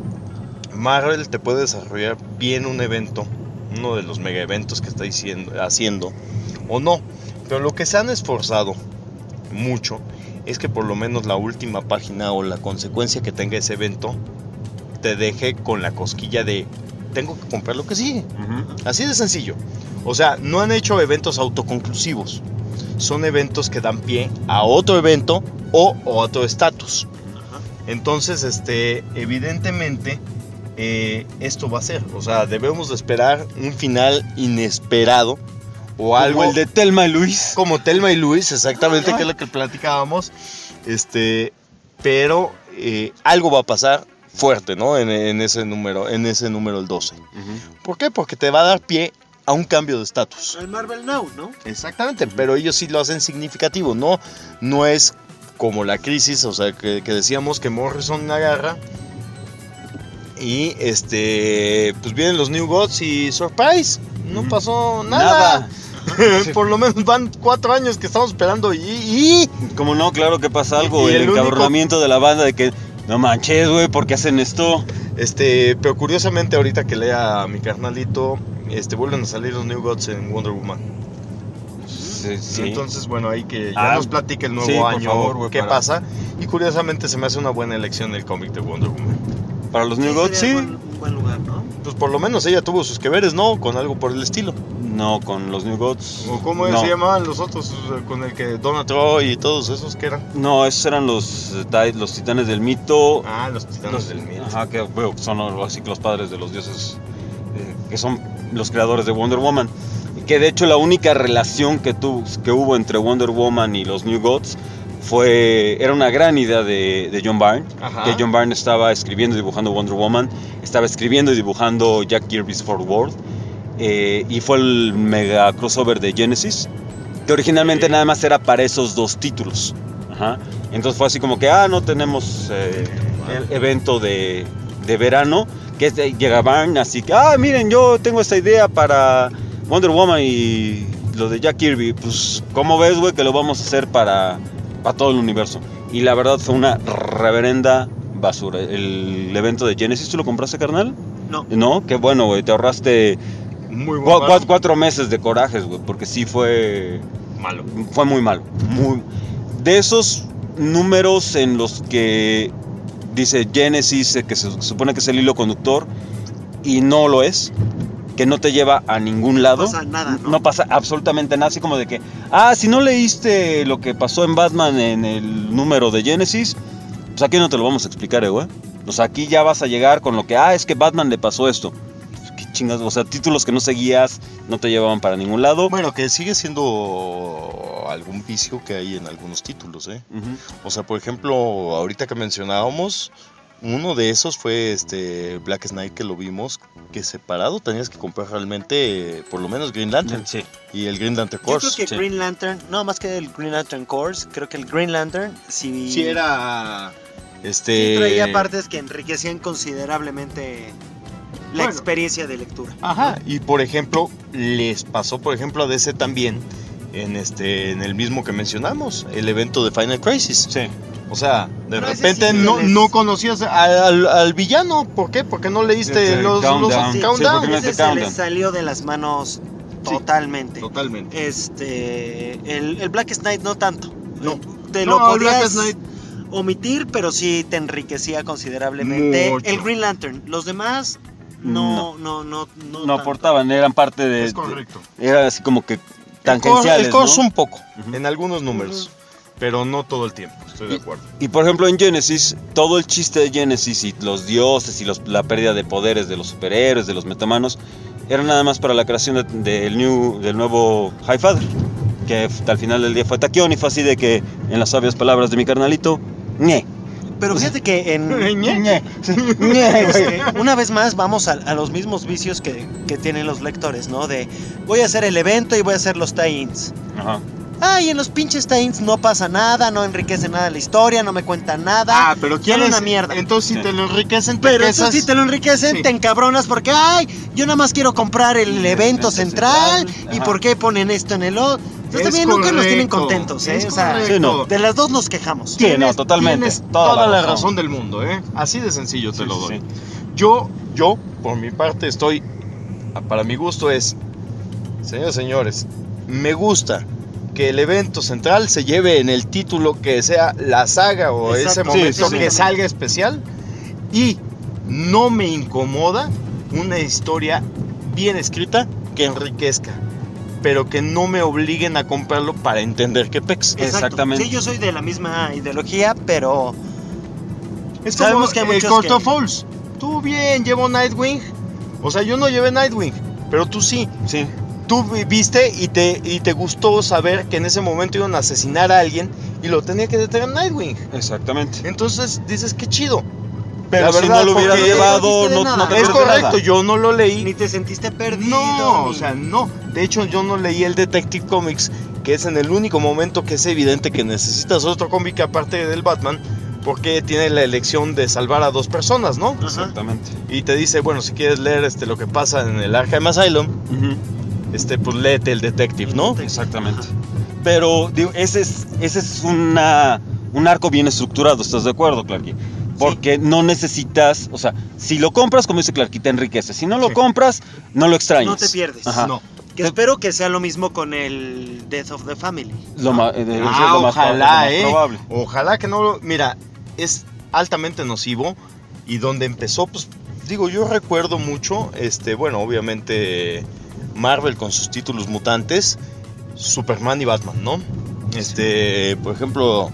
Marvel te puede desarrollar bien un evento, uno de los mega eventos que está diciendo- haciendo, o no. Pero lo que se han esforzado mucho es que por lo menos la última página o la consecuencia que tenga ese evento te deje con la cosquilla de tengo que comprar lo que sigue. Ujú. Así de sencillo. O sea, no han hecho eventos autoconclusivos. Son eventos que dan pie a otro evento o, o otro estatus. Entonces, este, evidentemente, eh, esto va a ser. O sea, debemos de esperar un final inesperado o algo Como el de Thelma y Luis. como Thelma y Luis, exactamente, que es lo que platicábamos. Este, pero eh, algo va a pasar fuerte, ¿no? En, en ese número, en ese número el doce. Ujú. ¿Por qué? Porque te va a dar pie a un cambio de estatus. El Marvel Now, ¿no? Exactamente, pero ellos sí lo hacen significativo, no, no es como la crisis, o sea, que, que decíamos que Morrison agarra y este, pues vienen los New Gods y surprise, no Ujú. pasó nada. Nada. Por lo menos van cuatro años que estamos esperando y, y Como no, claro que pasa algo. Y el, el único- encabronamiento de la banda de que no manches, güey, ¿por qué hacen esto? este, pero curiosamente ahorita que lea a mi carnalito, este, vuelven a salir los New Gods en Wonder Woman. Sí, sí. Entonces, bueno, ahí que ya Ah, nos platique el nuevo sí, por año favor, güey, qué para- pasa. Y curiosamente se me hace una buena elección el cómic de Wonder Woman. Para los New Gods, sí. Sería buen- un buen lugar, ¿no? Pues por lo menos ella tuvo sus que veres, ¿no? Con algo por el estilo. No, con los New Gods. ¿O cómo no. se llamaban los otros con el que Donna Troy y todos esos que eran? No, esos eran los, eh, ti- los titanes del mito. Ah, los titanes Los- del mito. Ajá, que bueno, son algo así que los padres de los dioses, eh, que son los creadores de Wonder Woman. Y que de hecho la única relación que, tu, que hubo entre Wonder Woman y los New Gods fue, era una gran idea de, de John Byrne. Ajá. Que John Byrne estaba escribiendo y dibujando Wonder Woman, estaba escribiendo y dibujando Jack Kirby's For World, eh, y fue el mega crossover de Genesis, que originalmente Ok. nada más era para esos dos títulos. Ajá. Entonces fue así como que, ah, no tenemos eh, el evento de, de verano, que es de, llega Byrne, así que, ah, miren, yo tengo esta idea para Wonder Woman y lo de Jack Kirby, pues, ¿cómo ves, güey, que lo vamos a hacer para, para todo el universo? Y la verdad fue una reverenda basura. El evento de Genesis, ¿tú lo compraste, carnal? No. No, qué bueno, güey, te ahorraste Muy cua- bueno. cua- cuatro meses de corajes, güey, porque sí fue... Malo. Fue muy malo. Muy... De esos números en los que dice Genesis, eh, que se supone que es el hilo conductor, y no lo es, que no te lleva a ningún lado. No pasa nada, ¿no? pasa absolutamente nada, así como de que, ah, si no leíste lo que pasó en Batman en el número de Genesis, Pues aquí no te lo vamos a explicar, eh, güey. O sea, aquí ya vas a llegar con lo que, ah, es que Batman le pasó esto. Qué chingas, o sea, títulos que no seguías, no te llevaban para ningún lado. Bueno, que sigue siendo algún vicio que hay en algunos títulos, ¿eh? Uh-huh. O sea, por ejemplo, ahorita que mencionábamos, uno de esos fue este Black Knight, que lo vimos, que separado tenías que comprar realmente eh, por lo menos Green Lantern. Sí. Y el Green Lantern Yo Corps. creo que sí. Green Lantern, no más que el Green Lantern Corps, creo que el Green Lantern sí, Sí, era. sí Este. traía partes que enriquecían considerablemente la Bueno. experiencia de lectura. Ajá. Y por ejemplo, les pasó, por ejemplo, a D C también. En este. En el mismo que mencionamos. El evento de Final Crisis. Sí. O sea, de Pero ese repente sí no, les- no conocías al, al- al villano. ¿Por qué? Porque no leíste Desde los, Countdown. los Sí, Countdown. porque no Ese te se Countdown. les salió de las manos Sí. totalmente. Totalmente. Este, el, el Black Knight no tanto. No. Te No, lo el Black podías Knight- omitir, pero sí te enriquecía considerablemente. Mucho. El Green Lantern, los demás no, no, no, no, No tanto. aportaban, eran parte de... Es correcto. de- era así como que El cor- tangenciales, El Corps ¿no? un poco, Ujú. en algunos números, pero no todo el tiempo, estoy de acuerdo. Y por ejemplo en Genesis, todo el chiste de Genesis y los dioses y los, la pérdida de poderes de los superhéroes, de los metamanos, era nada más para la creación de- del new, del nuevo Highfather, que f- al final del día fue Taquión y fue así de que, en las sabias palabras de mi carnalito, ñe. Pero fíjate que en... ñe. ñe, güey. Este, una vez más vamos a, a los mismos vicios que, que tienen los lectores, ¿no? De voy a hacer el evento y voy a hacer los tie-ins. Ajá. Ay, en los pinches tie-ins no pasa nada, no enriquece nada la historia, no me cuentan nada. Ah, pero Son ¿quién es? una mierda. Entonces si Sí. te lo enriquecen, te Pero eso quesas. sí te lo enriquecen, Sí. te encabronas porque, ay, yo nada más quiero comprar el evento evento central, central, y ajá. por qué ponen esto en el otro. Entonces Es también nunca nos tienen correcto, contentos, ¿eh? es O sea, correcto. Sí, no. de las dos nos quejamos. Sí, no, Tienes- totalmente. Tienes Toda toda, la la razón. razón del mundo, ¿eh? Así de sencillo te Sí, lo sí, doy. sí. Yo, yo, por mi parte, estoy. Para mi gusto es. Señores, señores, me gusta que el evento central se lleve en el título que sea la saga o Exacto. ese momento Sí, sí, que sí. salga especial. Y no me incomoda una historia bien escrita que enriquezca, pero que no me obliguen a comprarlo para entender qué pex. Exacto. Exactamente. Sí, yo soy de la misma ideología, pero Es Sabemos como que hay el muchos Court que- of Owls. Tú bien, llevo Nightwing. O sea, yo no llevé Nightwing, pero tú sí. Sí. Tú vi- viste y te, y te gustó saber que en ese momento iban a asesinar a alguien y lo tenía que detener Nightwing. Exactamente. Entonces dices, qué chido. Pero La si verdad, no lo hubieras porque- llevado, No te no, perdiste de no te nada. Es pierdes correcto, nada. yo no lo leí. ni te sentiste perdido. No, ni- o sea, no. De hecho, yo no leí el Detective Comics, que es en el único momento que es evidente que necesitas otro cómic aparte del Batman, porque tiene la elección de salvar a dos personas, ¿no? Ajá. Exactamente. Y te dice, bueno, si quieres leer este, lo que pasa en el Arkham Asylum, Ujú. este, pues léete el Detective, ¿no? Exactamente. Pero digo, ese es, ese es una, un arco bien estructurado, ¿estás de acuerdo, Clarky? Porque no necesitas, o sea, si lo compras, como dice Clarky, te enriquece. Si no lo Sí. compras, no lo extrañas. No te pierdes. Ajá. No. Que espero que sea lo mismo con el Death of the Family. Lo ma- eh, eso es Ah, lo más, ojalá, lo más eh. probable. Ojalá que no lo... Mira, es altamente nocivo y donde empezó, pues, digo, yo recuerdo mucho, este, bueno, obviamente Marvel con sus títulos mutantes, Superman y Batman, ¿no? Este, por ejemplo,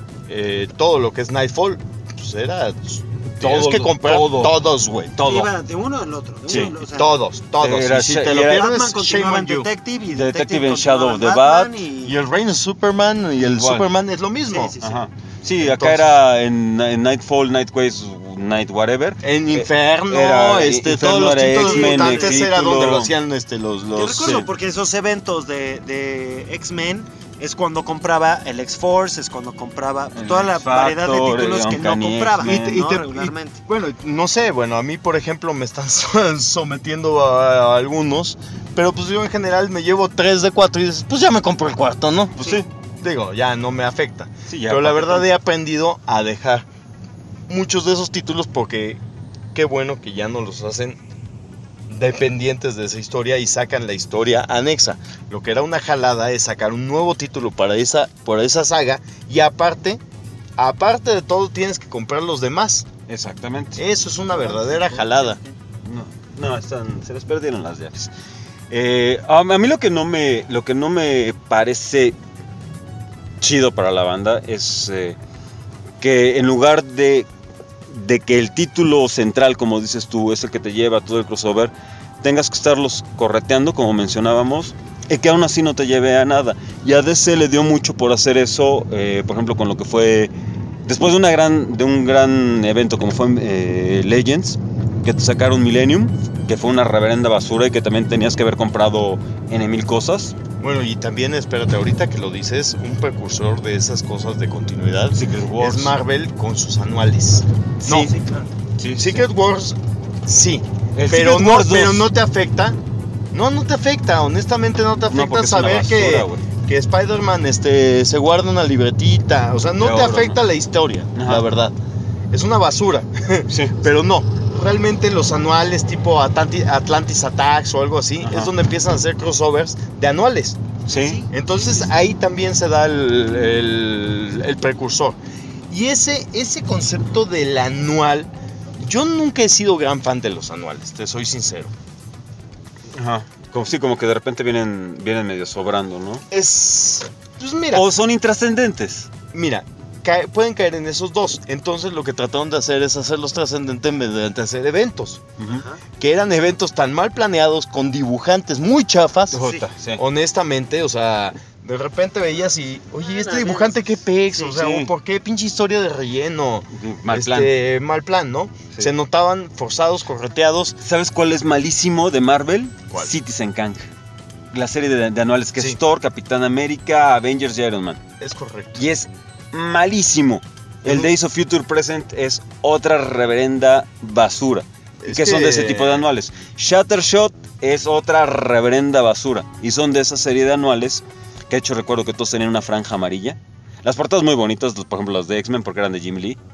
eh, todo lo que es Nightfall, pues era... Tienes Todo que lo- comprar todo. todos, güey, todo. Iba de uno al otro. de Sí, uno, o sea, Todos, todos. Era Y si Sha- te y lo era- pierdes, Batman shame continuaba en on you. Detective y Detective Detective en continuaba Shadow of the Batman Bat. y- Y el Reign of Superman y el Igual. Superman es lo mismo. Sí, sí, sí. Ajá. Sí, acá Entonces- era en, en Nightfall, Nightways, Night whatever. En Eh, Inferno, era- este, Inferno todos los era títulos X-Men, mutantes el era título- donde lo hacían este, los... Yo los recuerdo sí. porque esos eventos de, de X-Men es cuando compraba el X-Force, es cuando compraba El toda la X-Factor, variedad de títulos el que no Uncanny compraba, X-Men. Y ¿no? te- y- regularmente. Bueno, no sé, bueno, a mí por ejemplo me están so- sometiendo a, a algunos, pero pues yo en general me llevo tres de cuatro y dices, pues ya me compro el cuarto, ¿no? Pues sí, digo, ya no me afecta. Sí, ya, pero la porque- verdad he aprendido a dejar muchos de esos títulos porque qué bueno que ya no los hacen dependientes de esa historia y sacan la historia anexa. Lo que era una jalada es sacar un nuevo título para esa, para esa saga y aparte, aparte de todo tienes que comprar los demás. Exactamente. Eso es una verdadera jalada. No, no, están, se les perdieron las llaves. Eh, a, a mí lo que no me, lo que no me parece chido para la banda es eh, que en lugar de, de que el título central, como dices tú, es el que te lleva a todo el crossover, tengas que estarlos correteando, como mencionábamos, y que aún así no te lleve a nada. Y a D C le dio mucho por hacer eso, eh, por ejemplo, con lo que fue, después de, una gran, de un gran evento como fue eh, Legends, que te sacaron Millennium, que fue una reverenda basura y que también tenías que haber comprado N mil cosas. Bueno, y también, espérate, ahorita que lo dices, un precursor de esas cosas de continuidad Secret Wars. es Marvel con sus anuales. No, Sí, claro. Sí, Secret Wars, sí, El pero Secret no, Wars dos. pero no te afecta. No, no te afecta, honestamente no te No, afecta porque es una saber basura, que, güey. que Spider-Man este, se guarda una libretita. O sea, no Pero te ahora afecta no. la historia, Ajá. la verdad. Es una basura, Sí. pero no. Realmente los anuales tipo Atlantis, Atlantis Attacks o algo así, Ajá. es donde empiezan a hacer crossovers de anuales. Sí. Entonces ahí también se da el, el- el precursor. Y ese, ese concepto del anual, yo nunca he sido gran fan de los anuales, te soy sincero. Ajá. Como, sí, como que de repente vienen, vienen medio sobrando, ¿no? Es... Pues mira, O son intrascendentes. mira, cae- pueden caer en esos dos. Entonces lo que trataron de hacer es hacerlos trascendentes mediante hacer eventos. Que eran eventos tan mal planeados, con dibujantes muy chafas. Jota, sí. Honestamente, o sea, de repente veías y, oye, este dibujante qué pex, o sea, Sí. ¿por qué pinche historia de relleno? Mal plan. Este, mal plan, ¿no? Sí. Se notaban forzados, correteados. ¿Sabes cuál es malísimo de Marvel? ¿Cuál? Citizen Kang. La serie de, de anuales que Sí. es Thor, Capitán América, Avengers y Iron Man. Es correcto. Y es malísimo. El Ujú. Days of Future Present es otra reverenda basura. Y Es que son de ese que- tipo de anuales. Shattershot es otra reverenda basura. Y son de esa serie de anuales que de hecho recuerdo que todos tenían una franja amarilla. Las portadas muy bonitas, por ejemplo las de X-Men porque eran de Jim Lee.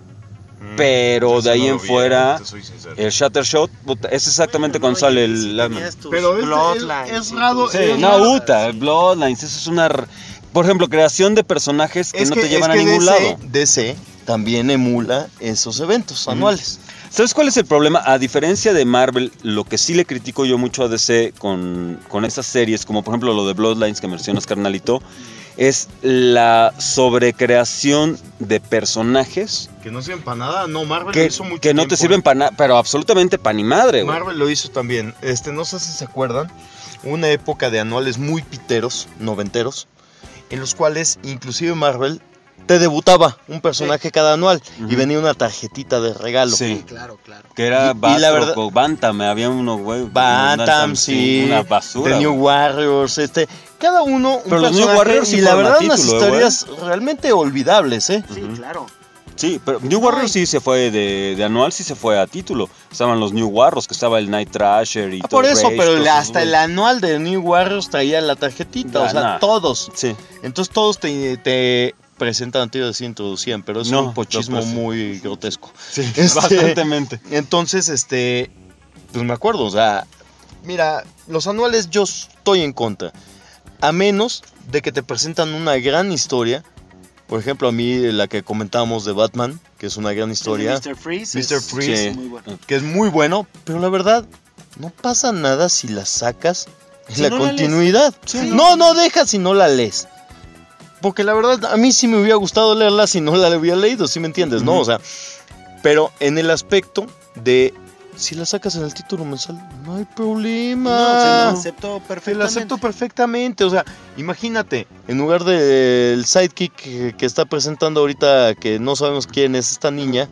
Pero Eso de ahí no en lo vi, fuera, te soy sincero. el Shattershot puta, es exactamente cuando sale el... la- Pero es- Bloodlines es y raro, todo Sí, es eso. no, raro. Uta, Bloodlines, eso es una... r- Por ejemplo, creación de personajes que Es no que, te llevan es que a ningún D C, lado. D C también emula esos eventos anuales. ¿Sabes cuál es el problema? A diferencia de Marvel, lo que sí le critico yo mucho a D C con, con estas series, como por ejemplo lo de Bloodlines que mencionas, carnalito, es la sobrecreación de personajes Que no sirven para nada, no, Marvel lo que, hizo mucho que no te tiempo, sirven ¿eh? para nada, pero absolutamente para ni madre, güey. Marvel lo hizo también. Este, no sé si se acuerdan, una época de anuales muy piteros, noventeros, en los cuales inclusive Marvel te debutaba un personaje cada anual y Ujú. venía una tarjetita de regalo. Sí, Claro, claro. que era Y- y la Batroc verdad- o Bantam, había uno, güey. Bantam, sí, Una basura. The New güey. Warriors, este, cada uno un Pero los New personaje Warriors sí y la fueron a verdad unas título, eh, historias realmente olvidables, ¿eh? Sí, claro. Sí, pero New Warriors sí se fue de, de anual, sí se fue a título. Estaban los New Warriors, que estaba el Night Thrasher y Ah, todo. por eso, Rage, pero todos la- esos hasta el güeyes. anual de New Warriors traía la tarjetita, Ya, o sea, nah. todos. Sí. Entonces todos te, te presentan, te iba a decir introducían, pero es No, un pochismo no, pues, muy grotesco. Sí, Este, bastantemente. Entonces, este, pues me acuerdo, o sea, mira, los anuales yo estoy en contra, a menos de que te presentan una gran historia. Por ejemplo, a mí la que comentábamos de Batman, que es una gran historia, mister Freeze. mister es- Freeze. es muy bueno. que es muy bueno, pero la verdad, no pasa nada si la sacas en Si la no la continuidad. Sí. No, no dejas si no la lees. Porque la verdad, a mí sí me hubiera gustado leerla si no la hubiera leído, ¿sí me entiendes? ¿No? Ujú. O sea, pero en el aspecto de si la sacas en el título mensual, no hay problema. No, se lo acepto Te la perfectamente. acepto perfectamente. O sea, imagínate, en lugar del sidekick que, que está presentando ahorita, que no sabemos quién es esta niña,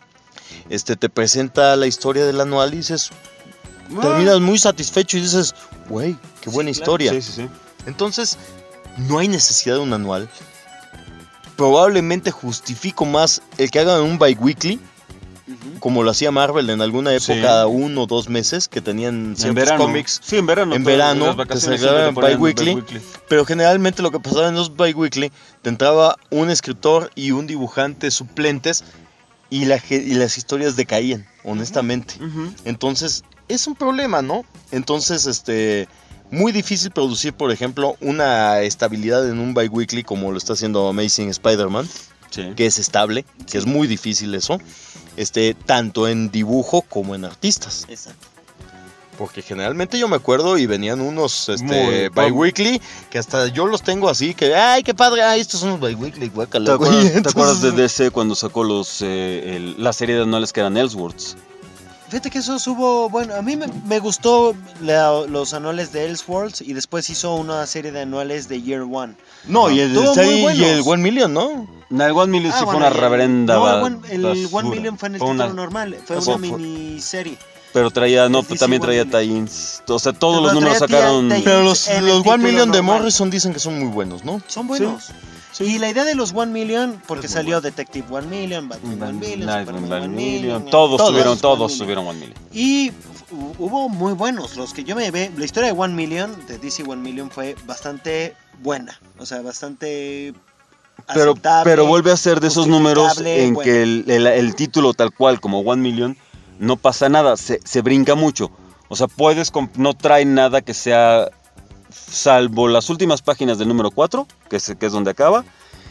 este te presenta la historia del anual y dices, terminas muy satisfecho y dices, güey, qué buena claro. historia. Sí, sí, sí. Entonces, no hay necesidad de un anual. Probablemente justifico más el que hagan un bi-weekly, Ujú. como lo hacía Marvel en alguna época, Sí. cada uno o dos meses, que tenían En ciertos verano. cómics. Sí, en verano. En todas verano, las que vacaciones se siempre graban te ponían bi-weekly. bi-weekly. Pero generalmente lo que pasaba en los bi-weekly, te entraba un escritor y un dibujante suplentes y, la, ge- y las historias decaían, honestamente. Ujú. Entonces, es un problema, ¿no? Entonces, este, muy difícil producir, por ejemplo, una estabilidad en un bi-weekly como lo está haciendo Amazing Spider-Man, Sí. que es estable, que es muy difícil eso, este, tanto en dibujo como en artistas. Exacto. Porque generalmente yo me acuerdo y venían unos este, Muy- bi-weekly que hasta yo los tengo así, que ay, qué padre, ay, estos son los bi-weekly, ¿Te guácala, güey. acuerdas, ¿te Entonces, acuerdas de D C cuando sacó los eh, el- la serie de anuales que eran Elseworlds? Fíjate que eso hubo, bueno, a mí me, me gustó la- los anuales de Elseworlds y después hizo una serie de anuales de Year One. No, y el, Estuvo muy y buenos. el One Million, ¿no? No, el One Million Ah, sí fue bueno, una y el- reverenda No, el ba- One, el basura. One Million fue en el Fue título una- normal, fue fue- una fue- miniserie. Pero traía, no, El D C también One traía Million. tie-ins. O sea, todos Pero los números traía sacaron... tie- tie- Pero los, en el los título One Million de normal. Morrison dicen que son muy buenos, ¿no? Son buenos. Y la idea de los One Million, porque Es muy salió Detective One Million, Batman One Million, Night Superman One One Million, Million, todos todos tuvieron, One todos Million. tuvieron One Million. Y hu- hubo muy buenos. Los que yo me llevé, la historia de One Million, de D C One Million, fue bastante buena. O sea, bastante Pero, aceptable, pero vuelve a ser de esos números justificable, en bueno. que el, el- el título tal cual como One Million no pasa nada, se, se brinca mucho. O sea, puedes, comp- no trae nada que sea, salvo las últimas páginas del número cuatro, que es, que es donde acaba.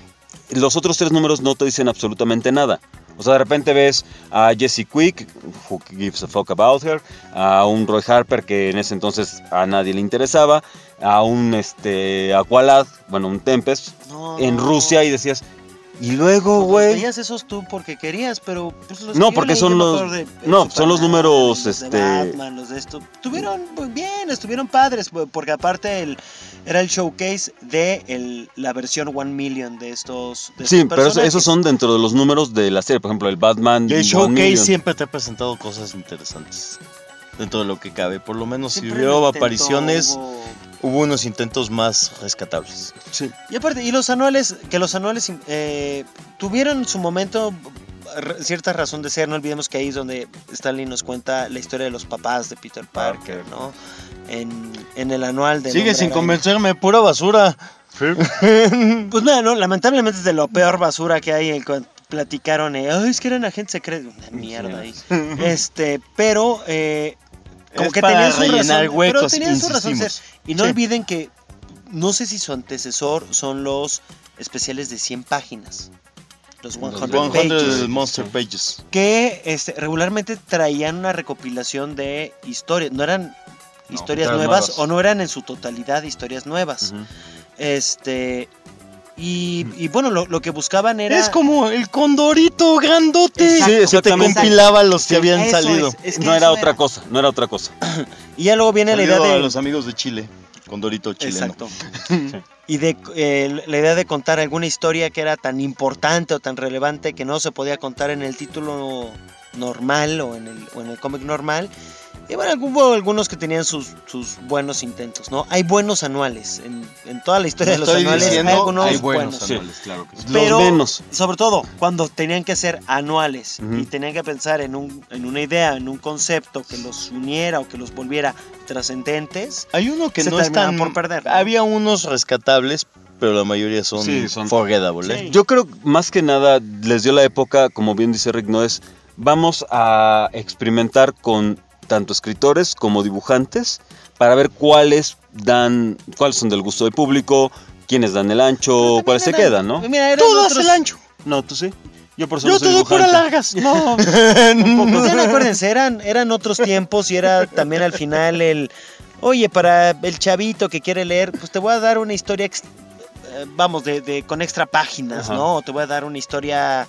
Los otros tres números no te dicen absolutamente nada. O sea, de repente ves a Jessie Quick, who gives a fuck about her, a un Roy Harper que en ese entonces a nadie le interesaba, a un este Aqualad, bueno, un Tempest, No, en no, Rusia y decías, y luego, pues, güey. veías esos tú porque querías, pero pues, los No, que yo porque leí, son yo me los- acuerdo de, eh, no, son los números, los de este- Batman, los de esto. Estuvieron muy bien, estuvieron padres, pues, porque aparte el, era el showcase de el, la versión One Million de estos, de Sí, estos pero eso- personajes. esos son dentro de los números de la serie. Por ejemplo, el Batman. Y el One showcase Million. siempre te ha presentado cosas interesantes. Dentro de lo que cabe. Por lo menos Siempre si hubo intentó, apariciones, hubo- hubo unos intentos más rescatables. Sí. Y aparte, y los anuales, que los anuales eh, tuvieron su momento r- cierta razón de ser. No olvidemos que ahí es donde Stanley nos cuenta la historia de los papás de Peter Parker, ¿no? En, en el anual de Sigue Hombre sin Araña. convencerme, pura basura. Pues nada, no, lamentablemente es de lo peor basura que hay. El, cuando platicaron, eh, "Ay, es que eran agentes secretos". Una mierda ahí. Este, pero eh, como Es que para tenían su rellenar razón. Pero huecos, tenían su razón de ser. insistimos. Y no Sí. olviden que no sé si su antecesor son los especiales de cien páginas. Los Los cien cien pages. Monster Pages. Que este, regularmente traían una recopilación de historias. No eran No, historias eran nuevas, nuevas. o no eran en su totalidad historias nuevas. Ujú. Este. Y, y bueno, lo, lo que buscaban era. Es como el condorito grandote. Exacto. Sí, que te exactamente. compilaba los que habían Eso salido. es, es que No era eso otra cosa, no era otra cosa. Y ya luego viene la idea Saludo de. a los amigos de Chile. Condorito chileno. Exacto. Y de eh, la idea de contar alguna historia que era tan importante o tan relevante que no se podía contar en el título normal o en el, o en el cómic normal. Y bueno, hubo algunos que tenían sus, sus buenos intentos, ¿no? Hay buenos anuales. En, en toda la historia No de los estoy anuales hay diciendo, algunos hay buenos. buenos Sí, anuales. claro que sí. Pero, Los menos. sobre todo, cuando tenían que ser anuales Ujú. y tenían que pensar en, un, en una idea, en un concepto que los uniera o que los volviera trascendentes. Hay uno que Se no es terminaban tan... por perder, ¿no? Había unos rescatables, pero la mayoría son, Sí, son- forgettable. Sí. Yo creo más que nada les dio la época, como bien dice Rick, no es vamos a experimentar con tanto escritores como dibujantes para ver cuáles dan, cuáles son del gusto del público, quiénes dan el ancho, cuáles se Eran- quedan, ¿no? Mira, eran Tú das otros- el ancho. No, tú sí. Yo por eso Yo no te soy doy pura dibujante. largas. No. Pues ya no, acuérdense, eran, eran otros tiempos y era también al final el, oye, para el chavito que quiere leer, pues te voy a dar una historia, ex- eh, vamos, de, de- con extra páginas, Ajá. ¿no? Te voy a dar una historia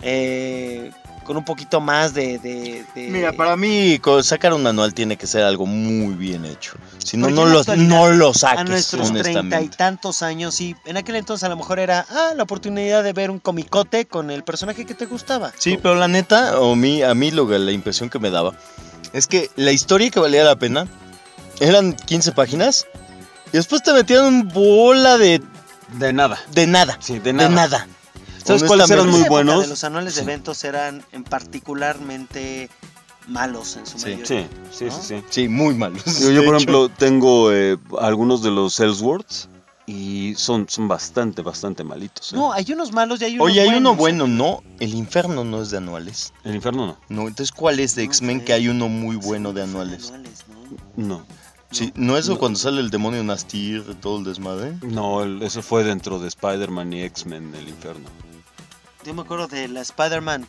eh, con un poquito más de... de- de- Mira, para mí co- sacar un anual tiene que ser algo muy bien hecho. Si no, Porque no en la lo, actualidad, no lo a saques, nuestros treinta y honestamente. tantos años, y en aquel entonces a lo mejor era, ah, la oportunidad de ver un comicote con el personaje que te gustaba. Sí, pero la neta, o mí, a mí lo, que- la impresión que me daba es que la historia que valía la pena eran quince páginas y después te metían un bola de, De nada. de nada. Sí, de nada. De nada. ¿Sabes cuáles eran Esa muy época buenos? de los anuales de Sí. eventos eran en particularmente malos en su Sí. mayoría. Sí, sí, ¿no? sí, sí. Sí, muy malos. Yo, yo, De por hecho, ejemplo, tengo eh, algunos de los Ellsworths y son, son bastante, bastante malitos. ¿eh? No, hay unos malos y hay unos Oye, hay uno buenos. bueno, ¿no? El infierno no es de anuales. El infierno no. No, entonces, ¿cuál es de No X-Men sé. que hay uno muy bueno Sí, de son anuales? ¿no? No. Sí, ¿no es eso No. cuando sale el demonio Nastir, todo el desmadre? No, el- eso fue dentro de Spider-Man y X-Men, el infierno. Yo me acuerdo de la Spider-Man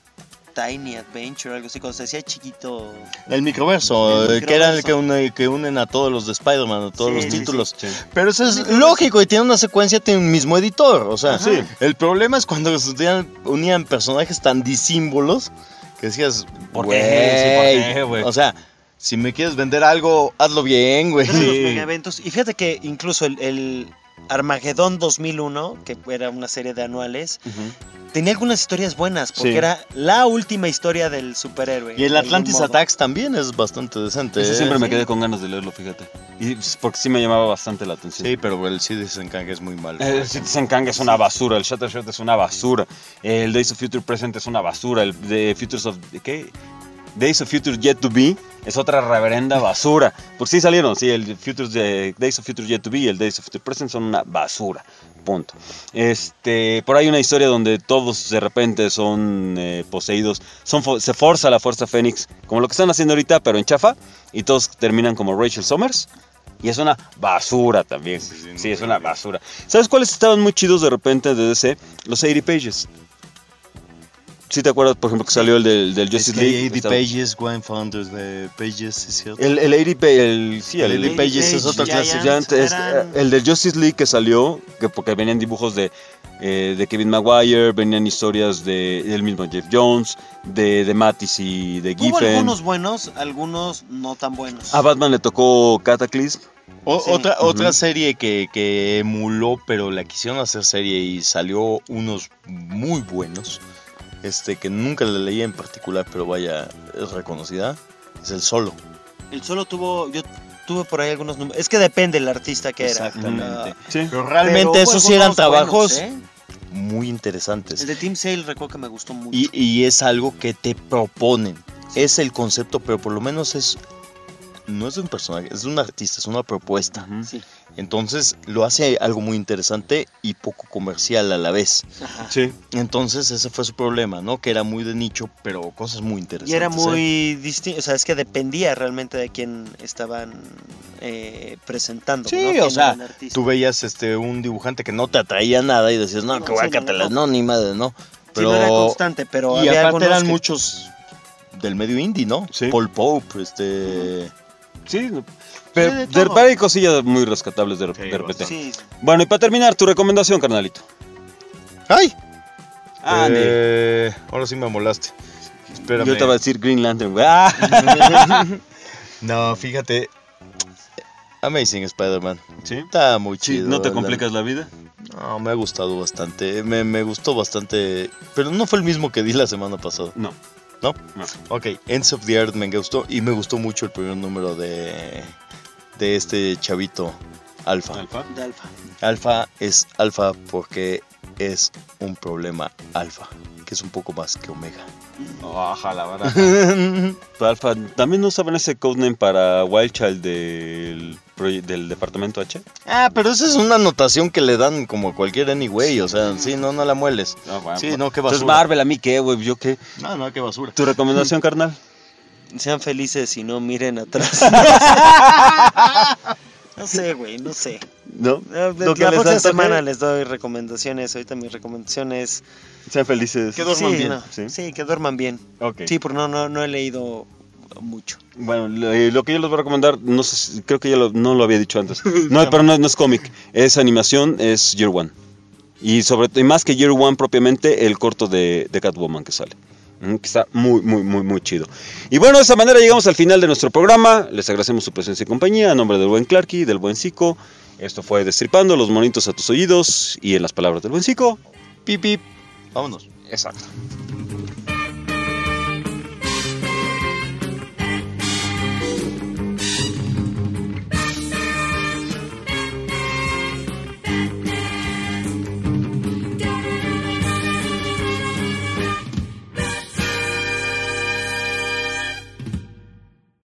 Tiny Adventure, algo así, cuando se decía chiquito. El microverso, El eh, que era el microverso. que, une, que unen a todos los de Spider-Man, a todos Sí, los sí, títulos. sí. Pero eso es lógico y tiene una secuencia, tiene un mismo editor. O sea, Sí. el problema es cuando se unían, unían personajes tan disímbolos que decías, ¿Por güey, qué? Sí, ¿por qué, güey? o sea, si me quieres vender algo, hazlo bien, güey. Eran los Sí. mega eventos. Y fíjate que incluso el, el Armagedón dos mil uno, que era una serie de anuales, Ujú. tenía algunas historias buenas, porque Sí. era la última historia del superhéroe. Y el de algún Atlantis modo. Attacks también es bastante decente. Ese ¿eh? siempre me Sí. quedé con ganas de leerlo, fíjate. Y es porque sí me llamaba bastante la atención. Sí, pero el Citizen Kang es muy malo. El Citizen Kang es una basura, el Shattershot es una basura, el Days of Future Present es una basura, el de Futures of... ¿qué? Days of Future Yet to Be es otra reverenda basura. Por sí salieron, sí, el Futures de Days of Future Yet to Be y el Days of Future Present son una basura. Punto. Este, por ahí una historia donde todos de repente son eh, poseídos, son fo- se forza la fuerza Fénix, como lo que están haciendo ahorita, pero en chafa, y todos terminan como Rachel Summers. Y es una basura también. Sí, sí, no Sí, es sé. una basura. ¿Sabes cuáles estaban muy chidos de repente de D C? Los ochenta Pages. ¿Sí te acuerdas, por ejemplo, que salió el del, del Es Justice que hay League? ochenta Estaba- pages, One Founders de Pages, ¿es cierto? El, el ochenta, pa- el, sí, el, El ochenta Pages es otra Giant, clase. Giant, es, eran- el del Justice League que salió, que porque venían dibujos de, eh, de Kevin Maguire, venían historias de, del mismo Jeff Jones, de, de Mattis y de Hubo Giffen. algunos buenos, algunos no tan buenos. A Batman le tocó Cataclysm. O- Sí. Otra, Ujú. otra serie que, que emuló, pero la quisieron hacer serie y salió unos muy buenos, este que nunca la leí en particular, pero vaya, es reconocida, es El Solo. El solo tuvo, yo tuve por ahí algunos números. Es que depende del artista que era. Exactamente. Ah, Sí. Pero realmente pero hubo esos sí eran algunos trabajos buenos, ¿eh? muy interesantes. El de Team Sale recuerdo que me gustó mucho. Y, y es algo que te proponen. Es el concepto, pero por lo menos es... No es de un personaje, es de un artista, es una propuesta. Ujú. Sí. Entonces lo hace algo muy interesante y poco comercial a la vez. Ajá. Sí. Entonces ese fue su problema, ¿no? Que era muy de nicho, pero cosas muy interesantes. Y era ¿eh? muy distinto, o sea, es que dependía realmente de quién estaban eh, presentando. Sí, ¿no? o Quién sea, era el artista. tú veías este un dibujante que no te atraía nada y decías, no, No, que sí, guácatelas, no, no, ni madre, no. Sí, Pero no era constante, pero y había aparte algunos eran que- muchos del medio indie, ¿no? Sí. Paul Pope, este... Sí, pero Sí, de de todo. repente hay cosillas muy rescatables de, Sí, de repente. Sí, Bueno, y para terminar, tu recomendación, carnalito. ¡Ay! Andy. Eh, ahora sí me molaste. Espérame. Yo te iba a decir Green Lantern, güey. Ah. No, fíjate. Amazing Spider-Man. ¿Sí? Está muy Sí, chido. ¿no te la- complicas la vida? No, me ha gustado bastante. Me, me gustó bastante. Pero no fue el mismo que di la semana pasada. No. ¿No? No. Ok, Ends of the Earth me gustó. Y me gustó mucho el primer número de. De este chavito. Alfa. Alfa. de Alfa. Alfa es alfa porque es un problema alfa. Que es un poco más que omega. Ojalá, baraja. Alfa, ¿también no usaban ese codename para Wild Child del, proye- del departamento H? Ah, pero esa es una anotación que le dan como a cualquier anyway. O sea, sí, no, no la mueles. Ah, bueno, Sí, pues, no, qué entonces basura. Marvel, ¿a mí qué, güey? ¿Yo qué? No, no, qué basura. ¿Tu recomendación, carnal? Sean felices y no miren atrás. No sé, güey, no sé. ¿No? Eh, Lo que La les próxima antoje. semana les doy recomendaciones. Ahorita mi recomendación es... Sean felices. Que duerman sí, bien. no, ¿Sí? sí, que duerman bien. Ok. Sí, porque no, no, no he leído mucho. Bueno, lo, eh, lo que yo les voy a recomendar, no sé, si- creo que ya lo- no lo había dicho antes. No, pero no, no es cómic, es animación, es Year One. Y sobre todo, y más que Year One propiamente, el corto de, de Catwoman que sale. Mm, Que está muy, muy, muy, muy chido. Y bueno, de esa manera llegamos al final de nuestro programa. Les agradecemos su presencia y compañía. A nombre del buen Clarky, del buen Zico. Esto fue Destripando, los monitos a tus oídos. Y en las palabras del buen Zico. Pip, pip. Vámonos. Exacto.